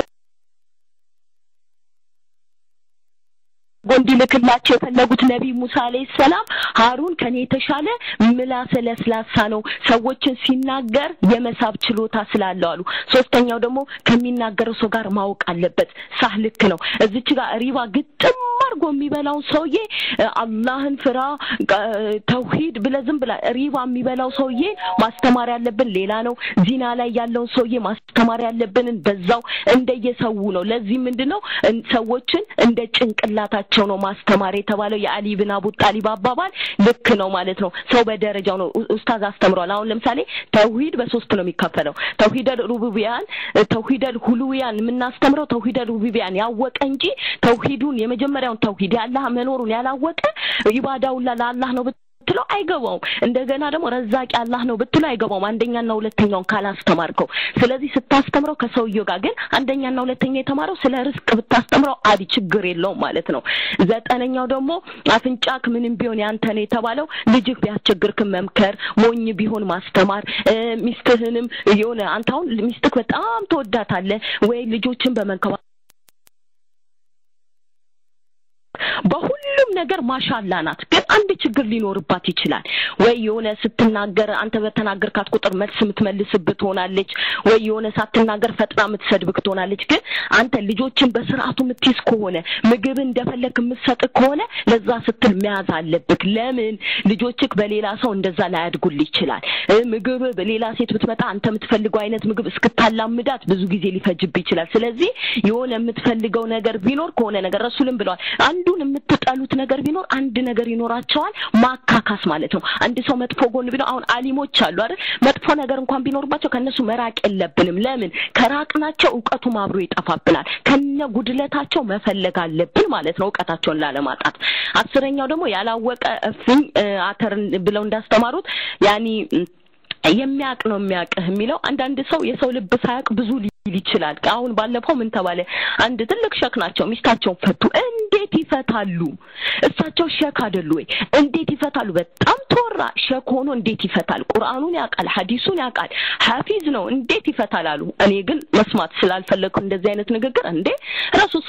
ጎንዲልክላቸው የፈለጉት ነብይ ሙሳ አለይሂ ሰላም ሃሩን ከኔ ተሻለ ምላስ ለስላሳ ነው ሰዎችን ሲናገር የመሳብ ችሎታ ስላለው አሉ ሶስተኛው ደግሞ ከሚናገረው ሰው ጋር ማወቅ አለበት ሳህልክ ነው እዚች ጋር ሪባ ግጥም አርጎ የሚበላው ሰውዬ አላህን ፍራ ተውሂድ ብለዝም ብላ ሪባ የሚበላው ሰውዬ ማስተማር ያለብን ሌላ ነው ዚና ላይ ያለው ሰውዬ ማስተማር ያለብን በዛው እንደየሰው ነው ለዚህ ምንድነው ሰዎችን እንደ ጭንቅላታቸው ነው ማስተማር የተባለው የአሊ ኢብኑ አቡ ጣሊብ አባባል ልክ ነው ማለት ነው ሰው በደረጃው ነው ኡስታዝ አስተምሯል አሁን ለምሳሌ ተውሂድ በሶስት ነው የሚከፈለው ተውሂድ ሩቡቢያን ተውሂድ ሁሉያን ምናስተምረው ተውሂድ ሩቡቢያን ያወቀ እንጂ ተውሂዱን የመጀመሪያው ተውሂድ ያላህ መኖሩን ያላወቀ ኢባዳው ለአላህ ነው ብትለው አይገባው እንደገና ደግሞ ረዛቂ አላህ ነው ብትለው አይገባው አንደኛና ሁለተኛውን ካላስተማርከው ስለዚህ ስታስተምረው ከሰውየው ጋር ግን አንደኛና ሁለተኛ የተማረው ስለ ርስቅ ብታስተምረው አዲ ችግር የለውም ማለት ነው ዘጠነኛው ደግሞ አፍንጫክ ምንም ቢሆን ያንተ ነው የተባለው ልጅክ ቢያስቸግርክ መምከር ሞኝ ቢሆን ማስተማር ሚስትህንም የሆነ አንተው ሚስትክ በጣም ተወዳታለህ ወይ ልጆችን በመንከባ በሁሉም ነገር ማሻአላ ናት ግን አንድ ችግር ሊኖርባት ይችላል ወይ የሆነ ስትናገር አንተ በተናገርካት ቁጥር መልስ የምትመልስበት ሆናለች ወይ የሆነ ሳትናገር ፈጥና የምትሰድብክ ሆናለች ግን አንተ ልጆችን በስርዓቱ የምትይዝ ከሆነ ምግብ እንደፈለክ የምትሰጥ ከሆነ ለዛ ስትል መያዝ አለብክ ለምን ልጆችክ በሌላ ሰው እንደዛ ላይ ያድጉል ይችላል ምግብ በሌላ ሴት ብትመጣ አንተ የምትፈልገው አይነት ምግብ እስክታላምዳት ብዙ ጊዜ ሊፈጅብ ይችላል ስለዚህ የሆነ የምትፈልገው ነገር ቢኖር ከሆነ ነገር ረሱልን ብለዋል አንዱን የምትጣሉት ነገር ቢኖር አንድ ነገር ይኖራቸዋል ማካካስ ማለት ነው አንድ ሰው መጥፎ ጎን ቢኖር አሁን አሊሞች አሉ አይደል መጥፎ ነገር እንኳን ቢኖርባቸው ከነሱ መራቅ የለብንም ለምን ከራቅናቸው ዕውቀቱ ማብሮ ይጠፋብናል ከነ ጉድለታቸው መፈለግ አለብን ማለት ነው ዕውቀታቸውን ላለማጣት አስረኛው ደግሞ ያላወቀ እፍኝ አተር ብለው እንዳስተማሩት ያኒ የሚያቅ ነው የሚያቀህ የሚለው አንዳንድ ሰው የሰው ልብ ሳያቅ ብዙ ይችላል አሁን ባለፈው ምን ተባለ አንድ ትልቅ ሸክ ናቸው ሚስታቸውን ፈቱ እንዴት ይፈታሉ እሳቸው ሸክ አይደሉ ወይ እንዴት ይፈታሉ በጣም ተወራ ሸክ ሆኖ እንዴት ይፈታል ቁርአኑን ያቃል ሐዲሱን ያቃል ሐፊዝ ነው እንዴት ይፈታል አሉ እኔ ግን መስማት ስላልፈለኩ እንደዚህ አይነት ንግግር እንዴ ረሱል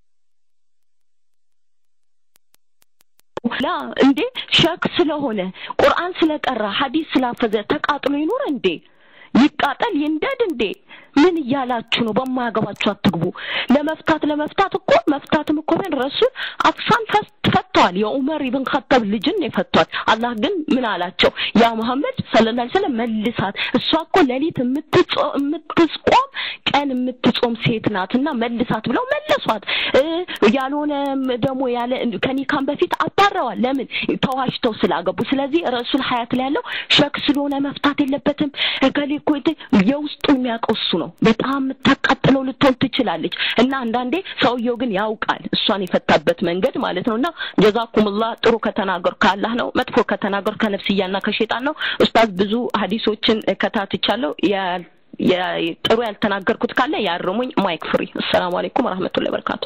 ላ እንዴ ሸክ ስለሆነ ቁርአን ስለቀራ ሐዲስ ስላፈዘ ተቃጥሎ ይኖር እንዴ ይቃጠል ይንደድ እንዴ ምን ይያላችሁ ነው በማያገባችሁ አትግቡ ለመፍታት ለመፍታት እኮ መፍታትም እኮ ምን ረሱል አፍሳን ፈስት ፈቷል የዑመር ኢብን ኸጣብ ልጅን የፈቷል አላህ ግን ምን አላቸው ያ መሐመድ ሰለላሁ ዐለይሂ ወሰለም መልሳት እሷ እኮ ለሊት የምትጾም የምትጾም ቀን የምትጾም ሴት ናትና መልሳት ብለው መለሷት ያልሆነ ደሞ ያለ ከኒካም በፊት አባረዋል ለምን ተዋሽተው ስላገቡ ስለዚህ ረሱል ሐያት ላይ ያለው ሸክ ስለሆነ መፍታት የለበትም ከሊኮ የውስጡን የሚያቆሱ ነው በጣም ተቃጥለው ልትሆን ትችላለች እና አንዳንዴ ሰውየው ግን ያውቃል እሷን የፈታበት መንገድ ማለት ነውና ጀዛኩሙላህ ጥሩ ከተናገር ከአላህ ነው መጥፎ ከተናገር ከነፍስያና ከሸይጣን ነው ኡስታዝ ብዙ ሐዲሶችን ከታትቻለሁ ያ ጥሩ ያልተናገርኩት ካለ ያርሙኝ ማይክ ፍሪ ሰላም አለይኩም ወራህመቱላሂ ወበረካቱ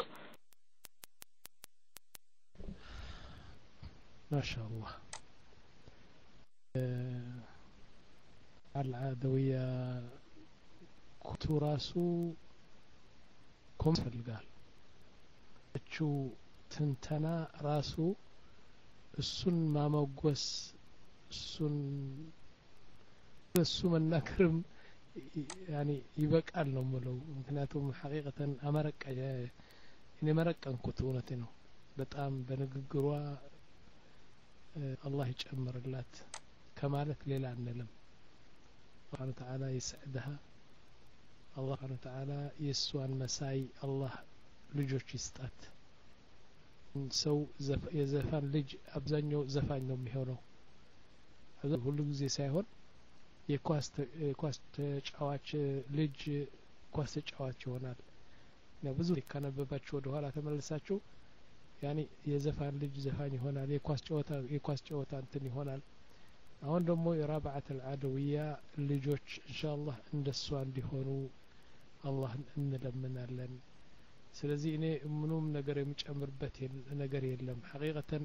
ማሻአላህ العادوية كتراسو كم فلقال እቹ ትንተና ራሱ እሱን ማመጎስ እሱን እሱ መናከርም يعني ይበቃል ነው ማለት ምክንያቱም ሐቂቀተን አመረቀ እኔ መረቀንኩት እውነቴ ነው በጣም በንግግሯ አላህ ይጨምርላት ከማለት ሌላ አንልም سبحانه وتعالى يسعدها الله سبحانه وتعالى يسوان مساي الله ልጆች ይስጣት ሰው የዘፋን ልጅ አብዛኛው ዘፋኝ ነው የሚሆነው ሁሉ ጊዜ ሳይሆን የኳስ የኳስ ተጫዋች ልጅ ኳስ ተጫዋች ይሆናል ነው ብዙ ከነበባችሁ ወደ ኋላ ተመልሳችሁ ያኒ የዘፋን ልጅ ዘፋኝ ይሆናል የኳስ ጨዋታ የኳስ ጨዋታ እንትን ይሆናል አሁን ደግሞ የራብዓት አልዓደውያ ልጆች ኢንሻአላህ እንደሷ እንዲሆኑ አላህ እንለምናለን ስለዚህ እኔ ምንም ነገር የሚጨምርበት ነገር የለም ሐቂቀተን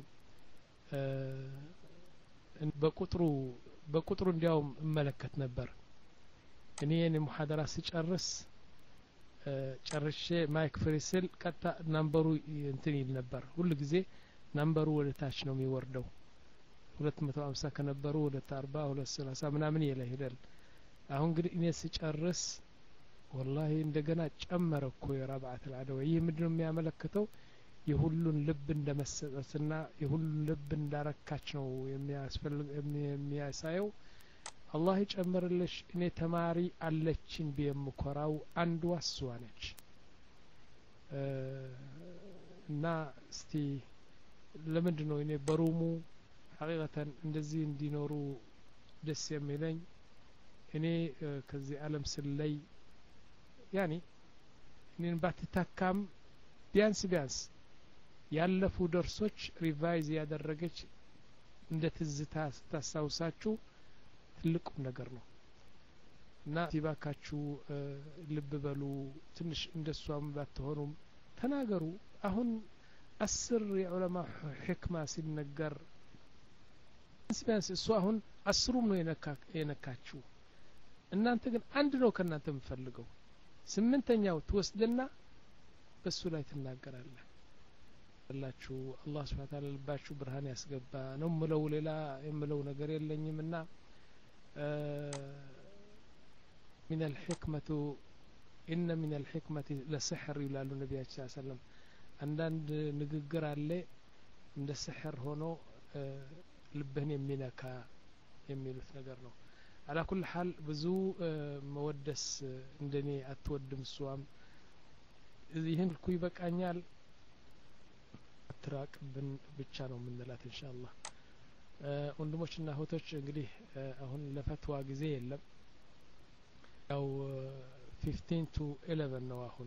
በቁጥሩ በቁጥሩ እንዲያውም እመለከት ነበር እኔ የኔ ሙሐደራ ሲጨርስ ጨርሼ ማይክ ፍሪስል ቀጣ ናምበሩ እንትን ይል ነበር ሁሉ ጊዜ ናምበሩ ወደ ታች ነው የሚወርደው ሁለት መቶ ሃምሳ ከነበሩ ወደ አርባ ሁለት ሰላሳ ምናምን ይላል አሁን ግን እኔ ሲጨርስ والله እንደገና ጨመረኩ የራብዓት አልዓደውያ ይህ ምንድነው የሚያመለክተው የሁሉን ልብ እንደመሰጠትና የሁሉን ልብ እንዳረካች ነው የሚያስፈልግ የሚያሳየው አላህ ይጨምርልሽ እኔ ተማሪ አለችን በየምኮራው አንዱ አስዋ ነች እና እስቲ ለምንድነው እኔ በሩሙ ሐቂቀተን እንደዚህ እንዲኖሩ ደስ የሚለኝ እኔ ከዚህ ዓለም ስለይ ያኒ እኔን ባትታካም ቢያንስ ቢያንስ ያለፉ ደርሶች ሪቫይዝ ያደረገች እንደ ትዝታ ስታሳውሳችሁ ትልቁ ነገር ነው እና ሲባካችሁ ልብ በሉ ትንሽ እንደሷም ባትሆኑም ተናገሩ አሁን አስር የዑለማ ህክማ ሲነገር ቢያንስ እሱ አሁን አስሩም ነው የነካችሁ እናንተ ግን አንድ ነው ከናንተ የምፈልገው ስምንተኛው ትወስድና በሱ ላይ ትናገራለህ አላችሁ አላህ Subhanahu Ta'ala ልባችሁ ብርሃን ያስገባ ነው ምለው ሌላ የምለው ነገር የለኝምና من الحكمة إن من الحكمة لسحر ይላሉ ነብያችን ሰለላሁ ዐለይሂ ወሰለም አንዳንድ ንግግር አለ እንደ ስሕር ሆኖ ልብህን የሚነካ የሚሉት ነገር ነው على كل حال ብዙ መወደስ እንደኔ አትወድም ሷም ይሄን ኩ ይበቃኛል አትራቅብን ብቻ ነው ምንላት ኢንሻአላህ ወንድሞችና እህቶች እንግዲህ አሁን ለፈትዋ ጊዜ የለም ያው fifteen to eleven ነው አሁን